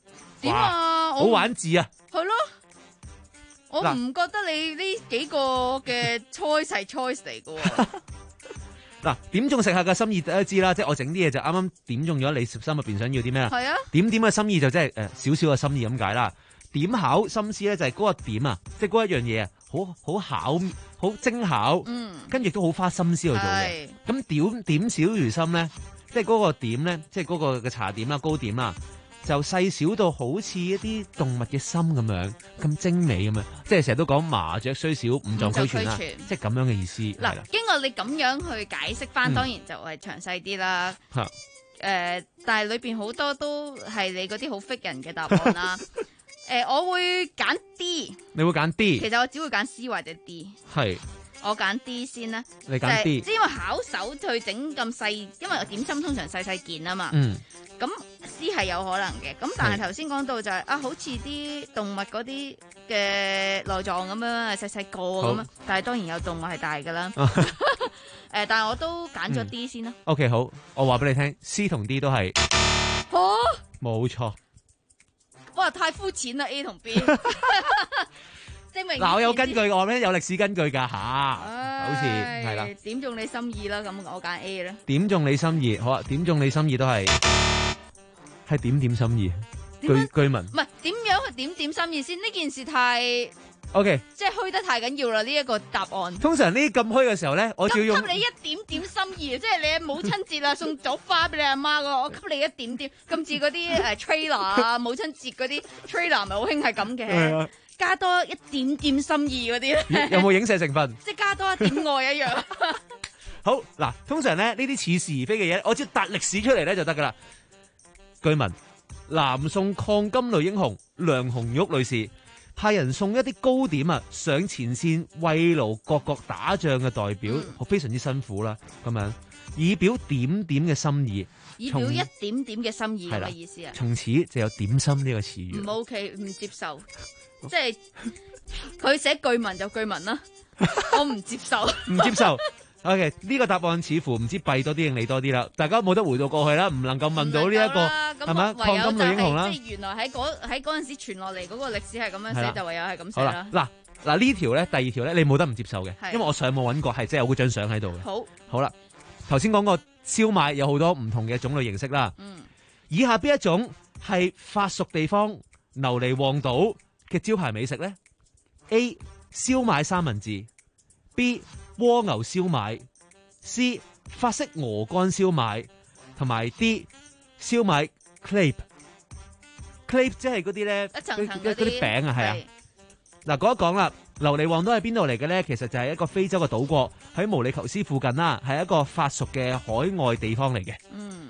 點啊？ 好玩字啊！ 係咯，我唔覺得你呢幾個嘅 choice 係 choice 嚟嘅。 嗱，點中食客嘅心意大家知啦，即係我整啲嘢就啱啱點中咗你心入邊想要啲咩啊？ 係啊， 點點嘅心意就即係誒少少嘅心意咁解啦。點巧心思咧就係嗰個點啊，即係嗰一樣嘢啊，好好巧好精巧，嗯，跟住都好花心思去做嘅。咁點點小如心咧，即係嗰個點咧，即係嗰個嘅茶點啦、糕點啦，就細小到好似一啲動物嘅心咁樣，咁精美咁樣，即係成日都講麻雀雖小，五臟俱全啦，即係咁樣嘅意思。 嗱，經過你咁樣去解釋翻，當然就係詳細啲啦。誒、嗯呃，但係裏邊好多都係你嗰啲好 fit 人嘅答案啦。誒、呃，我會揀 D。你會揀 D？其實我只會揀 C 或者 D。係。我揀 D 先啦。你揀 D？即係因為巧手去整咁細，因為點心通常細細件啊嘛。嗯。咁 C 係有可能嘅，咁但係頭先講到就係、是、啊，好似啲動物嗰啲嘅內臟咁樣，細細個咁啊，但係當然有動物係大㗎啦。誒、呃，但係我都揀咗 D 先啦。 O、嗯、K， 好，我話俾你聽 ，C 同 D 都係。嚇、哦！冇錯。 哇！太膚淺啦 ，A 同 B。證明嗱，我有根據，我咧有歷史根據㗎吓、啊，好似係啦。 點中你心意啦，咁我揀 A 啦。 點中你心意，好啊！點中你心意都係係點點心意，據據聞。唔係點樣去點點心意先？呢件事太 OK， 即係虛得太緊要啦！呢、這、一個答案。 通常呢啲咁虛嘅時候咧，我就要用。 給你一點點心意，即係你母親節啊，送咗花俾你阿媽個，我給你一點點，咁似嗰啲誒 trailer 啊，母親節嗰啲 trailer 咪好興係咁嘅。加多一點點心意嗰啲有冇影射成分？ 即係加多一點愛一樣。 好嗱，通常咧呢啲似是而非嘅嘢，我只要搭歷史出嚟咧就得噶啦。據聞南宋抗金女英雄梁紅玉女士派人送一啲糕點啊上前線慰勞各國打仗嘅代表，嗯、非常之辛苦啦，咁樣以表點點嘅心意。 以表一點點嘅心意嘅意思啊？ 從此就有點心呢個詞語。 唔 OK，唔接受。即係佢寫句文就句文啦，我唔接受， 唔接受。OK， 呢個答案似乎唔知弊多啲定你多啲啦。大家冇得回到過去啦，唔能夠問到呢、這、一個係咪抗金女英雄啦？ 即係原來喺嗰喺嗰陣時傳落嚟嗰個歷史係咁樣寫，就唯有係咁寫啦。 嗱嗱呢條咧，第二條咧，你冇得唔接受嘅，因為我上網揾過，係真係有嗰張相喺度嘅。好，好啦，頭先講過燒賣有好多唔同嘅種類形式啦。嗯，以下邊一種係法屬地方琉璃旺島嘅招牌美食咧 ？A. 燒賣三文治 B. 蝸牛燒賣 C. 法式鵝肝燒賣同埋 D. 燒賣 crepe crepe 即係嗰啲咧，一層層嗰啲餅啊，係啊。嗱，講一講啦，琉璃旺島係邊度嚟嘅咧？其實就係一個非洲嘅島國，喺毛里求斯附近啦，係一個法屬嘅海外地方嚟嘅。嗯。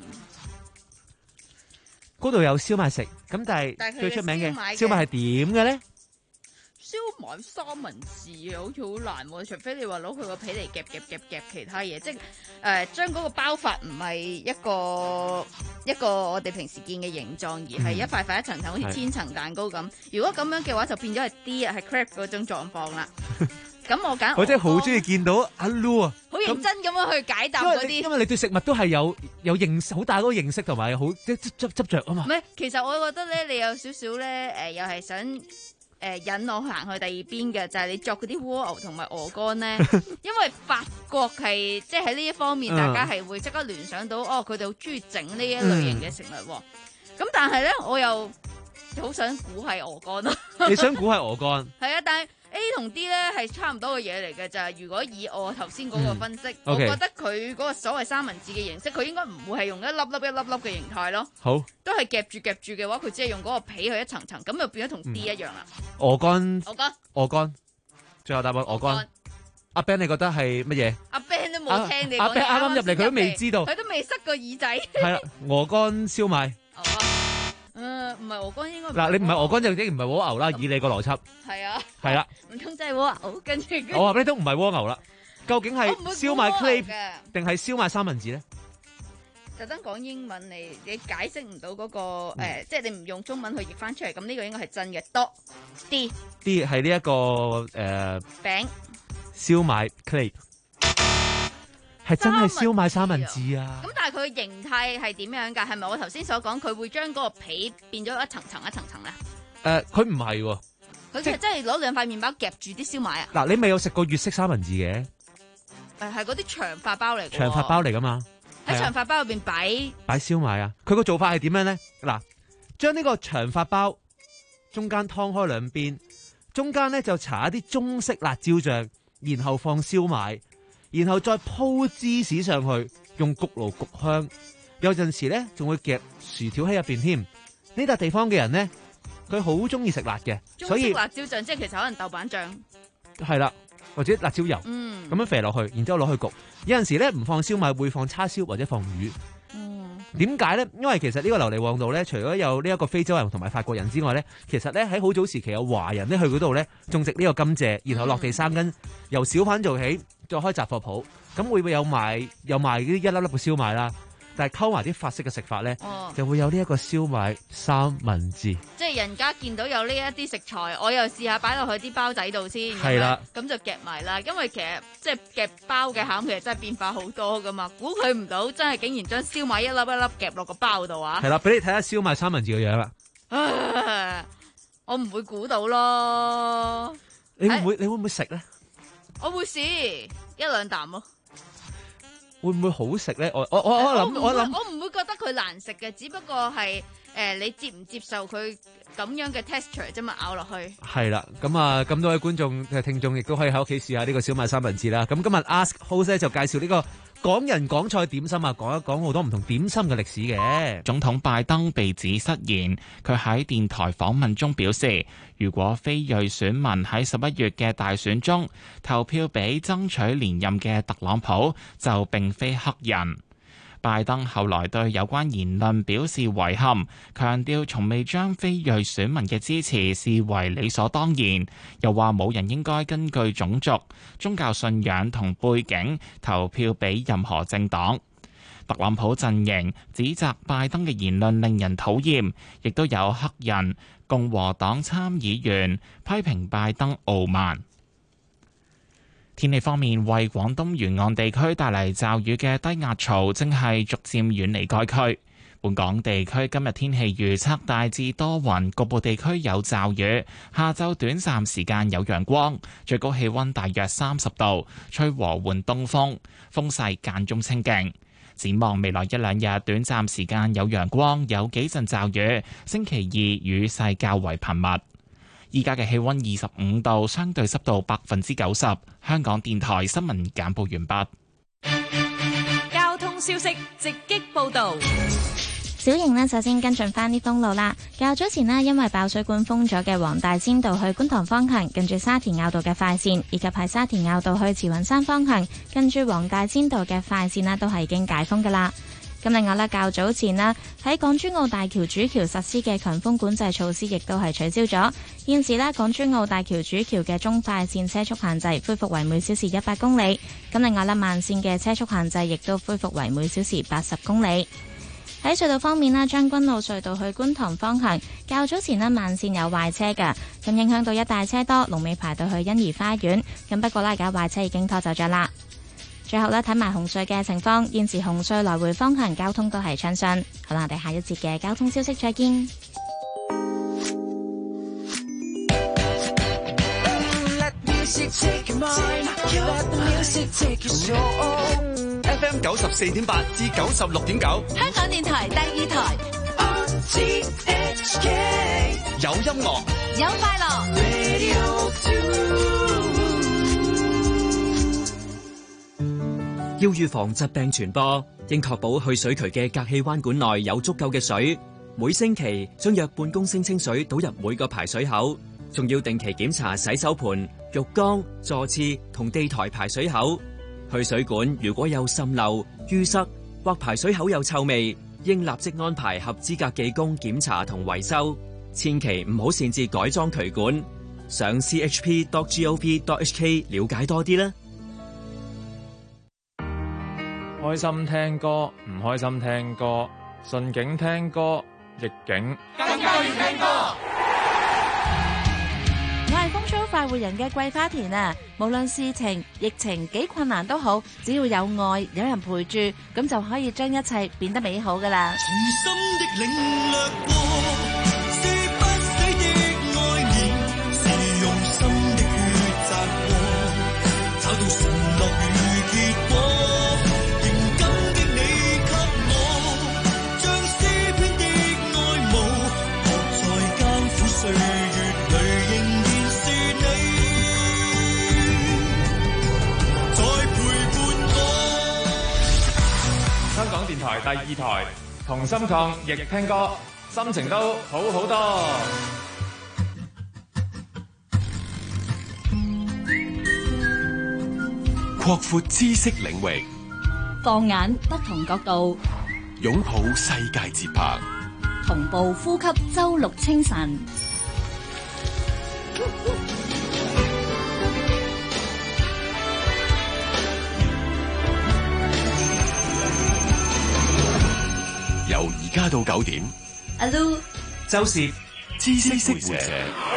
嗰度有燒賣食，咁但係最出名嘅燒賣係點嘅咧？ 燒賣三文治啊，好似好難喎，除非你話攞佢個皮嚟夾夾夾夾其他嘢，即係誒將嗰個包法唔係一個一個我哋平時見嘅形狀，而係一塊塊一層層，好似千層蛋糕咁。如果咁樣嘅話，就變咗係 D 啊，係 crepe 嗰種狀況啦。咁我揀， 我真係好中意見到阿 Lu 啊， 好認真咁樣去解答嗰啲， 因為你對食物都係有有認識，好大嗰個認識同埋好即執執執着啊嘛。 唔係，其實我覺得咧，你有少少咧，誒，又係想誒引我行去第二邊嘅，就係你作嗰啲蝸牛同埋鵝肝咧，因為法國係即係喺呢一方面，大家係會即刻聯想到，哦，佢哋好中意整呢一類型嘅食物。咁但係咧，我又好想估係鵝肝咯。 你想估係鵝肝？ 係啊，但係。A 同 D 咧係差唔多嘅嘢嚟嘅，就係如果以我頭先嗰個分析，嗯 okay. 我覺得佢嗰個所謂三文治嘅形式，佢應該唔會係用一粒粒一粒粒嘅形態咯。好，都係夾住夾住嘅話，佢只係用嗰個皮去一層層，咁就變咗同 D 一樣啦。 鵝肝， 鵝肝， 鵝肝，最後答案鵝肝。阿 Ben 你覺得係乜嘢？ 阿 Ben 都冇聽你講。 阿 Ben 啱啱入嚟，佢都未知道， 佢都未塞個耳仔。 係啦，鵝肝燒賣。 嗯，唔係鵝肝應該嗱，你唔係鵝肝就已經唔係蝸牛啦，以你個邏輯。係啊。係啦。 唔通真係蝸牛？跟住。 我話俾你都唔係蝸牛啦，究竟係燒賣 crepe 定係燒賣三文治咧？ 特登講英文嚟，你解釋唔到嗰個誒，即係你唔用中文去譯翻出嚟，咁呢個應該係真嘅。多 D。 D 係呢一個誒餅。 燒賣 crepe。係真係燒賣三文治啊！ 咁但係佢佢形態係點樣㗎？係咪我頭先所講佢會將嗰個皮變咗一層層一層層咧？誒、 呃，佢唔係喎， 佢係真係攞兩塊麵包夾住啲燒賣啊！ 嗱，你未有食過粵式三文治嘅？ 誒，係嗰啲長發包嚟嘅。 長發包嚟㗎嘛？ 喺長發包入邊擺擺燒賣啊！佢個做法係點樣咧？嗱，將呢個長發包中間劏開兩邊，中間咧就搽一啲中式辣椒醬，然後放燒賣，然後再鋪芝士上去，用焗爐焗香。有陣時咧仲會夾薯條喺入邊添。呢笪地方嘅人咧，佢好中意食辣嘅，所以中式辣椒醬即係其實可能豆瓣醬係啦，或者辣椒油， 嗯， 咁樣肥落去，然之後攞去焗。有陣時咧唔放燒賣，會放叉燒或者放魚。點解咧？因為其實呢個琉璃旺道咧，除咗有呢一個非洲人同埋法國人之外咧，其實咧喺好早時期有華人咧去嗰度咧種植呢個甘蔗，然後落地生根，由小販做起，再開雜貨鋪，咁會唔會有賣有賣啲一粒粒嘅燒賣啦？但係溝埋啲法式嘅食法咧， 哦、 就會有呢一個燒賣三文治。 即係人家見到有呢一啲食材，我又試下擺落去啲包仔度先， 係啦， 咁就夾埋啦。因為其實即係夾包嘅餡，其實真係變化好多噶嘛。估佢唔到，真係竟然將燒賣一粒一粒夾落個包度啊！ 係啦，俾你睇下燒賣三文治嘅樣啦。 我唔會估到咯。 你會唔會？你會唔會食咧？ 我會試一兩啖咯。 會唔會好食咧？我我我我諗我諗我唔會覺得佢難食嘅，只不過係誒、呃、你接唔接受佢咁樣嘅 texture 啫嘛，咬落去。 係啦，咁啊咁多位觀眾嘅聽眾亦都可以喺屋企試下呢個燒賣三文治啦。咁今日 Ask Host 咧就介紹呢個港人港菜點心啊，講一講好多唔同點心嘅歷史嘅。 總統拜登被指失言，佢喺電台訪問中表示，如果非裔選民喺十一月嘅大選中投票俾爭取連任嘅特朗普，就並非黑人。拜登後來對有關言論表示遺憾，強調從未將非裔選民嘅支持視為理所當然，又話冇人應該根據種族、宗教信仰同背景投票俾任何政黨。特朗普陣營指責拜登嘅言論令人討厭，亦都有黑人共和黨參議員批評拜登傲慢。天氣方面，為廣東沿岸地區帶嚟驟雨嘅低壓槽正係逐漸遠離該區。本港地區今日天氣預測大致多雲，局部地區有驟雨，下晝短暫時間有陽光，最高氣溫大約三十度，吹和緩東風，風勢間中清勁。展望未來一兩日，短暫時間有陽光，有幾陣驟雨。星期二雨勢較為頻密。依家嘅氣溫二十五度，相對濕度百分之九十。香港電台新聞簡報完畢。 交通消息直擊報道。 小瑩呢，首先跟進翻啲封路啦。較早前呢，因為爆水管封咗嘅黃大仙道去觀塘方向，近住沙田坳道嘅快線，以及係沙田坳道去慈雲山方向，近住黃大仙道嘅快線呢，都係已經解封噶啦。咁另外咧，較早前呢，喺港珠澳大橋主橋實施嘅強風管制措施，亦都係取消咗。現時呢，港珠澳大橋主橋嘅中快線車速限制恢復為每小時一百公里。咁另外咧，慢線嘅車速限制亦都恢復為每小時八十公里。喺隧道方面呢，將軍澳隧道去觀塘方向，較早前呢，慢線有壞車㗎，咁影響到一大車多，龍尾排到去欣怡花園。咁不過呢，而家壞車已經拖走咗啦。最後呢，睇埋紅隧嘅情況，現時紅隧來回方向交通都係暢順。好啦，我哋下一節嘅交通消息再見。 F M 九十四點八至九十六點九， 香港電台第二台。 有音樂， 有快樂。 要預防疾病傳播，應確保去水渠嘅隔氣彎管內有足夠嘅水。每星期將約半公升清水倒入每個排水口，仲要定期檢查洗手盆、浴缸、座廁同地台排水口。去水管如果有滲漏、淤塞或排水口有臭味，應立即安排合資格技工檢查同維修。千祈唔好擅自改裝渠管。上 c h p dot gov dot h k 了解多啲啦。 開心聽歌，唔開心聽歌，順境聽歌，逆境更加要聽歌。我係風騷快活活人嘅桂花田啊，無論事情、疫情幾困難都好，只要有愛，有人陪住，咁就可以將一切變得美好噶啦。 重新的領略過，是不死的愛念，是用心的抉擇過，找到承諾與結果。歲月裏仍然是你，在陪伴我。 香港電台第二台，同心抗疫聽歌，心情都好好多。 擴闊知識領域， 放眼不同角度， 擁抱世界節拍， 同步呼吸周六清晨。 由而家到九點， 阿 Lu 周氏知識識活者，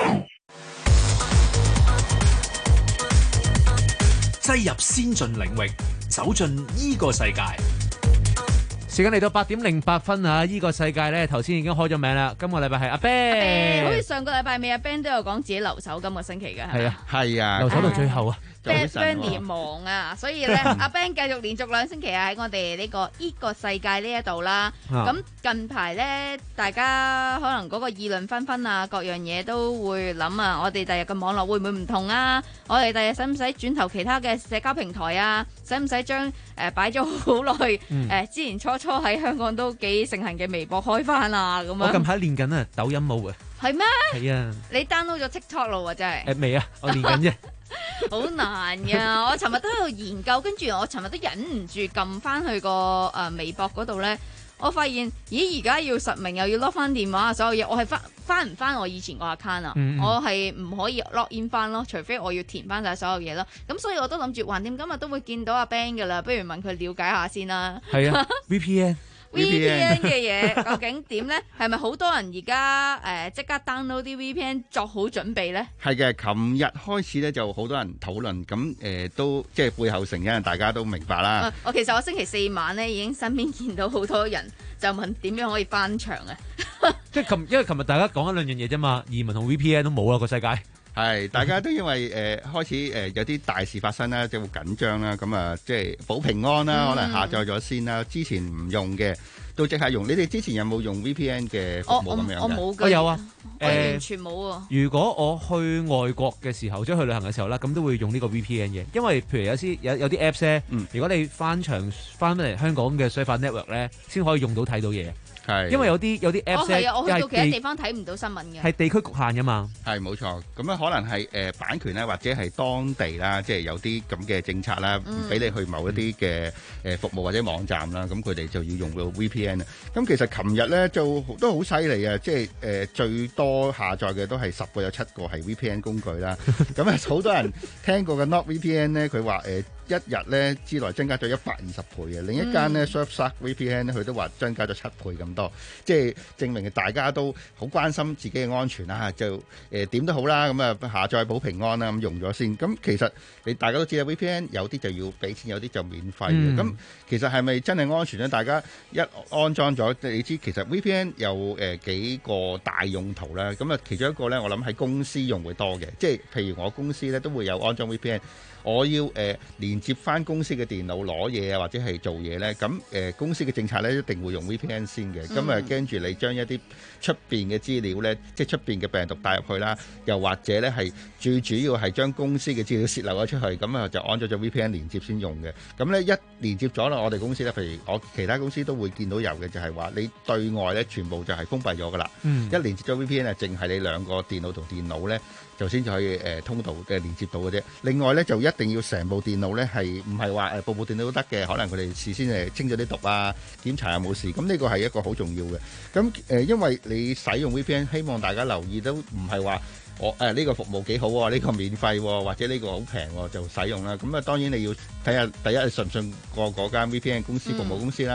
擠入先進領域，走進呢個世界。 時間嚟到八點零八分啊！依、這個世界咧，頭先已經開咗名啦。今個禮拜係阿 Ben， 好似上個禮拜尾阿 Ben 都有講自己留守今個星期嘅，係咪？ 係啊， 係啊， 留守到最後啊。 Ben Ben 忙啊，所以咧阿 Ben 繼續連續兩星期啊喺我哋呢個呢個世界呢一度啦。咁近排咧，大家可能嗰個議論紛紛啊，各樣嘢都會諗啊，我哋第日嘅網絡會唔會唔同啊？我哋第日使唔使轉投其他嘅社交平台啊？使唔使將誒擺咗好耐誒之前初初喺香港都幾盛行嘅微博開翻啊？咁樣我近排練緊啊，抖音舞啊。 係咩？ 係啊。 你 download 咗 TikTok 咯喎，真係。 誒未啊，我練緊啫。 好難噶！我尋日都喺度研究，跟住我尋日都忍唔住撳翻去個誒、呃、微博嗰度咧，我發現咦而家要實名又要 lock 翻電話，所有嘢我係翻翻唔翻我以前個 account 啊，嗯嗯我係唔可以 log in 翻咯，除非我要填翻晒所有嘢咯。咁所以我都諗住橫掂今日都會見到阿 Ben 噶啦，不如問佢了解下先啦。 係啊，V P N。 V P N 嘅嘢究竟點咧？係咪好多人而家誒即刻 download 啲 V P N 作好準備咧？ 係嘅，琴日開始咧就好多人討論，咁誒、呃、都即係背後成因，大家都明白啦。 我、啊、其實我星期四晚咧已經身邊見到好多人就問點樣可以翻牆啊！ 即係琴，因為琴日大家講緊兩樣嘢啫嘛，移民同 V P N 都冇啦個世界。 係，大家都因為誒、呃、開始誒、呃、有啲大事發生啦，即係好緊張啦，咁啊即係保平安啦，嗯、可能下載咗先啦，之前唔用嘅都即刻用。你哋之前有冇用 V P N 嘅服務咁樣嘅？ 我冇， 我有啊， 我完全冇啊、 呃。如果我去外國嘅時候，即係去旅行嘅時候啦，咁都會用呢個 V P N 嘅，因為譬如有啲有有啲 Apps 咧，嗯、如果你翻牆翻嚟香港嘅水發 network 咧，先可以用到睇到嘢。係，因為有啲有啲 Apps 咧， 我去到其他地方睇唔到新聞嘅， 係地區局限㗎嘛。 係冇錯，咁啊可能係誒、呃、版權咧，或者係當地啦，即係有啲咁嘅政策啦，唔俾、嗯、你去某一啲嘅誒服務或者網站啦，咁佢哋就要用個 V P N 啊。咁其實琴日咧就都好犀利啊，即係誒、呃、最多下載嘅都係十個有七個係 V P N 工具啦。咁啊好多人聽過嘅 Not V P N 咧，佢話誒。一日咧之內增加咗一百二十倍嘅，另一間咧 Surfshark V P N 咧，佢都話增加咗七倍咁多，即係證明大家都好關心自己嘅安全啦。就誒點、呃、都好啦，咁啊下載保平安啦，咁用咗先。咁其實你大家都知道 V P N 有啲就要俾錢，有啲就免費嘅。咁、嗯、其實係咪真係安全咧？大家一安裝咗，你知其實 V P N 有誒、呃、幾個大用途啦。咁啊其中一個咧，我諗喺公司用會多嘅，即係譬如我公司咧都會有安裝 V P N。我要誒、呃、連接翻公司嘅電腦攞嘢啊，或者係做嘢咧，咁誒、呃、公司嘅政策咧一定會用 V P N 先嘅。咁啊驚住你將一啲出邊嘅資料咧，即係出邊嘅病毒帶入去啦，又或者咧係最主要係將公司嘅資料泄漏咗出去，咁啊就安咗咗 V P N 連接先用嘅。咁咧一連接咗啦，我哋公司咧，譬如我其他公司都會見到有嘅，就係、是、話你對外咧全部就係封閉咗噶啦。嗯、一連接咗 V P N 啊，淨係你兩個電腦同電腦咧。就先至可以誒、呃、通道嘅連接到嘅啫。另外咧就一定要成部電腦咧係唔係話誒部部電腦都得嘅？可能佢哋事先誒清咗啲毒啊，檢查有冇事。咁呢個係一個好重要嘅。咁誒、呃，因為你使用 V P N，希望大家留意都唔係話我誒呢、呃呢個服務幾好喎，呢、呢個免費喎，或者呢個好平喎就使用啦。咁啊當然你要睇下第一你信唔信過嗰間 V P N 公司服務公司啦。嗯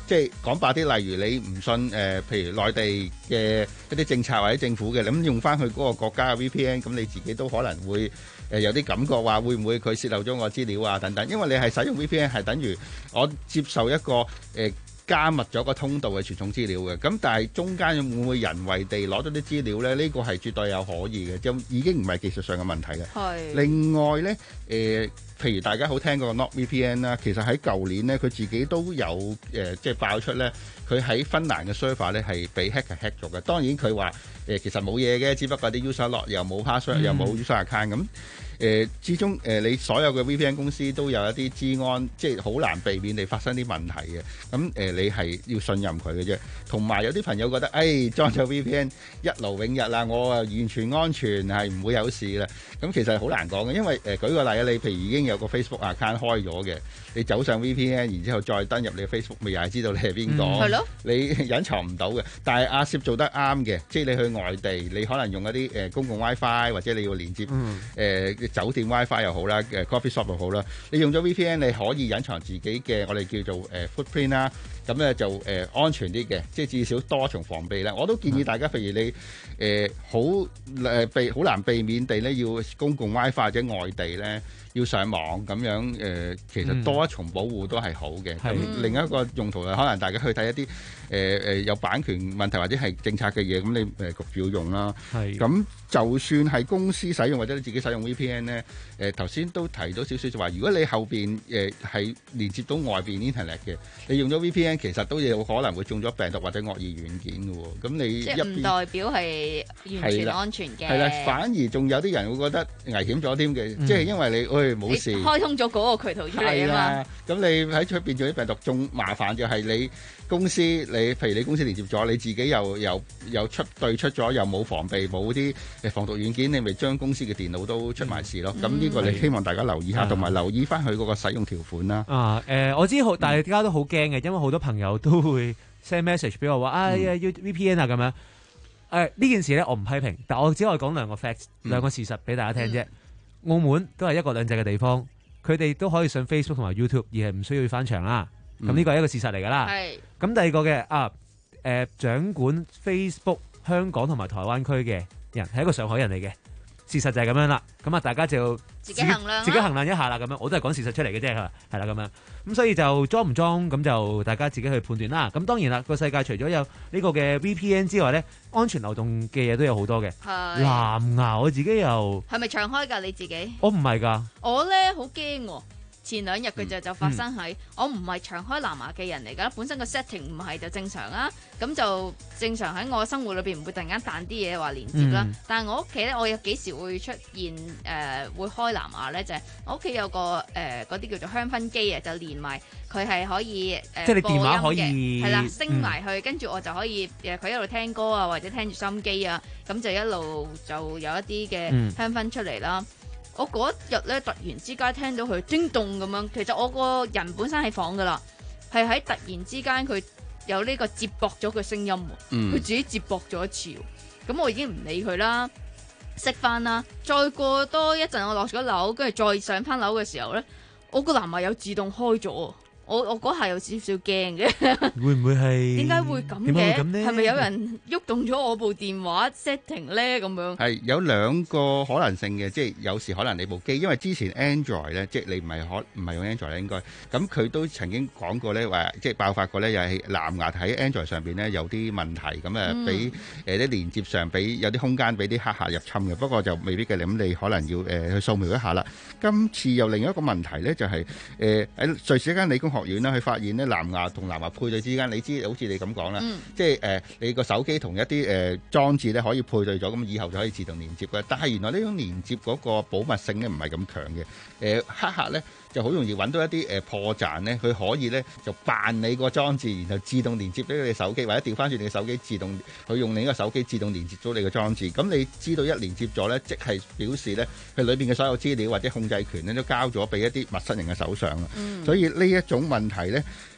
即係講白啲，例如你唔信誒、呃，譬如內地嘅一啲政策或者政府嘅，咁用翻去嗰個國家嘅 V P N， 咁你自己都可能會誒、呃、有啲感覺話會唔會佢泄漏咗我資料啊等等，因為你係使用 V P N 係等於我接受一個誒。呃加密咗個通道嘅傳送資料嘅，咁但係中間會唔會人為地攞咗啲資料呢？呢、呢個係絕對有可以嘅，就已經唔係技術上嘅問題嘅。係。另外呢，誒、呃，譬如大家好聽過 NordVPN 啦，其實喺舊年呢，佢自己都有誒、呃，即係爆出呢，佢喺芬蘭嘅 server 呢係被 hack hack 咗嘅。當然佢話誒其實冇嘢嘅，只不過啲 user log 又冇 password、嗯、又冇 user account 咁。誒、呃，之中誒、呃，你所有嘅 V P N 公司都有一啲資安，即係好難避免地發生啲問題嘅。咁、呃、誒，你係要信任佢嘅啫。同埋有啲朋友覺得，誒、哎、裝咗 V P N 一勞永逸啦，我啊完全安全係唔會有事啦。咁其實好難講嘅，因為誒、呃、舉個例啊，你譬如已經有個 Facebook account 開咗嘅，你走上 V P N，然之後再登入你嘅 Facebook，咪又係知道你係邊個。係咯。你隱藏唔到嘅。但係阿攝做得啱嘅，即係你去外地，你可能用一啲誒、呃、公共 WiFi 或者你要連接誒。嗯呃酒店 WiFi 又好啦，誒 coffee shop 又好啦，你用咗 V P N 你可以隱藏自己嘅我哋叫做誒、呃、footprint 啦，咁咧就誒、呃、安全啲嘅，即係至少多重防備啦。我都建議大家，譬如你誒好誒避好難避免地咧，要公共 WiFi 或者外地咧要上網咁樣誒、呃，其實多一重保護都係好嘅。咁、嗯、另一個用途係可能大家去睇一啲誒誒有版權問題或者係政策嘅嘢，咁你誒焗住要用啦。係咁。就算係公司使用或者你自己使用 V P N 咧，誒頭先都提到少少就話，如果你後邊誒係連接到外邊 Internet 嘅，你用咗 V P N 其實都有可能會中咗病毒或者惡意軟件嘅喎。咁你即係唔代表係完全安全嘅。係啦，反而仲有啲人會覺得危險咗添嘅，即係因為你誒冇、哎、事， 開通咗嗰個渠道出嚟啊嘛。 咁你喺出邊做啲病毒，仲麻煩就係你公司你譬如你公司連接咗，你自己又又又出對出咗，又冇防備冇啲誒防毒軟件，你咪將公司嘅電腦都出埋事咯。咁、嗯、呢個你希望大家留意下，同、嗯、埋留意翻佢嗰個使用條款啦。 啊，誒、呃，我知好，大家都好驚嘅，因為好多朋友都會 send message 俾我話，哎呀，要 V P N 啊咁樣。誒、呃，呢件事咧，我唔批評，但我只可以講兩個 facts，兩、嗯、個事實俾大家聽啫、嗯。澳門都係一國兩制嘅地方，佢哋都可以上 Facebook 同埋 YouTube，而係唔需要翻牆啦。咁、嗯、呢個係一個事實嚟㗎啦。係。咁第二個嘅啊，誒、呃，掌管 Facebook 香港同埋台灣區嘅人係一個上海人嚟嘅，事實就係咁樣啦。咁啊，大家就自己，自己衡量，自己衡量一下啦。咁樣，我都係講事實出嚟嘅啫，係啦，咁樣。咁所以就裝唔裝，咁就大家自己去判斷啦。咁當然啦，個世界除咗有呢個嘅 V P N 之外咧，安全漏洞嘅嘢都有好多嘅。係。藍牙我自己又係咪長開㗎？你自己？我唔係㗎。我咧好驚喎。前兩日佢就就發生喺、嗯、我唔係長開藍牙嘅人嚟㗎，本身個 setting 唔係就正常啦，咁就正常喺我嘅生活裏邊唔會突然間彈啲嘢話連接啦、嗯。但係我屋企咧，我有幾時會出現誒、呃、會開藍牙咧？就係、是、我屋企有個誒嗰啲叫做香薰機啊，就連埋佢係可以誒、呃、即係你電話可以係啦，升埋去，跟、嗯、住我就可以誒佢一路聽歌啊，或者聽住收音機啊，咁就一路就有一啲嘅香薰出嚟啦。嗯我嗰一日咧，突然之間聽到佢叮咚咁樣，其實我個人本身喺房噶啦，係喺突然之間佢有呢個接駁咗個聲音，佢、嗯、自己接駁咗一次，咁我已經唔理佢啦，熄翻啦，再過多一陣我落咗樓，跟住再上翻樓嘅時候咧，我個藍牙有自動開咗。我我嗰下有少少驚嘅，會唔會係？點解會咁嘅？係咪有人喐動咗我部電話 setting 咧？咁樣係有兩個可能性嘅，即係有時可能你部機，因為之前 Android 咧，即係你唔係可唔係用 Android 咧，應該咁佢都曾經講過咧，話即係爆發過咧，又係藍牙喺 Android 上邊咧有啲問題，咁誒俾誒啲連接上俾有啲空間俾啲黑客入侵嘅，不過就未必嘅，咁你可能要誒、呃、去掃描一下啦。今次又另一個問題咧，就係誒喺瑞士一間理工學院啦，佢發現咧藍牙同藍牙配對之間，你知好似你咁講啦，即係誒、呃、你個手機同一啲誒、呃、裝置咧可以配對咗，咁以後就可以自動連接嘅。但係原來呢種連接嗰個保密性咧唔係咁強嘅，誒、呃、黑客咧就好容易揾到一啲誒、呃、破綻咧，佢可以咧就扮你個裝置，然後自動連接俾你手機，或者調翻轉你嘅手機自動佢用你個手機自動連接咗你個裝置。咁你知道一連接咗咧，即係表示咧佢裏邊嘅所有資料或者控制權咧都交咗俾一啲陌生人嘅手上啦、嗯。所以呢一種問題咧，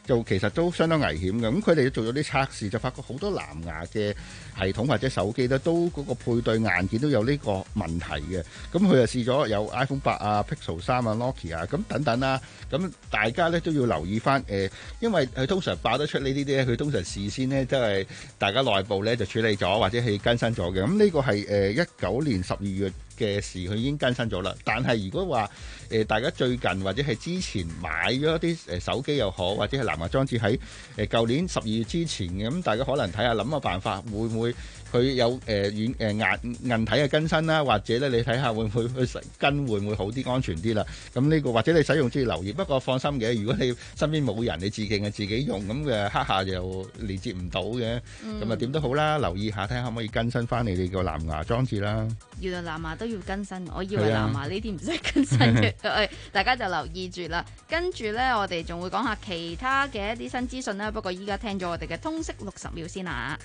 就其實都相當危險嘅。咁佢哋做咗啲測試，就發覺好多藍牙嘅系統或者手機咧，都嗰個配對硬件都有呢個問題嘅。咁佢就試咗有 iPhone 八啊、Pixel 三啊、Nokia 啊咁等等啦。咁大家咧都要留意翻誒、呃，因為佢通常爆得出呢啲咧，佢通常事先呢，即係大家內部咧就處理咗或者係更新咗嘅。咁呢個係誒一九年十二月嘅事，佢已經更新咗啦。但係如果話誒、呃、大家最近或者係之前買咗一啲誒手機又好，或者係藍牙裝置喺誒舊年十二月之前嘅，咁大家可能睇下諗個辦法，會唔會佢有誒軟誒硬硬體嘅更新啦？或者咧你睇下會唔會去跟會唔會好啲、安全啲啦？咁呢、這個或者你使用之留意。不過放心嘅，如果你身邊冇人，你自己嘅自己用，咁嘅黑下就連接唔到嘅。咁啊點都好啦，留意下睇下可唔可以更新翻你哋個藍牙裝置啦。 原來藍牙都要更新，我以為藍牙呢啲唔使更新嘅。誒，大家就留意住啦。跟住咧，我哋仲會講下其他嘅一啲新資訊啦。不過依家聽咗我哋嘅通識六十秒先啦。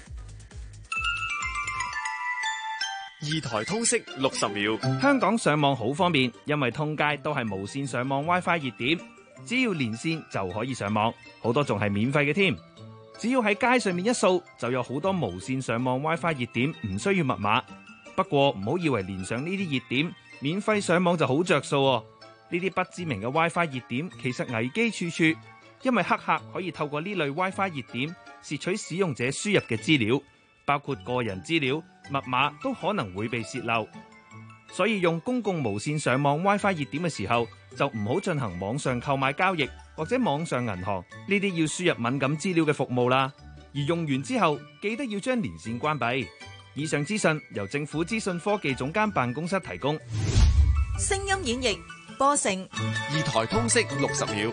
二台通識六十秒，香港上網好方便，因為通街都係無線上網 WiFi 熱點，只要連線就可以上網，好多仲係免費嘅添。只要喺街上面一掃，就有好多無線上網 WiFi 熱點，唔需要密碼。不過唔好以為連上呢啲熱點，免費上網就好着數喎。呢啲不知名嘅 WiFi 熱點其實危機處處，因為黑客可以透過呢類 WiFi 熱點竊取使用者輸入嘅資料，包括個人資料、密碼都可能會被洩漏。所以用公共無線上網 WiFi 熱點嘅時候，就唔好進行網上購買交易或者網上銀行呢啲要輸入敏感資料嘅服務啦。而用完之後，記得要將連線關閉。以上資訊由政府資訊科技總監辦公室提供。 聲音演繹播成二台通識六十秒，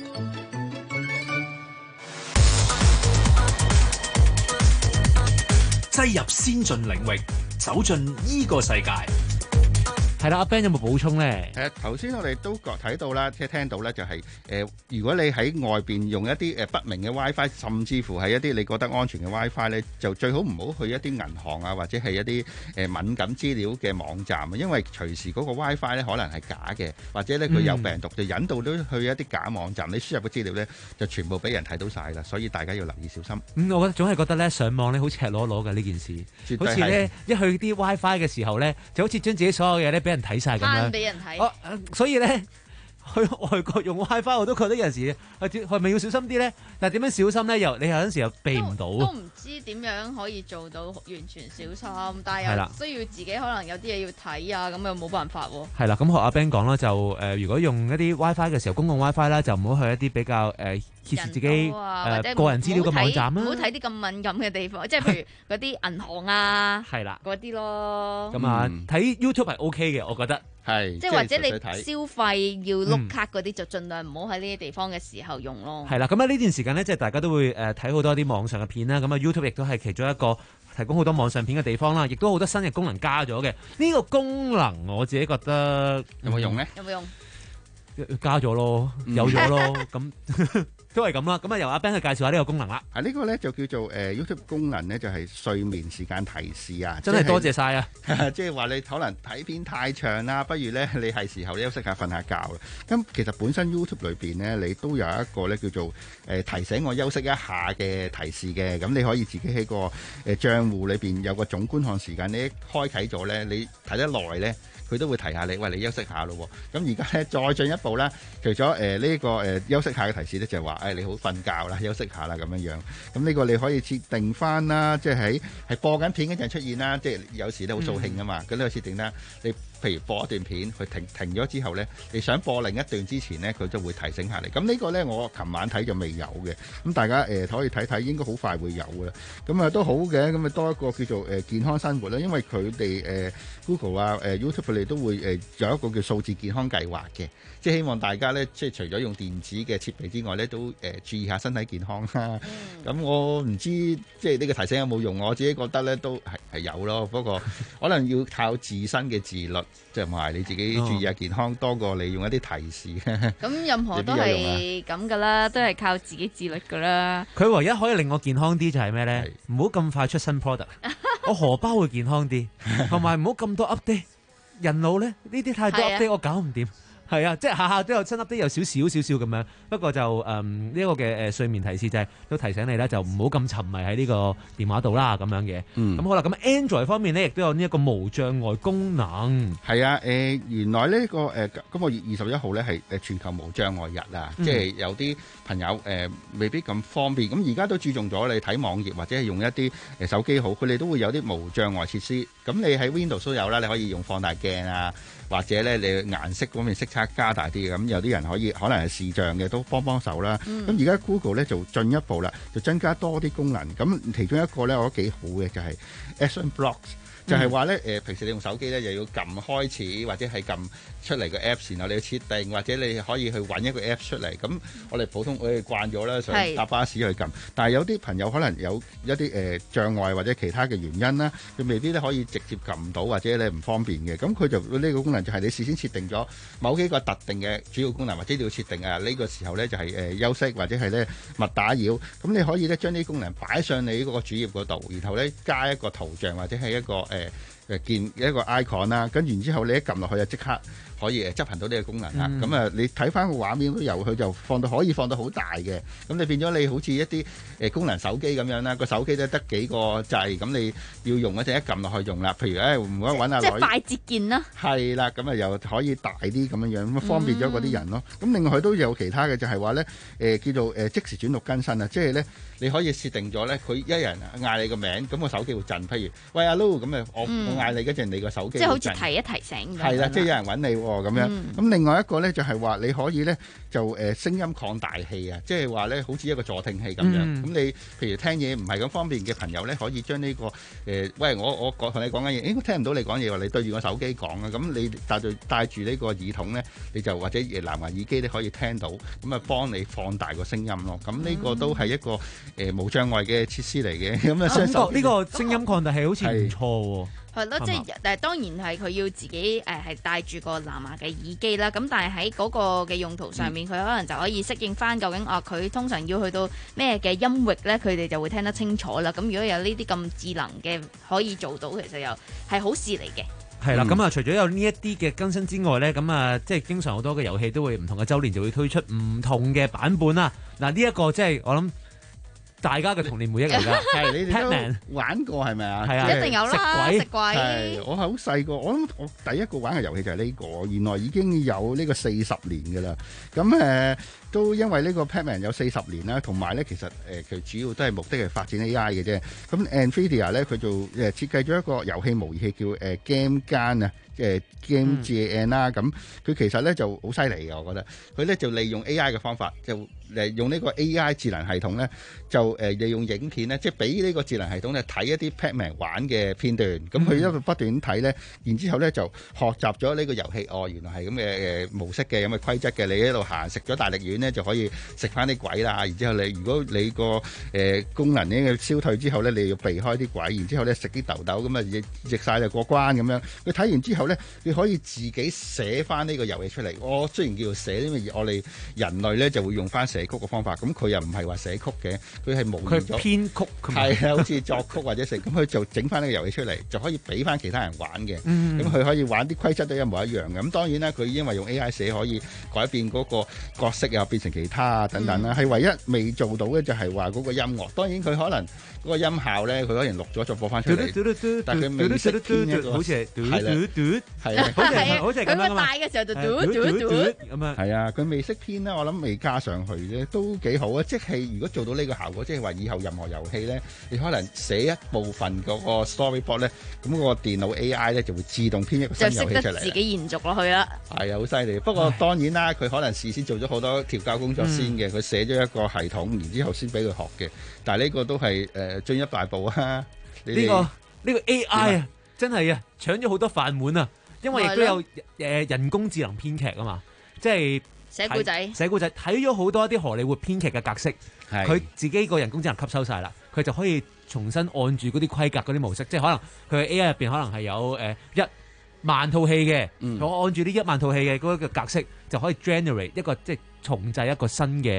擠入先進領域，走進呢個世界。 係啦，阿 Ben 有冇補充咧？ 誒頭先我哋都覺睇到啦，即係聽到咧、就係，就係誒，如果你喺外邊用一啲誒不明嘅 WiFi，甚至乎係一啲你覺得安全嘅 WiFi 咧，就最好唔好去一啲銀行啊，或者係一啲誒敏感資料嘅網站啊，因為隨時嗰個 WiFi 咧可能係假嘅，或者咧佢有病毒，就引導到去一啲假網站，你輸入嘅資料咧就全部俾人睇到晒啦，所以大家要留意小心。 嗯，我覺得總係覺得咧上網咧好赤裸裸嘅呢件事，好似咧一去啲 WiFi 嘅時候咧，就好似將自己所有嘢咧俾人睇晒咁樣。俾人睇、啊，所以咧去外國用 WiFi 我都覺得有陣時係係咪要小心啲咧？但係點樣小心咧？又你有陣時又避唔到， 都唔知點樣可以做到完全小心，但係又需要自己可能有啲嘢要睇啊，咁又冇辦法喎。 係啦，咁學阿 Ben 講啦，就誒、呃、如果用一啲 WiFi 嘅時候，公共 WiFi 啦，就唔好去一啲比較誒。呃揭示自己誒、呃、個人資料嘅網站啦， 唔好睇啲咁敏感嘅地方，即係譬如嗰啲銀行啊，係啦，嗰啲咯。 咁啊，睇 YouTube 係 OK 嘅，我覺得係。 即係或者你消費要碌卡嗰啲，就盡量唔好喺呢啲地方嘅時候用咯。 係啦，咁啊呢段時間咧，即係大家都會誒睇好多啲網上嘅片啦。咁啊 YouTube 亦都係其中一個提供好多網上片嘅地方啦，亦都好多新嘅功能加咗嘅。呢、呢個功能我自己覺得有冇用咧？ 有冇用？ 加咗咯，有咗咯，咁。都係咁啦，咁啊由阿 Ben 去介紹下呢個功能啦。 啊呢個咧就叫做誒、呃、YouTube 功能咧，就係、是、睡眠時間提示啊！ 真係多謝晒啊！ 即係話你可能睇片太長啦，不如咧你係時候休息下瞓下覺啦。咁其實本身 YouTube 裏邊咧，你都有一個咧叫做誒、呃、提醒我休息一下嘅提示嘅。咁你可以自己喺個誒賬戶裏邊有個總觀看時間，你一開啟咗咧，你睇得耐咧，佢都會提下你，喂，你休息下咯。咁而家咧再進一步啦，除咗誒呢個誒、呃、休息下嘅提示咧，就係話誒你好瞓覺啦，休息下啦咁樣樣。咁呢個你可以設定翻啦，即係喺係播緊片嗰陣出現啦。即係有時都好掃興啊嘛。咁呢個設定啦，你譬如播一段片，佢停停咗之後咧，你想播另一段之前咧，佢就會提醒下你。咁呢個咧我琴晚睇就未有嘅。咁大家誒、呃、可以睇睇，應該好快會有嘅。咁啊都好嘅，咁啊多一個叫做誒、呃、健康生活啦。因為佢哋誒 Google 啊、誒、呃、YouTube 佢哋都會誒、呃、有一個叫數字健康計劃嘅，即係希望大家咧即係除咗用電子嘅設備之外咧，都誒、呃、注意下身體健康啦。咁、嗯、我唔知即係呢個提醒有冇用，我自己覺得咧都係係有咯。不過可能要靠自身嘅自律，即係埋你自己注意下健康，多過你用一啲提示。 咁任何都係咁噶啦，都係靠自己自律噶啦。 佢唯一可以令我健康啲就係咩咧？唔好咁快出新 product，我荷包會健康啲，同埋唔好咁多 update。人腦咧呢啲太多 update，我搞唔掂。 係啊，即係下下都有親粒啲有少少少少咁樣。不過就誒呢一個嘅誒睡眠提示就係都提醒你咧，就唔好咁沉迷喺呢個電話度啦咁樣嘅。咁、嗯、好啦，咁 Android 方面咧，亦都有呢一個無障礙功能。 係啊，誒、呃、原來呢、這個誒今、呃、個月二十一號咧係誒全球無障礙日啊，嗯、即係有啲朋友誒、呃、未必咁方便。咁而家都注重咗你睇網頁或者係用一啲誒手機好，佢哋都會有啲無障礙設施。咁你喺 Windows 都有啦，你可以用放大鏡啊，或者咧你顏色嗰面色差加大啲嘅。咁有啲人可以可能係視像嘅都幫幫手啦。咁而家 Google 咧就進一步啦，就增加多啲功能。咁其中一個咧我覺得幾好嘅就係 Action Blocks。就係話咧，誒平時你用手機咧，又要撳開始或者係撳出嚟個 Apps，然後你要設定，或者你可以去揾一個 Apps 出嚟。咁我哋普通我哋慣咗啦，想搭巴士去撳。但係有啲朋友可能有一啲誒、呃、障礙或者其他嘅原因啦，佢未必咧可以直接撳到，或者你唔方便嘅。咁佢就呢個功能就係你事先設定咗某幾個特定嘅主要功能，或者你要設定啊呢、這個時候咧就係、是、誒、呃、休息或者係咧勿打擾。咁你可以咧將呢啲功能擺上你嗰個主頁嗰度，然後咧加一個圖像或者係一個誒。誒誒見一個 icon 啦，跟住然之後你一撳落去就即刻可以誒執行到呢個功能啦。咁啊、嗯，你睇翻個畫面都有，佢就放到可以放到好大嘅。咁你變咗你好似一啲誒功能手機咁樣啦，個手機都得幾個掣，咁你要用嗰陣一撳落去用啦。譬如誒唔該揾下即係快捷鍵啦。係啦，咁啊又可以大啲咁樣樣，咁啊方便咗嗰啲人咯。咁、嗯、另外佢都有其他嘅，就係話咧誒叫做誒即時轉錄更新啊，即係咧你可以設定咗咧，佢一人嗌你個名，咁個手機會震。譬如喂阿 Lou 咁啊，我、嗯、我嗌你，跟住你個手機即係好似提一提醒咁。係啦，即係有人揾你喎咁樣。咁、嗯、另外一個咧就係話你可以咧就誒聲音擴大器啊，即係話咧好似一個助聽器咁樣。咁、嗯、你譬如聽嘢唔係咁方便嘅朋友咧，可以將呢、這個誒、呃、喂我我講同你講緊嘢，誒我聽唔到你講嘢喎，你對住個手機講啊。咁你帶住帶住呢個耳筒咧，你就或者藍牙耳機咧可以聽到，咁啊幫你放大個聲音咯。咁呢個都係一個誒、呃、無障礙嘅設施嚟嘅。咁啊，相信呢個聲音擴大器好似唔錯喎。 係咯，即係誒當然係佢要自己誒係帶住個藍牙嘅耳機啦。咁但係喺嗰個嘅用途上面，佢、嗯、可能就可以適應翻究竟啊，佢通常要去到咩嘅音域咧，佢哋就會聽得清楚啦。咁如果有呢啲咁智能嘅可以做到，其實又係好事嚟嘅。 係啦，咁啊，除咗有呢一啲嘅更新之外咧，咁啊，即係經常好多嘅遊戲都會唔同嘅週年就會推出唔同嘅版本啦。嗱，呢一個即係我諗。大家嘅童年回憶嚟㗎， 係你哋都玩過係咪啊？係啊， 一定有啦，食鬼。 係我係好細個，我諗我第一個玩嘅遊戲就係呢個，原來已經有呢個四十年㗎啦。咁誒都因為呢個 Pac-Man 有四十年啦，同埋咧其實誒佢主要都係目的係發展 A I 嘅啫。咁 Nvidia 咧佢就誒設計咗一個遊戲模擬器叫誒 Game Gen 啊。誒 Game Gen 啦，咁佢其實咧就好犀利嘅，我覺得佢咧就利用 A I 嘅方法，就誒用呢個 A I 智能系統咧，就誒利用影片咧，即係俾呢個智能系統咧睇一啲 Pac-Man 玩嘅片段，咁佢一路不斷睇咧，然之後咧就學習咗呢個遊戲，哦原來係咁嘅誒模式嘅，咁嘅規則嘅，你一路行食咗大力丸咧就可以食翻啲鬼啦，然之後你如果你個誒功能呢個消退之後咧，你要避開啲鬼，然之後咧食啲豆豆咁啊逆逆曬就過關咁樣，佢睇完之後咧，你可以自己寫翻呢個遊戲出嚟。我雖然叫做寫，因為我哋人類咧就會用翻寫曲嘅方法，咁佢又唔係話寫曲嘅，佢係模擬咗編曲，係啊，好似作曲或者成，咁佢就整翻呢個遊戲出嚟，就可以俾翻其他人玩嘅。咁、嗯、佢可以玩啲規則都一模一樣嘅。咁當然啦，佢因為用 A I 寫可以改變嗰個角色又變成其他啊等等啦，係、嗯、唯一未做到嘅就係話嗰個音樂。當然佢可能嗰個音效咧，佢可能錄咗再播翻出嚟，但係佢未識編一個，好似係係啦。係啊，好似係好似係咁樣啊嘛。佢大嘅時候就嘟嘟嘟咁啊。係啊，佢未識編咧，我諗未加上去啫，都幾好啊！即係如果做到呢個效果，即係話以後任何遊戲咧，你可能寫一部分嗰個 storyboard 咧，咁個電腦 A I 咧就會自動編一個新遊戲出嚟。就識得自己延續落去啦。係啊，好犀利。不過當然啦，佢可能事先做咗好多調教工作先嘅，佢寫咗一個系統，然之後先俾佢學嘅。但係呢個都係誒進一大步啊！呢個呢個 A I 啊，真係啊，搶咗好多飯碗啊！因為亦都有誒人工智能編劇啊嘛，即係寫故仔， 寫故仔睇咗好多一啲荷里活編劇嘅格式，佢自己個人工智能吸收晒啦，佢就可以重新按住嗰啲規格嗰啲模式，即係可能佢 A I 入邊可能係有誒一萬套戲嘅，我、嗯、按住呢一萬套戲嘅嗰個格式就可以 generate 一個即係重製一個新嘅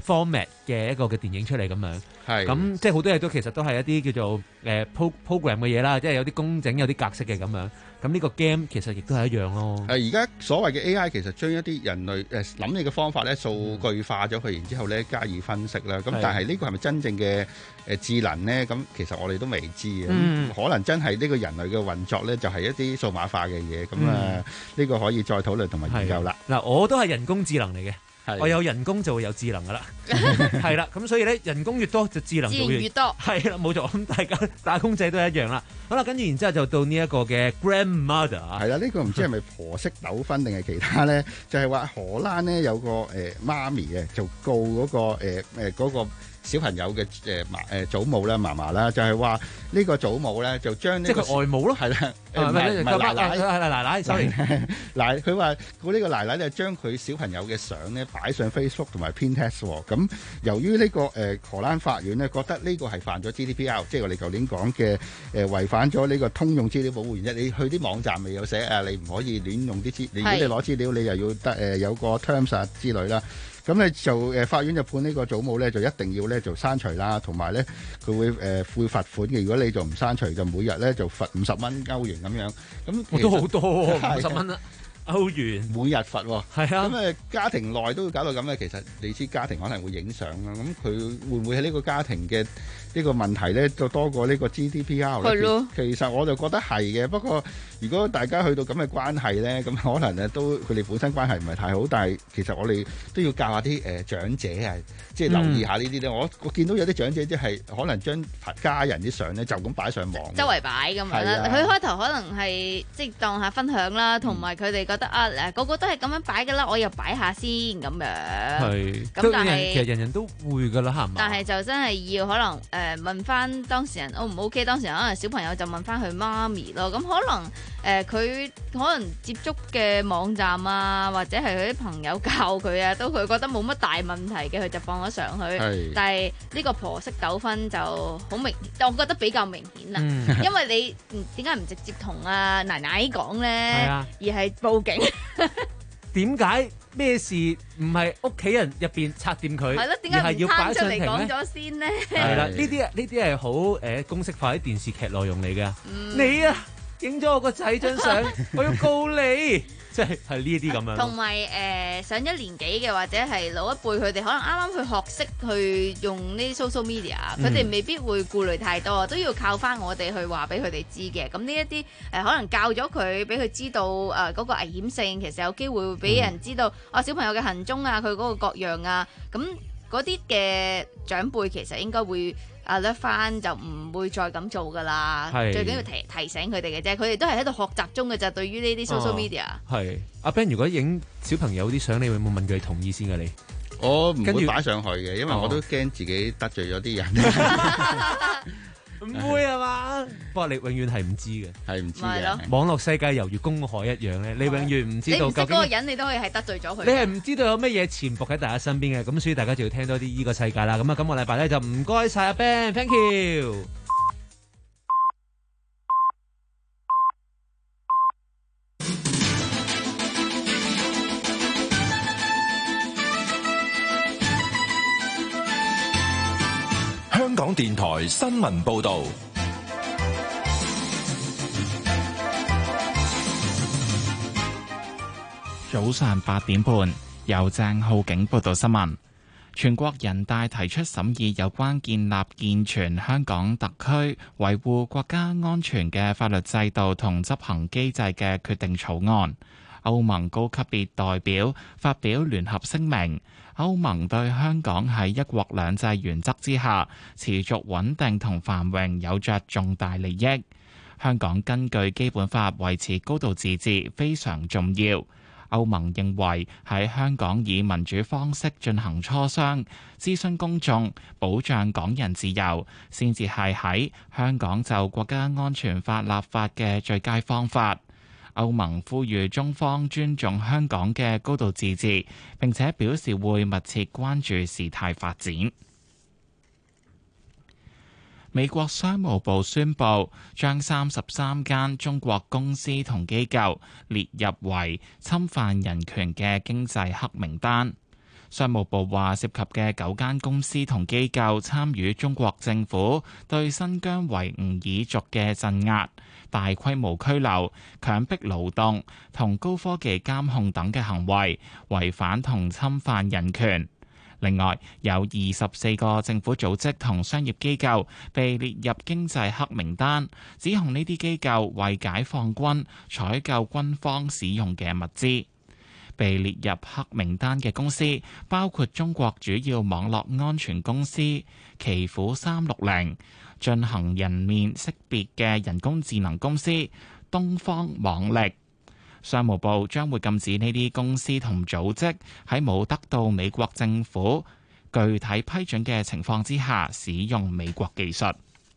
format 嘅一個嘅電影出嚟咁樣。 係咁即係好多嘢都其實都係一啲叫做誒、呃、pro program 嘅嘢啦，即係有啲工整有啲格式嘅咁樣。咁呢個 game 其實亦都係一樣咯。 誒而家所謂嘅 A I 其實將一啲人類誒諗嘢嘅方法咧數據化咗佢，然之後咧加以分析啦。咁但係呢個係咪真正嘅誒智能咧？咁其實我哋都未知嘅。嗯、可能真係呢個人類嘅運作咧，就係一啲數碼化嘅嘢。咁啊呢個可以再討論同埋研究啦。 嗱，我都係人工智能嚟嘅。我有人工就會有智能噶啦，係啦，咁所以咧人工越多就智能就會越多， 係啦，冇錯，咁大家打工仔都係一樣啦。好啦，跟住然之後就到呢一個嘅 grandmother， 係啦，呢、這個唔知係咪婆媳糾紛定係其他咧？就係、是、話荷蘭咧有個誒、呃、媽咪嘅就告嗰、那個誒誒嗰個小朋友嘅誒嫲誒祖母啦、嫲嫲啦，就係話呢個祖母咧就將呢、這個、即係佢外母咯，係啦。唔係唔係奶奶，係奶奶，sorry，奶佢話佢呢個奶奶咧將佢小朋友嘅相咧擺上 Facebook 同埋 Pinterest 喎。咁由於呢個誒荷蘭法院咧覺得呢個係犯咗 G D P R， 即係我哋舊年講嘅誒違反咗呢個通用資料保護原則。你去啲網站未有寫啊，你唔可以亂用啲資，如果你攞資料，你又要得誒有個 terms 啊之類啦。咁咧就誒法院就判呢個祖母咧就一定要咧就刪除啦，同埋咧佢會誒、呃、會罰款嘅。如果你就唔刪除，就每日咧就罰五十蚊歐元咁樣。咁都好多喎，五十蚊啊！歐元每日罰喎， 係啊， 咁誒家庭內都會搞到咁咧。其實你知家庭可能會影相啦，咁佢會唔會喺呢個家庭嘅呢個問題咧，就多過呢個 G D P R 咧？係咯，其實我就覺得係嘅。不過如果大家去到咁嘅關係咧，咁可能咧都佢哋本身關係唔係太好，但係其實我哋都要教下啲誒、呃、長者啊，即係留意下呢啲咧。我我見到有啲長者即係可能將家人啲相咧就咁擺上網， 周圍擺咁樣啦。佢開頭可能係即係當下分享啦，同埋佢哋覺得啊誒個個都係咁樣擺㗎啦，我又擺下先咁樣。係，咁但係其實人人都會㗎啦，係嘛？ 但係就真係要可能誒、呃、問翻當事人 O 唔 O K？ 當事人可能小朋友就問翻佢媽咪咯。咁可能誒佢、呃、可能接觸嘅網站啊，或者係佢啲朋友教佢啊，都佢覺得冇乜大問題嘅，佢就放咗上去。係，但係呢個婆媳糾紛就好明，我覺得比較明顯啦。嗯、因為你點解唔直接同阿奶奶講咧？啊、而係報警。 點解咩事唔係屋企人入邊拆掂佢？係咯，點解唔攤出嚟講咗先呢？係啦，呢啲呢啲係好誒公式化啲電視劇內容嚟嘅。嗯、你啊，影咗我個仔張相，我要告你。即係係呢啲咁樣， 同埋誒上一年紀嘅或者係老一輩，佢哋可能啱啱去學識去用呢啲 social media，佢哋、嗯、未必會顧慮太多，都要靠翻我哋去話俾佢哋知嘅。咁呢一啲誒可能教咗佢，俾佢知道誒嗰、呃嗰個危險性，其實有機會會俾人知道、嗯、啊小朋友嘅行蹤啊，佢嗰個各樣啊，咁嗰啲嘅長輩其實應該會。啊甩翻就唔會再咁做噶啦，最緊要提提醒佢哋嘅啫，佢哋都係喺度學習中嘅咋。對於呢啲 social media， 係阿 Ben，如果影小朋友啲相，你會唔會問佢同意先㗎？你我唔會擺上去嘅，因為我都驚自己得罪咗啲人。 唔會係嘛？不過你永遠係唔知嘅， 係唔知嘅。 網絡世界猶如公海一樣咧，你永遠唔知道究竟。你唔識嗰個人，你都可以係得罪咗佢。 你係唔知道有乜嘢潛伏喺大家身邊嘅，咁所以大家就要聽多啲呢個世界啦。咁啊，今個禮拜咧就唔該晒阿 Ben，thank you。 香港電台新聞報道。 早上八點半，由鄭浩景報道新聞。全國人大提出審議有關建立健全香港特區維護國家安全嘅法律制度同執行機制嘅決定草案。歐盟高級別代表發表聯合聲明，歐盟對香港喺一國兩制原則之下持續穩定同繁榮有着重大利益。香港根據基本法維持高度自治非常重要。歐盟認為喺香港以民主方式進行磋商、諮詢公眾、保障港人自由，先至係喺香港就國家安全法立法嘅最佳方法。歐盟呼籲中方尊重香港嘅高度自治，並且表示會密切關注事態發展。美國商務部宣布，將三十三間中國公司同機構列入為侵犯人權嘅經濟黑名單。 商務部話，涉及嘅九間公司同機構參與中國政府對新疆維吾爾族嘅鎮壓、大規模拘留、強迫勞動同高科技監控等嘅行為，違反同侵犯人權。另外，有二十四個政府組織同商業機構被列入經濟黑名單，指控呢啲機構為解放軍採購軍方使用嘅物資。被列入黑名單嘅公司包括中國主要網絡安全公司奇虎三六零、進行人面識別嘅人工智能公司東方網力。商務部將會禁止呢啲公司同組織喺冇得到美國政府具體批准嘅情況之下使用美國技術。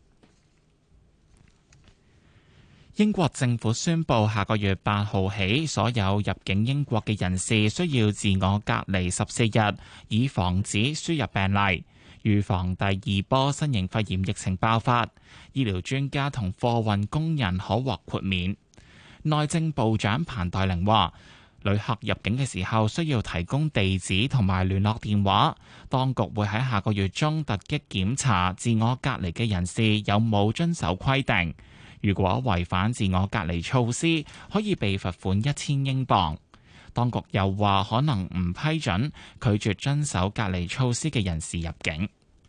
英國政府宣布，下個月八號起，所有入境英國嘅人士需要自我隔離十四日，以防止輸入病例，預防第二波新型肺炎疫情爆發。醫療專家同貨運工人可獲豁免。內政部長彭黛玲話，旅客入境嘅時候需要提供地址同埋聯絡電話，當局會喺下個月中突擊檢查自我隔離嘅人士有冇遵守規定。如果違反自我隔離措施，可以被罰款一千英鎊。當局又話可能唔批准拒絕遵守隔離措施嘅人士入境。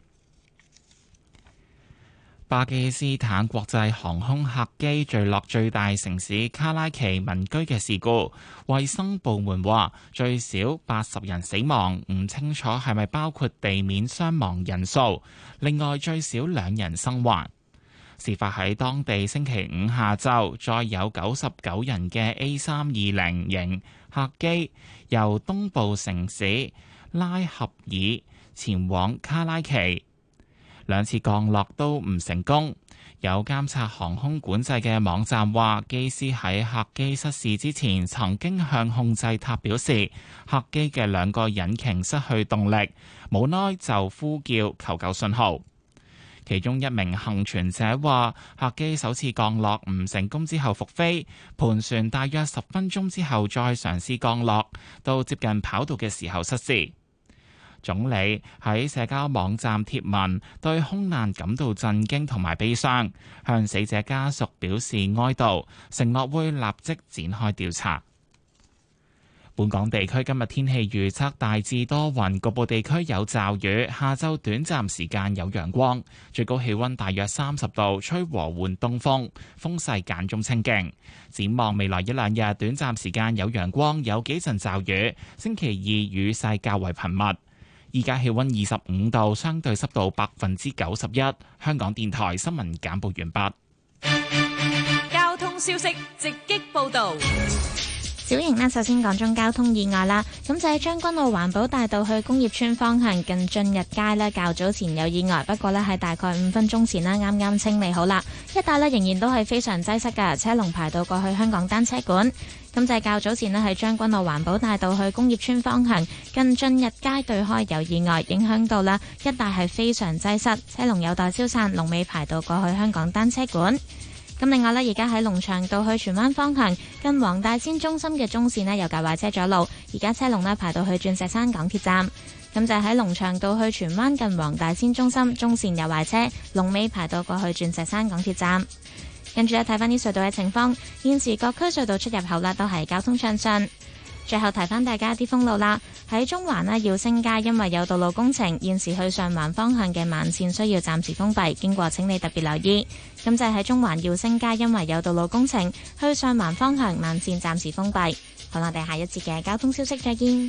巴基斯坦國際航空客機墜落最大城市卡拉奇民居嘅事故，衛生部門話最少八十人死亡，唔清楚係咪包括地面傷亡人數。另外最少兩人生還。事發喺當地星期五下晝，載有九十九人嘅 A 三二零型客機由東部城市拉合爾前往卡拉奇，兩次降落都唔成功。有監察航空管制嘅網站話，機師喺客機失事之前曾經向控制塔表示，客機嘅兩個引擎失去動力，無奈就呼叫求救信號。其中一名幸存者話，客機首次降落唔成功之後復飛，盤旋大約十分鐘之後再嘗試降落，到接近跑道嘅時候失事。總理喺社交網站貼文，對空難感到震驚同埋悲傷，向死者家屬表示哀悼，承諾會立即展開調查。本港地區今日天氣預測大致多雲，局部地區有驟雨，下晝短暫時間有陽光，最高氣溫大約三十度，吹和緩東風，風勢間中清勁。展望未來一兩日，短暫時間有陽光，有幾陣驟雨。星期二雨勢較為頻密。依家氣溫二十五度，相對濕度百分之九十一。香港電台新聞簡報完畢。 交通消息直擊報道。 小瑩呢，首先講中交通意外啦。咁就喺將軍澳環保大道去工業村方向近進日街呢，較早前有意外，不過呢，係大概五分鐘前呢，啱啱清理好啦。一帶呢，仍然都係非常擠塞㗎，車龍排到過去香港單車館。咁就係較早前呢，喺將軍澳環保大道去工業村方向近進日街對開有意外，影響到啦，一帶係非常擠塞，車龍有待消散，龍尾排到過去香港單車館。咁另外呢，而家喺龍翔道去荃灣方向近黃大仙中心嘅中線呢，有架壞車阻路，而家車龍呢排到去鑽石山港鐵站。咁就喺龍翔道去荃灣近黃大仙中心中線有壞車，龍尾排到過去鑽石山港鐵站。跟住咧睇翻啲隧道嘅情況，現時各區隧道出入口啦都係交通暢順。最後提翻大家啲封路啦，喺中環呢，耀星街因為有道路工程，現時去上環方向嘅慢線需要暫時封閉，經過請你特別留意。咁就係喺中環耀星街因為有道路工程，去上環方向慢線暫時封閉。好，我哋下一節嘅交通消息再見。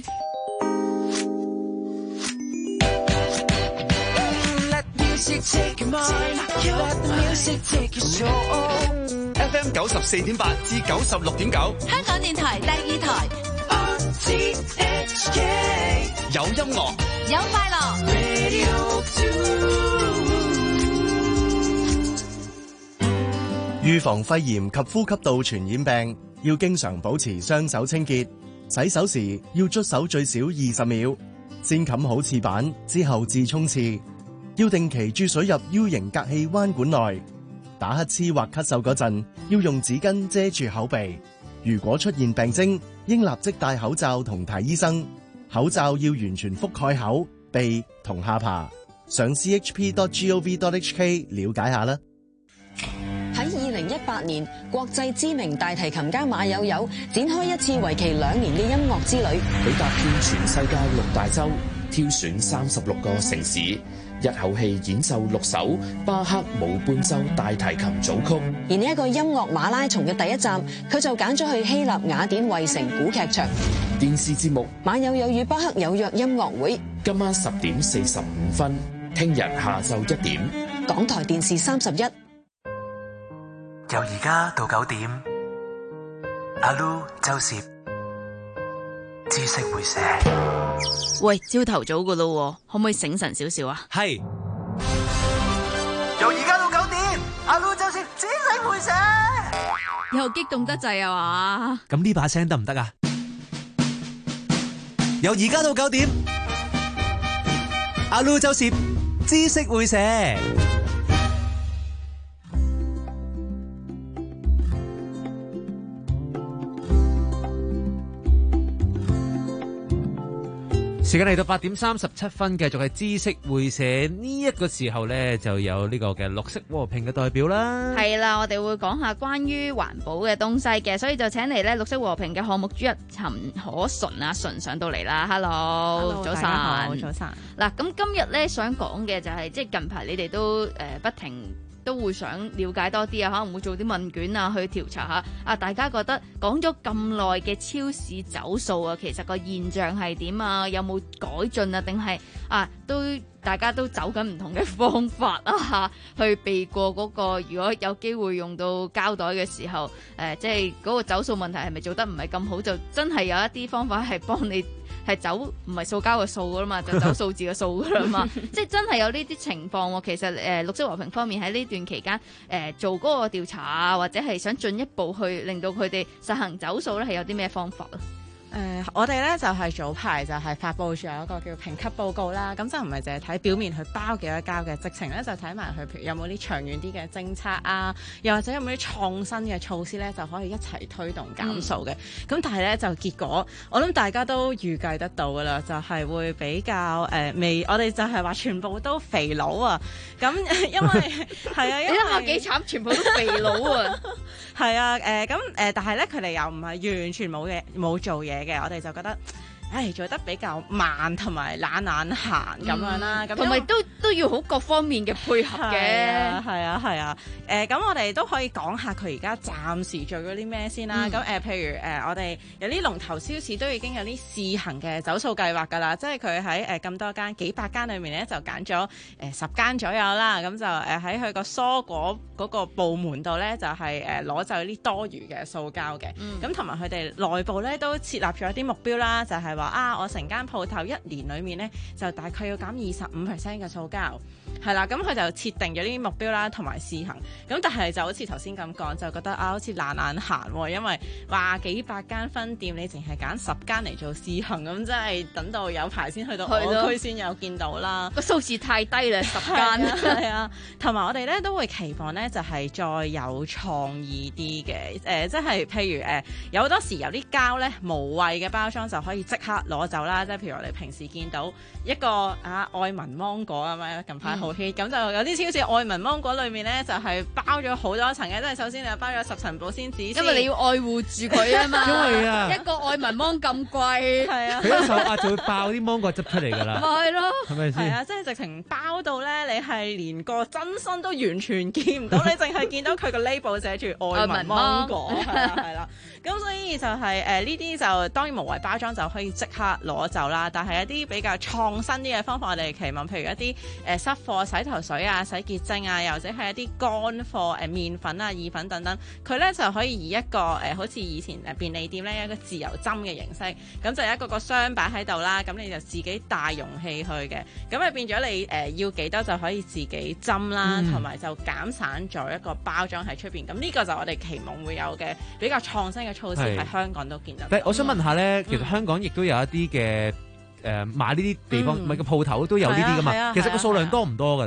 F M 九十四點八至九十六點九， 香港電台第二台。 有音樂， 有快樂。 預防肺炎及呼吸道傳染病，要經常保持雙手清潔。洗手時要捽手最少二十秒，先冚好廁板之後至沖廁。要定期注水入 U 型隔氣彎管內。打乞嗤或咳嗽嗰陣，要用紙巾遮住口鼻。如果出現病徵，應立即戴口罩同睇醫生。 口罩要完全覆蓋口、鼻同下巴。上 c h p dot gov dot h k 了解下啦。 喺二零一八年，國際知名大提琴家馬友友展開一次為期兩年嘅音樂之旅， 佢踏遍全世界六大洲，挑選三十六個城市，一口氣演奏六首巴赫無伴奏大提琴組曲。 而呢一個音樂馬拉松嘅第一站，佢就揀咗去希臘雅典衛城古劇場。 電視節目馬友友與巴赫有約音樂會， 今晚十點四十五分，聽日下晝一點， 港台電視三十一。 由而家到九點，阿 Lu 周攝知識會寫。 喂，朝頭早噶咯，可唔可以醒神少少啊？ 係。由而家到九點，阿 Lu 周攝知識會寫。 又激動得滯啊嘛？ 咁呢把聲得唔得啊？由而家到九點，阿 Lu 周攝知識會寫。 時間嚟到八點三十七分，繼續係知識會社。呢一個時候呢，就有呢個嘅綠色和平嘅代表啦。 係啦，我哋會講下關於環保嘅東西嘅，所以就請嚟呢綠色和平嘅項目主任陳可純啊，純上到嚟啦。Hello， 早晨。 好，早晨。 嗱，咁今日呢，想講嘅就係、是，即係近排你哋都誒、呃、不停。都會想了解多啲啊，可能會做啲問卷啊，去調查下啊，大家覺得講咗咁耐嘅超市走數啊，其實個現象係點啊？有冇改進啊？定係啊，都大家都走緊唔同嘅方法啊，去避過嗰個如果有機會用到膠袋嘅時候，誒，即係嗰個走數問題係咪做得唔係咁好？就真係有一啲方法係幫你。係走唔係塑膠嘅數噶啦嘛，就走數字嘅數噶啦嘛，即係真係有呢啲情況喎。其實誒、呃、綠色和平方面喺呢段期間誒、呃、做嗰個調查啊，或者係想進一步去令到佢哋實行走數咧，係有啲咩方法啊？ 誒、呃，我哋咧就係、是、早排就係發佈咗一個叫評級報告啦。咁就唔係淨係睇表面去包幾多膠嘅，直情咧就睇埋佢譬如有冇啲長遠啲嘅政策啊，又或者有冇啲創新嘅措施咧，就可以一齊推動減數嘅。咁、嗯、但係咧就結果，我諗大家都預計得到噶啦，就係、是、會比較誒未、呃。我哋就係話全部都肥佬啊！咁因為係啊，因為你諗下幾慘，全部都肥佬啊！ 係啊，誒咁誒，但係咧佢哋又唔係完全冇嘢冇做嘢嘅，我哋就覺得，唉，做得比較慢同埋懶懶閒咁樣啦，咁同埋都都要好各方面嘅配合嘅， 係啊係啊，誒咁、呃、我哋都可以講下佢而家暫時做咗啲咩先啦，咁誒、嗯呃、譬如誒、呃、我哋有啲龍頭超市都已經有啲試行嘅走數計劃㗎啦，即係佢喺誒咁多間幾百間裏面咧就揀咗誒十間左右啦，咁就誒喺佢個蔬果嗰個部門度咧就係誒攞走啲多餘嘅塑膠嘅，咁同埋佢哋內部咧都設立咗一啲目標啦，就係、是話啊，我成間鋪頭一年裏面咧，就大概要減二十五 percent 嘅塑膠，係啦，咁佢就設定咗呢啲目標啦，同埋試行。咁但係就好似頭先咁講，就覺得啊，好似懶懶閒喎，因為話幾百間分店，你淨係揀十間嚟做試行，咁真係等到有排先去到我區先有見到啦。 個數字太低啦，十間。 係啊，同埋我哋咧都會期望咧，就係、是、再有創意啲嘅，誒、呃，即係譬如誒、呃，有好多時有啲膠咧無謂嘅包裝就可以即刻攞走啦，即係譬如我哋平時見到一個啊愛文芒果啊嘛，近排好 hit，咁就有啲超似愛文芒果裏面咧就係、是、包咗好多層嘅，即係首先你包咗十層保鮮紙， 因為你要愛護住佢啊嘛， 因為啊一個愛文芒咁貴，係啊， 佢一手壓就會爆啲芒果汁出嚟㗎啦， 咪係咯， 係咪先？ 係啊，即係直情包到咧，你係連個真身都完全見唔到，你淨係見到佢個 label 寫住愛文芒果，係啦係啦，咁所以就係誒呢啲就當然無謂包裝就可以即刻攞走啦，但係一啲比較創新啲嘅方法，我哋期望，譬如一啲誒濕貨洗頭水啊、洗潔精啊，又或者係一啲乾貨誒麵粉啊、意粉等等，佢咧就可以以一個誒、呃、好似以前誒便利店咧一個自由針嘅形式，咁就一個個箱擺喺度啦，咁你就自己帶容器去嘅，咁啊變咗你誒、呃、要幾多就可以自己針啦，同埋、嗯、就減散咗一個包裝喺出邊，咁呢個就我哋期望會有嘅比較創新嘅措施喺香港都見得到。 但係我想問下咧，嗯、其實香港亦都有一啲嘅誒買呢啲地方，唔係個鋪頭都有呢啲噶嘛？ 啊啊、 其實個數量多唔多嘅咧？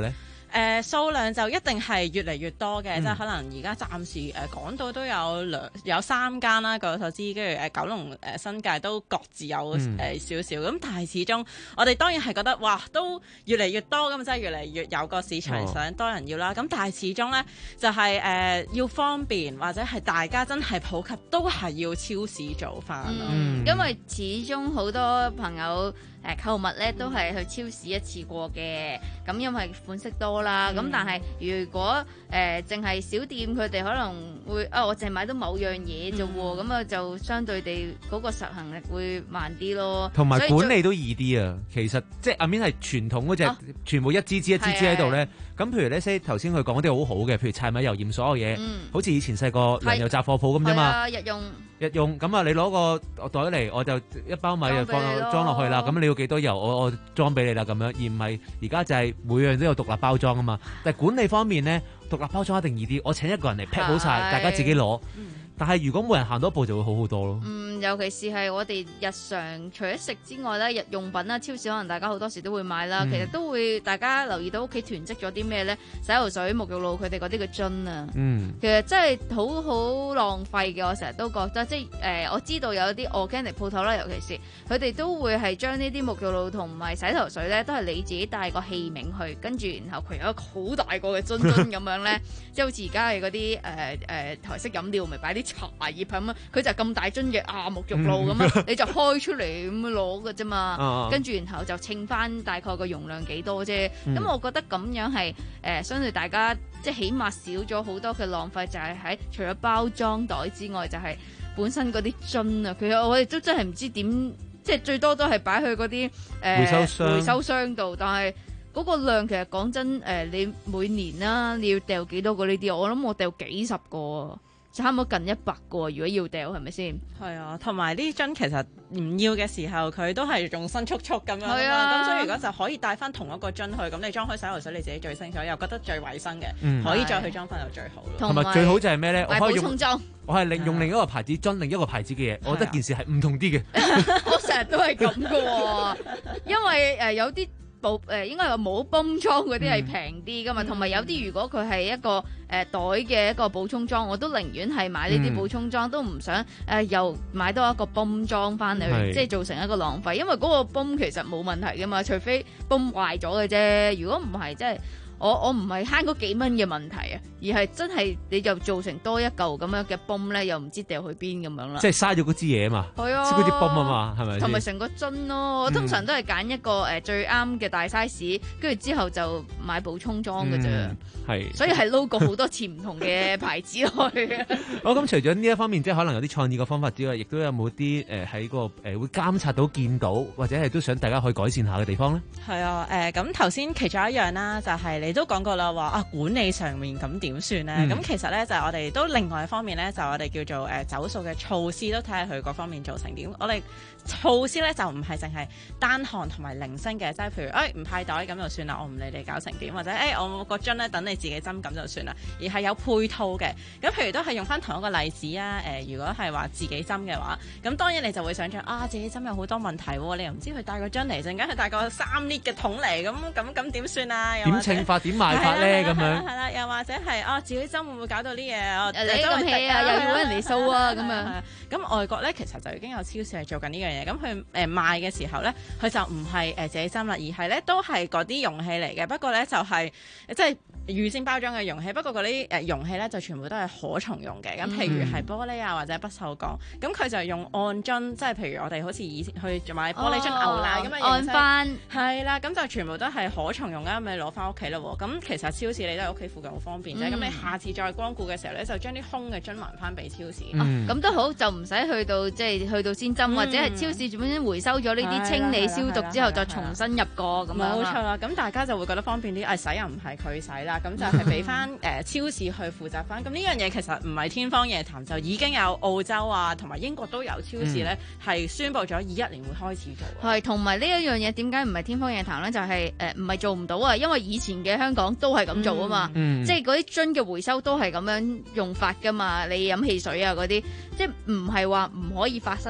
誒數量就一定係越嚟越多嘅， 嗯即係可能而家暫時誒港島都有兩有三間啦，據我所知，跟住誒九龍誒新界都各自有誒少少，咁、嗯、但係始終我哋當然係覺得哇，都越嚟越多，咁即係越嚟越有個市場想多人要啦。咁、哦、但係始終咧就係、是、誒、呃、要方便或者係大家真係普及，都係要超市做翻咯、 嗯。因為始終好多朋友誒購物咧都係去超市一次過嘅，咁因為款式多啦。咁、嗯、但係如果誒淨係小店，佢哋可能會啊，我淨係買到某樣嘢啫喎，咁、嗯、啊就相對地嗰個實行力會慢啲咯。 同埋管理都易啲啊。其實即係阿 Min 係傳統嗰隻、啊，全部一支支一支支喺度咧。咁譬如咧 say 頭先佢講嗰啲好好嘅，譬如柴米油鹽所有嘢，嗯、好似以前細個糧油雜貨鋪咁啫嘛。 日用日用咁啊！你攞個袋嚟，我就一包米就放裝落去啦。咁你要幾多油，我我裝俾你啦咁樣，而唔係而家就係每樣都有獨立包裝啊嘛。但係管理方面咧，獨立包裝一定易啲。我請一個人嚟 pack 好晒，大家自己攞。嗯但係如果每人行多一步就會好好多咯。 嗯，尤其是係我哋日常除咗食之外咧，日用品啦，超市可能大家好多時都會買啦、嗯。其實都會大家留意到屋企囤積咗啲咩咧？洗頭水、沐浴露，佢哋嗰啲嘅樽啊。嗯。其實真係好好浪費嘅，我成日都覺得。即係誒、呃，我知道有啲 organic 鋪頭啦，尤其是佢哋都會係將呢啲沐浴露同埋洗頭水咧，都係你自己帶個器皿去，跟住然後佢有一個好大個嘅樽樽咁樣咧，即係好似而家係嗰啲誒誒台式飲料，咪擺啲茶葉咁啊，佢就咁大樽嘅啊沐浴露咁啊，你就開出嚟咁樣攞嘅啫嘛，跟住然後就稱翻大概個容量幾多啫。咁、嗯、我覺得咁樣係誒、呃、相對大家即係起碼少咗好多嘅浪費，就係、是、喺除咗包裝袋之外，就係、是、本身嗰啲樽啊。其實我哋都真係唔知點，即係最多都係擺去嗰啲誒回收箱回收箱度，但係嗰個量其實講真誒、呃，你每年啦你要掉幾多個呢啲？我諗我掉幾十個。差唔多近一百個，如果要掉係咪先？ 係啊，同埋呢樽其實唔要嘅時候，佢都係仲新速速咁樣。係啊， 咁所以如果就可以帶翻同一個樽去，咁你裝開洗頭水，你自己最清楚，又覺得最衞生嘅、嗯，可以再去裝翻就最好咯。 同埋最好就係咩咧？我可以用，我係另用另一個牌子樽，另一個牌子嘅嘢，我覺得件事係唔同啲嘅。 我成日都係咁嘅喎，因為誒、呃、有啲。補誒應該係冇泵裝嗰啲係平啲噶嘛，同、嗯、埋有啲如果佢係一個誒、呃、袋嘅一個補充裝，我都寧願係買呢啲補充裝，嗯、都唔想誒、呃、又買多一個泵裝翻嚟，即係造成一個浪費。因為嗰個泵其實冇問題噶嘛，除非泵壞咗嘅啫。如果唔係，即係我我唔係慳嗰幾蚊嘅問題啊，而係真係你就造成多一嚿咁樣嘅泵咧，又唔知掉去邊咁樣啦。 即係嘥咗嗰支嘢啊嘛，係啊，嗰啲泵啊嘛，係咪？ 同埋成個樽咯，我通常都係揀一個誒、呃、最啱嘅大 size， 跟住之後就買補充裝嘅啫。係、嗯，所以係撈過好多次唔同嘅牌子落去。 哦，咁除咗呢一方面，即係可能有啲創意嘅方法之外，亦都有冇啲誒喺個誒、呃、會監察到、見到，或者係都想大家可以改善下嘅地方咧？ 係啊，誒咁頭先其中一樣啦，就係、是、你都講過啦，話啊管理上面咁點算咧？咁、嗯、其實咧就係、是、我哋都另外一方面咧，就我哋叫做誒、呃、走數嘅措施，都睇下佢各方面做成點。我哋措施咧就唔係淨係單項同埋零星嘅，即係譬如誒唔、哎、派袋咁就算啦，我唔理你搞成點，或者誒、哎、我個樽咧等你自己斟咁就算啦，而係有配套嘅。咁譬如都係用翻同一個例子啊，誒、呃、如果係話自己斟嘅話，咁當然你就會想象啊自己斟有好多問題喎，你又唔知佢帶個樽嚟，陣間佢帶個三 lit 嘅桶嚟，咁咁咁點算啊？ 點稱法點賣法咧？咁樣係啦，又或者係啊自己斟會唔會搞到啲嘢？ 你咁 hea 啊，又要揾人嚟掃啊咁樣。 咁外國咧其實就已經有超市係做緊呢樣嘢，咁佢誒賣嘅時候咧，佢就唔係誒自己斟啦，而係咧都係嗰啲容器嚟嘅，不過咧就係、是、即係預先包裝嘅容器，不過嗰啲誒容器咧就全部都係可重用嘅。咁譬如係玻璃啊或者不鏽鋼，咁佢就用按樽，即係譬如我哋好似以前去買玻璃樽牛奶咁嘅、哦、 按翻係啦，咁就全部都係可重用嘅，咁你攞翻屋企咯。咁其實超市你都喺屋企附近好方便啫。咁、嗯、你下次再光顧嘅時候咧，就將啲空嘅樽還翻俾超市。咁、 嗯啊、都好，就唔使去到即係去到先斟、嗯，或者係超市本身回收咗呢啲清理消毒之後，再重新入過咁樣。 冇錯啦，咁大家就會覺得方便啲。誒、哎、洗又唔係佢洗啦，咁就係俾翻誒超市去負責翻。咁呢樣嘢其實唔係天方夜譚，就已經有澳洲啊同埋英國都有超市咧，係、嗯、宣布咗二一年會開始做。 係，同埋呢一樣嘢點解唔係天方夜譚咧？就係誒唔係做唔到啊，因為以前嘅香港都係咁做啊嘛，嗯嗯、即係嗰啲樽嘅回收都係咁樣用法噶嘛。你飲汽水啊嗰啲，即係唔係話唔可以發生咯。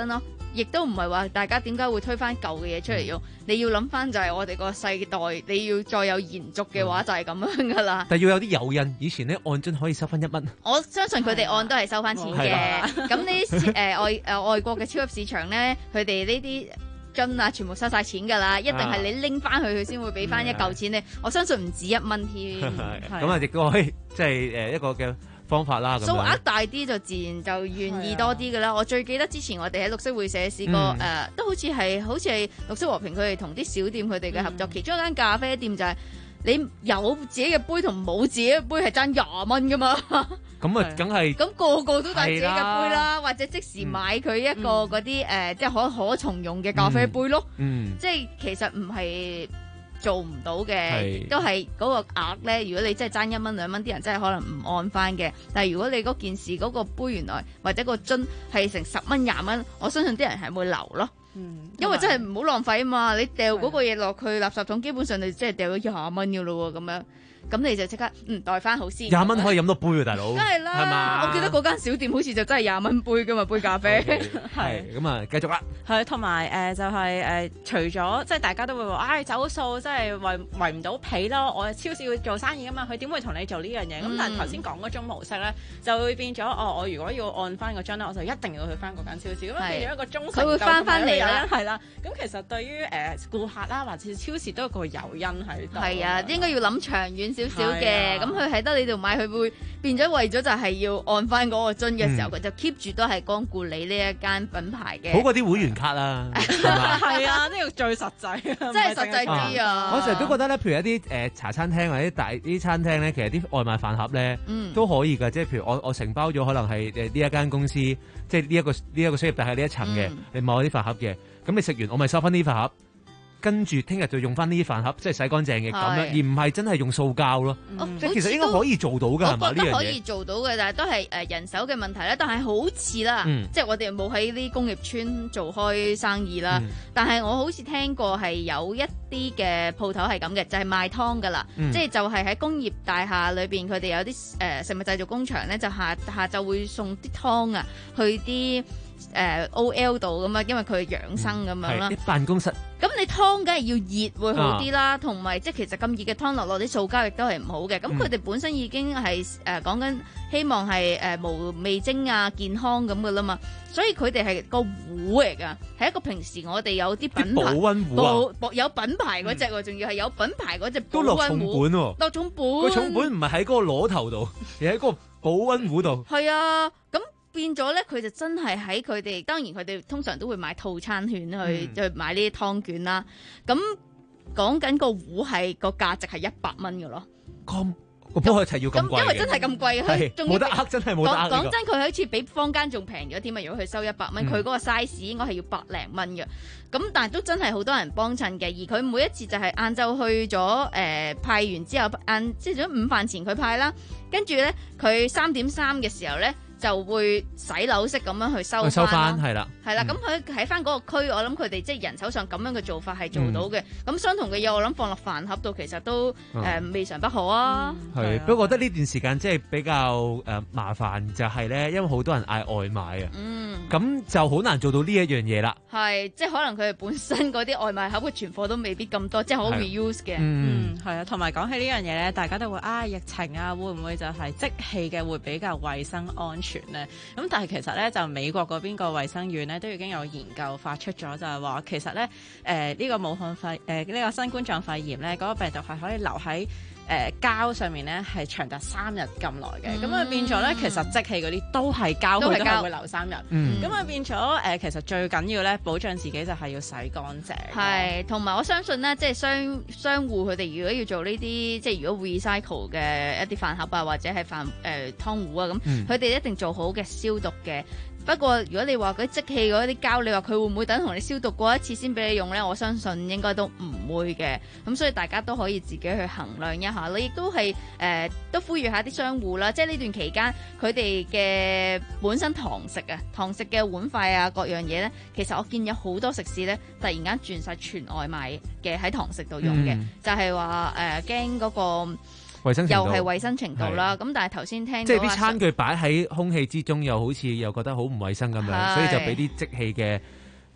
亦都唔係話大家點解會推翻舊嘅嘢出嚟用，你要諗翻就係我哋個世代，你要再有延續嘅話就係咁樣噶啦。 但係要有啲誘因，以前咧按樽可以收翻一蚊。 我相信佢哋按都係收翻錢嘅。咁呢啲誒外誒外國嘅超級市場咧，佢哋呢啲樽啊，全部收晒錢㗎啦，一定係你拎翻去佢先會俾翻一嚿錢咧。我相信唔止一蚊添。 咁啊，亦都可以即係誒一個嘅方法啦。 數額大啲就自然就願意多啲㗎啦。我最記得之前我哋喺綠色會社試過誒、嗯呃，都好似係好似係綠色和平佢哋同啲小店佢哋嘅合作，嗯、其中一間咖啡店就係、是。你有自己嘅杯同冇自己嘅杯係爭廿蚊噶嘛？ 咁啊，梗係咁個個都帶自己嘅杯啦，或者即時買佢一個嗰啲誒，即係可可重用嘅咖啡杯咯。嗯，即係其實唔係做唔到嘅，都係嗰個額咧。如果你真係爭一蚊兩蚊，啲人真係可能唔按翻嘅。但係如果你嗰件事嗰個杯原來或者個樽係成十蚊廿蚊，我相信啲人係會留咯。嗯，因為真係唔好浪費啊嘛！你掉嗰個嘢落去垃圾桶，基本上你即係掉咗廿蚊噶咯喎，咁樣。咁你就即刻嗯袋翻好先。廿蚊可以飲到杯啊，大佬。梗係啦，係嘛？我記得嗰間小店好似就真係廿蚊杯噶嘛，杯咖啡。 係咁啊，繼續啦。 係同埋誒就係、是、誒、呃，除咗即係大家都會話，唉、哎、走數真係圍圍唔到皮咯。我超市要做生意噶嘛，佢點會同你做呢樣嘢？咁、嗯、但係頭先講嗰種模式咧，就會變咗哦。我如果要按翻個樽咧，我就一定要去翻嗰間超市。咁樣變咗一個忠誠度。佢會翻翻嚟啦，係啦。咁其實對於誒顧客啦，或者超市都有個誘因喺度。係啊，應該要諗長遠少少嘅。咁佢喺得你度買，佢會變咗為咗就係要按翻嗰個樽嘅時候，佢、嗯、就 keep 住都係光顧你呢一間品牌嘅。 好過啲會員卡啦，係啊，呢個最實際， 真係實際啲啊，啊！ 我成日都覺得咧，譬如一啲誒、呃、茶餐廳或者大啲餐廳咧，其實啲外賣飯盒咧、嗯、都可以㗎。即係譬如我我承包咗，可能係誒呢一間公司，即係呢一個呢一、這個商業大廈呢一層嘅，嗯、你買啲飯盒嘅，咁你食完我咪收翻呢啲飯盒。跟住聽日就用翻呢啲飯盒，即係洗乾淨嘅咁樣，而唔係真係用塑膠咯。嗯、即係其實應該可以做到㗎，係嘛？呢樣嘢我覺得可以做到嘅，但係都係誒人手嘅問題啦。但係好似啦，嗯、即係我哋冇喺啲工業村做開生意啦。嗯、但係我好似聽過係有一啲嘅鋪頭係咁嘅，就係、是、賣湯㗎啦。嗯、即係就係喺工業大廈裏邊，佢哋有啲誒、呃、食物製造工場咧，就下下晝會送啲湯啊去啲。誒、呃、O L 度咁啊，因為佢係養生咁樣啦。 啲辦公室。 咁你湯梗係要熱會好啲啦，同埋、啊、即係其實咁熱嘅湯落落啲塑膠亦都係唔好嘅。咁佢哋本身已經係誒講緊希望係誒、呃、無味精啊健康咁噶啦嘛，所以佢哋係個壺嚟㗎，係一個平時我哋有啲品牌保溫壺啊， 有品牌嗰隻喎，仲、嗯、要係有品牌嗰隻保溫壺。 都落重本喎、啊， 落重本。 個重本唔係喺嗰個螺頭度，而喺嗰個保溫壺度。 係啊，咁。變咗咧，佢就真係喺佢哋，當然佢哋通常都會買套餐券去，嗯、去買呢啲湯券啦。咁講緊個壺係個價值係一百蚊嘅咯。 咁個煲一齊要咁貴？ 因為真係咁貴，佢仲冇得呃，真係冇得呃。 講真，佢好似比坊間仲平咗添啊！如果佢收一百蚊，佢嗰、嗯、個 size 應該係要百零蚊嘅。咁但係都真係好多人幫襯嘅，而佢每一次就係晏晝去咗誒、呃、派完之後，晏即係咗午飯前佢派啦，跟住咧佢三點三嘅時候咧。就會洗樓式咁樣去收收翻，係啦， 係啦。咁佢喺翻嗰個區，我諗佢哋即係人手上咁樣嘅做法係做到嘅。咁、嗯、相同嘅嘢，我諗放落飯盒度，其實都誒、嗯呃、未嘗不可啊。 係、嗯，不過覺得呢段時間即係比較誒、呃、麻煩，就係咧，因為好多人嗌外賣啊。嗯，咁就好難做到呢一樣嘢啦。係， 即係可能佢哋本身嗰啲外賣盒嘅存貨都未必咁多，即係好 reuse 嘅。 嗯，係啊。同埋講起呢樣嘢咧，大家都會啊，疫情啊，會唔會就係即棄嘅會比較衞生安全？咧，咁但係其實咧就美國嗰邊個衛生院咧都已經有研究發出咗，就係話其實咧誒呢、呃這個武漢肺誒呢、呃這個新冠狀肺炎咧嗰、那個病毒係可以留喺誒膠上面咧係長達三日咁耐嘅，咁啊、嗯、變咗咧其實即棄嗰啲都係膠，佢都係會留三日，咁啊、嗯、變咗誒、呃、其實最緊要咧保障自己就係要洗乾淨， 係同埋我相信咧即係商商戶佢哋如果要做呢啲即係如果 recycle 嘅一啲飯盒啊或者係飯誒、呃、湯壺啊咁，佢哋、嗯、一定做好嘅消毒嘅。不過如果你話嗰啲即棄嗰啲膠，你話佢會唔會等同你消毒過一次先俾你用呢？我相信應該都唔會嘅。咁所以大家都可以自己去衡量一下。你亦都係誒、呃、都呼籲下啲商戶啦，即係呢段期間佢哋嘅本身堂食啊、堂食嘅碗筷啊各樣嘢呢，其實我見有好多食肆呢，突然間轉晒全外賣嘅喺堂食度用嘅，嗯、就係話誒驚嗰個。又係衛生程度啦，咁但係頭先聽到即係啲餐具擺喺空氣之中，又好似又覺得好唔衛生咁樣，所以就俾啲即棄嘅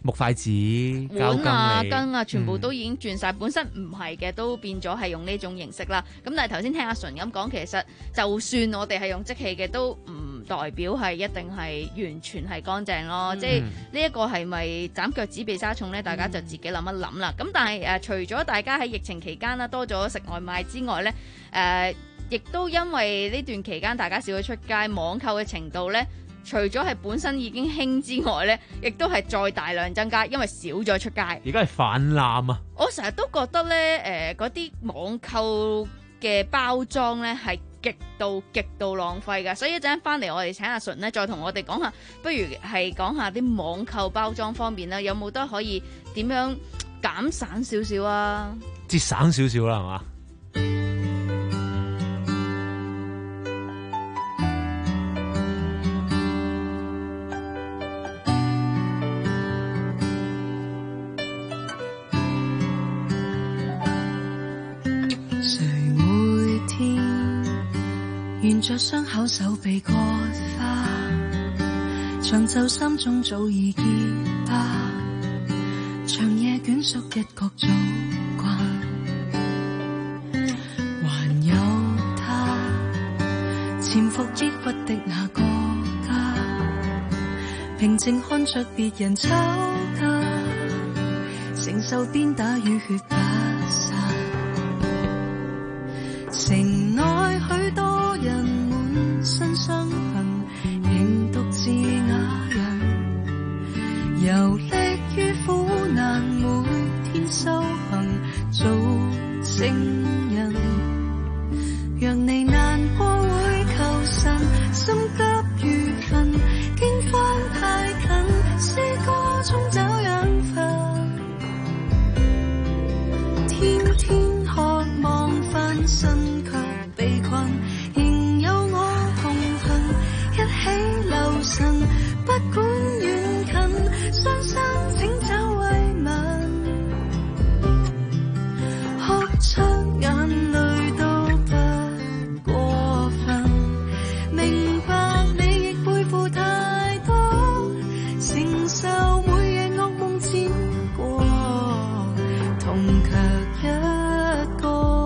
木筷子、膠碗啊、 羹羹啊，全部都已經轉晒。嗯、本身唔係嘅，都變咗係用呢種形式啦。咁但係頭先聽阿純咁講，其實就算我哋係用即棄嘅，都唔代表係一定係完全係乾淨咯。嗯、即係呢一個係咪斬腳趾避沙蟲呢？大家就自己諗一諗啦。咁、嗯、但係誒、呃，除咗大家喺疫情期間啦多咗食外賣之外呢，誒、呃，亦都因為呢段期間大家少咗出街，網購嘅程度呢，除咗係本身已經興之外呢，亦都係再大量增加，因為少咗出街。 而家係泛濫啊！ 我成日都覺得呢，誒、呃，嗰啲網購嘅包裝呢係極度極度浪費㗎，所以一陣間翻嚟，我哋請阿純呢再同我哋講下，不如係講下啲網購包裝方面啦，有冇得可以點樣減省少少啊？ 節省少少啦，係嘛？ 沿着傷口手臂割花，長袖衫中早已結疤，長夜捲縮一角早慣，還有他潛伏抑鬱的那個家，平靜看着別人吵架，承受鞭打與血不散，城內許多人滿身傷痕，仍獨自啞忍，遊歷於苦難，每天修行做聖人。若你難過會求神，心急如焚，驚慌太近，詩歌中找養分，天天渴望翻身卻被困，仍有我同行，一起留神，不管遠近，傷心請找慰問，哭出眼淚都不過分，明白你亦背負太多，承受每夜噩夢戰過，痛卻一個。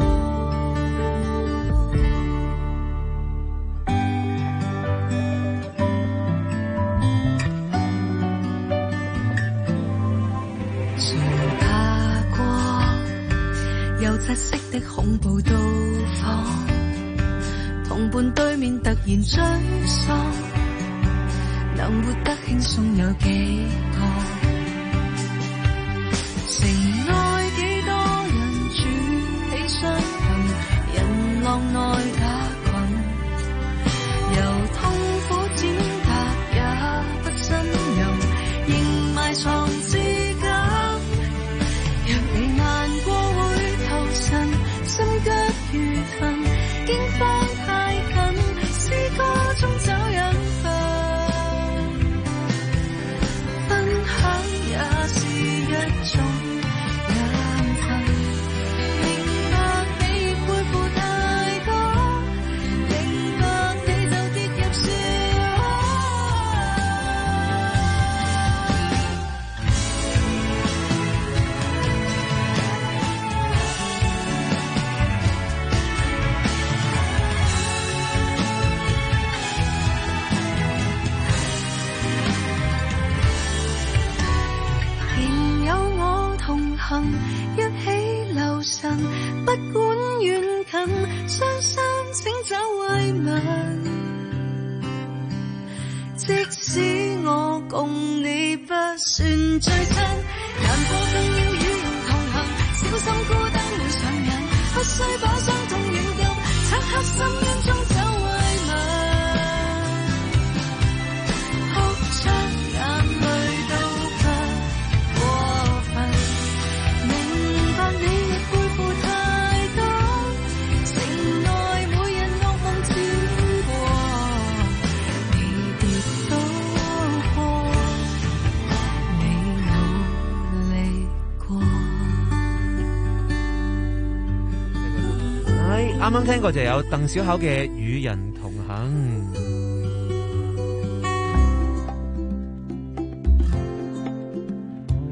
窒息的恐怖到訪，同伴對面突然沮喪，能活得輕鬆有幾個？城內幾多人處起傷痕，人浪內打滾，由痛苦踐踏也不呻吟，仍埋藏至今。若你難過會求神，心急如焚，驚慌太近，詩歌中找養分，分享也是一種養分，明白你背負太多，明白你就跌入漩一起留神，不管遠近，傷心請找慰問。即使我共你不算最親，難過更要與人同行，小心孤單會上癮，不需把傷痛軟禁，漆黑深淵中找慰問。 啱啱聽過就有鄧小巧嘅《與人同行》。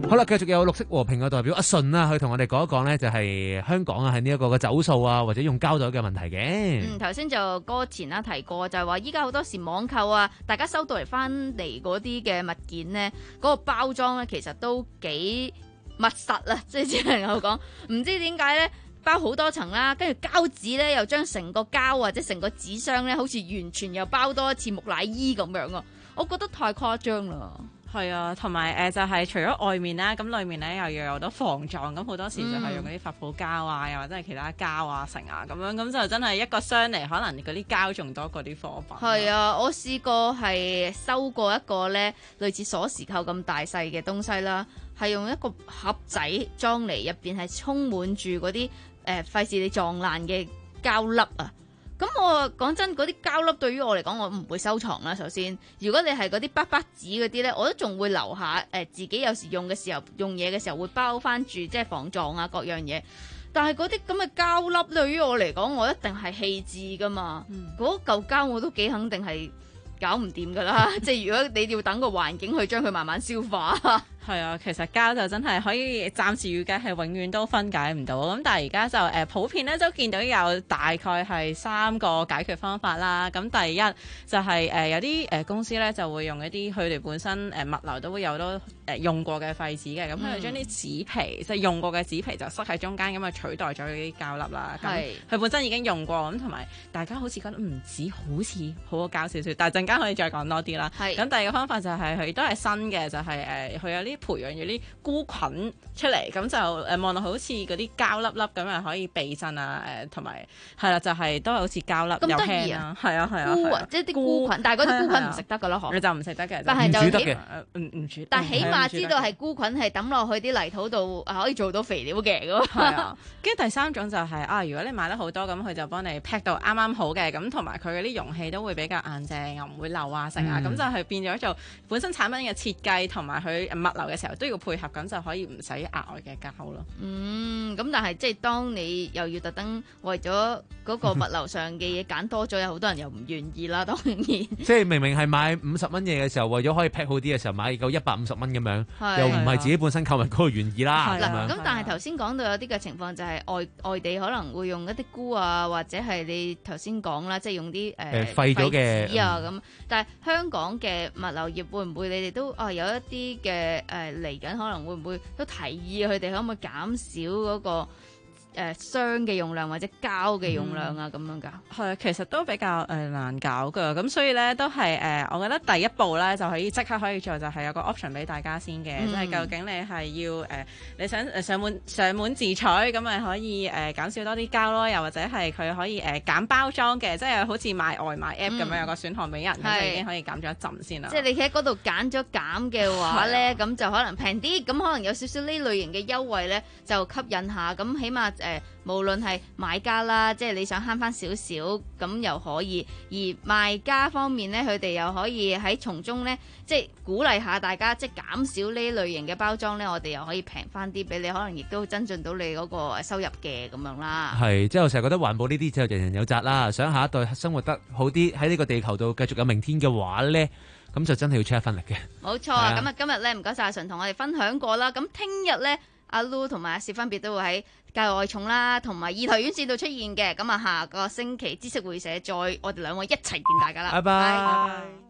好啦，繼續有綠色和平嘅代表阿順啦，去同我哋講一講呢，就係香港啊，喺呢一個嘅走數啊，或者用膠袋嘅問題嘅。 嗯，頭先就歌前啦提過，就係話依家好多時網購啊，大家收到嚟翻嚟嗰啲嘅物件呢，嗰、嗰個包裝咧其實都幾密實啊，即係只能夠講，唔知點解呢，包好多層啦，跟住膠紙呢又將成個膠或者成個紙箱呢，好似完全又包多一次木乃伊咁樣啊，我覺得太誇張啦。 係啊，同埋誒就係除咗外面啦，咁裏面咧又要有得防撞，咁好多時就係用嗰啲發泡膠啊，又或者係其他膠啊、成啊咁樣，咁就真係一個箱嚟，可能嗰啲膠仲多過啲貨品。 係啊，我試過係收過一個咧類似鎖匙扣咁大細嘅東西啦，係用一個盒仔裝嚟，入邊係充滿住嗰啲誒費事你撞爛嘅膠粒啊！咁我講真，嗰啲膠粒對於我嚟講，我唔會收藏啦。首先，如果你係嗰啲筆筆紙嗰啲呢，我都仲會留下誒、呃、自己有時用嘅時候，用嘢嘅時候會包翻住，即係防撞啊各樣嘢。但係嗰啲咁嘅膠粒對於我嚟講，我一定係棄置噶嘛。嗰嚿膠我都幾肯定係搞唔掂噶啦。即係如果你要等個環境去將佢慢慢消化。 係啊，其實膠就真係可以暫時預計係永遠都分解唔到，咁但係而家就誒、呃、普遍咧都見到有大概係三個解決方法啦。咁第一就係、是、誒、呃、有啲誒公司咧就會用一啲佢哋本身誒、呃、物流都會有好多誒用過嘅廢紙嘅，咁佢哋將啲紙皮即係用過嘅紙皮就塞喺中間，咁啊取代咗嗰啲膠粒啦。咁佢本身已經用過，咁同埋大家好似覺得唔止好似好過膠少少，但係陣間可以再講多啲啦。咁第二個方法就係、是、佢都係新嘅，就係誒佢有啲培養咗啲菇菌出嚟，咁就誒望落好似嗰啲膠粒粒咁啊，可以避震啊，誒同埋係啦，就係、是、都係好似膠粒咁得意啊，係啊係啊， 菇啊，即係啲菇菌，但係嗰啲菇菌唔食得噶咯，嗬， 你就唔食得嘅， 但係就唔煮得嘅， 唔唔煮， 但係起碼知道係菇菌係抌落去啲泥土度可以做到肥料嘅咁。 係啊，跟住第三種就係、是、啊，如果你買得好多咁，佢就幫你 pack 到啱啱好嘅，咁同埋佢嗰啲容器都會比較硬淨，又唔會漏啊成啊，咁、嗯、就係變咗做本身產品嘅設計同埋佢物流嘅時候都要配合，咁就可以唔使額外嘅膠咯。 嗯，咁但係即係當你又要特登為咗嗰個物流上嘅嘢揀多咗，有好多人又唔願意啦。當然，即係明明係買五十蚊嘢嘅時候，為咗可以 pack 好啲嘅時候，買夠一百五十蚊咁樣，又唔係自己本身購物嗰個原意啦。 嗱，咁但係頭先講到有啲嘅情況就係外外地可能會用一啲菇啊，或者係你頭先講啦，即係用啲誒、呃、 廢咗嘅紙啊咁、嗯。但係香港嘅物流業會唔會你哋都啊有一啲嘅誒嚟緊可能會唔會都提議佢哋可唔可以減少嗰、那個誒、呃、箱嘅用量或者膠嘅用量啊咁、嗯、樣㗎？ 係，其實都比較誒、呃、難搞㗎。咁所以咧都係誒、呃，我覺得第一步咧就可以即刻可以做，就係有個 option 俾大家先嘅，即、嗯、係究竟你係要誒、呃、你想誒上門上門自取，咁咪可以誒、呃、減少多啲膠咯，又或者係佢可以誒、呃、減包裝嘅，即係好似買外賣 app 咁樣、嗯、有個選項俾人，咁就已經可以減咗一陣先啦。 即係你喺嗰度揀咗減嘅話咧，咁、啊、就可能平啲，咁可能有少少呢類型嘅優惠咧就吸引下，咁起碼誒、呃、無論係買家啦，即係你想慳翻少少，咁又可以；而賣家方面咧，佢哋又可以喺從中咧，即係鼓勵下大家，即係減少呢類型嘅包裝咧，我哋又可以平翻啲俾你，可能亦都增進到你嗰個收入嘅咁樣啦。 係，即係我成日覺得環保呢啲就人人有責啦。想下一代生活得好啲，喺呢個地球度繼續有明天嘅話咧，咁就真係要出一分力嘅。 冇錯啊！咁啊，今日咧唔該晒阿純同我哋分享過啦。咁聽日咧，阿 Lu 同埋阿薛分別都會喺界外重啦，同埋二台院線度出現嘅。咁啊，下個星期知識會社再我哋兩位一齊見大家啦。 拜拜。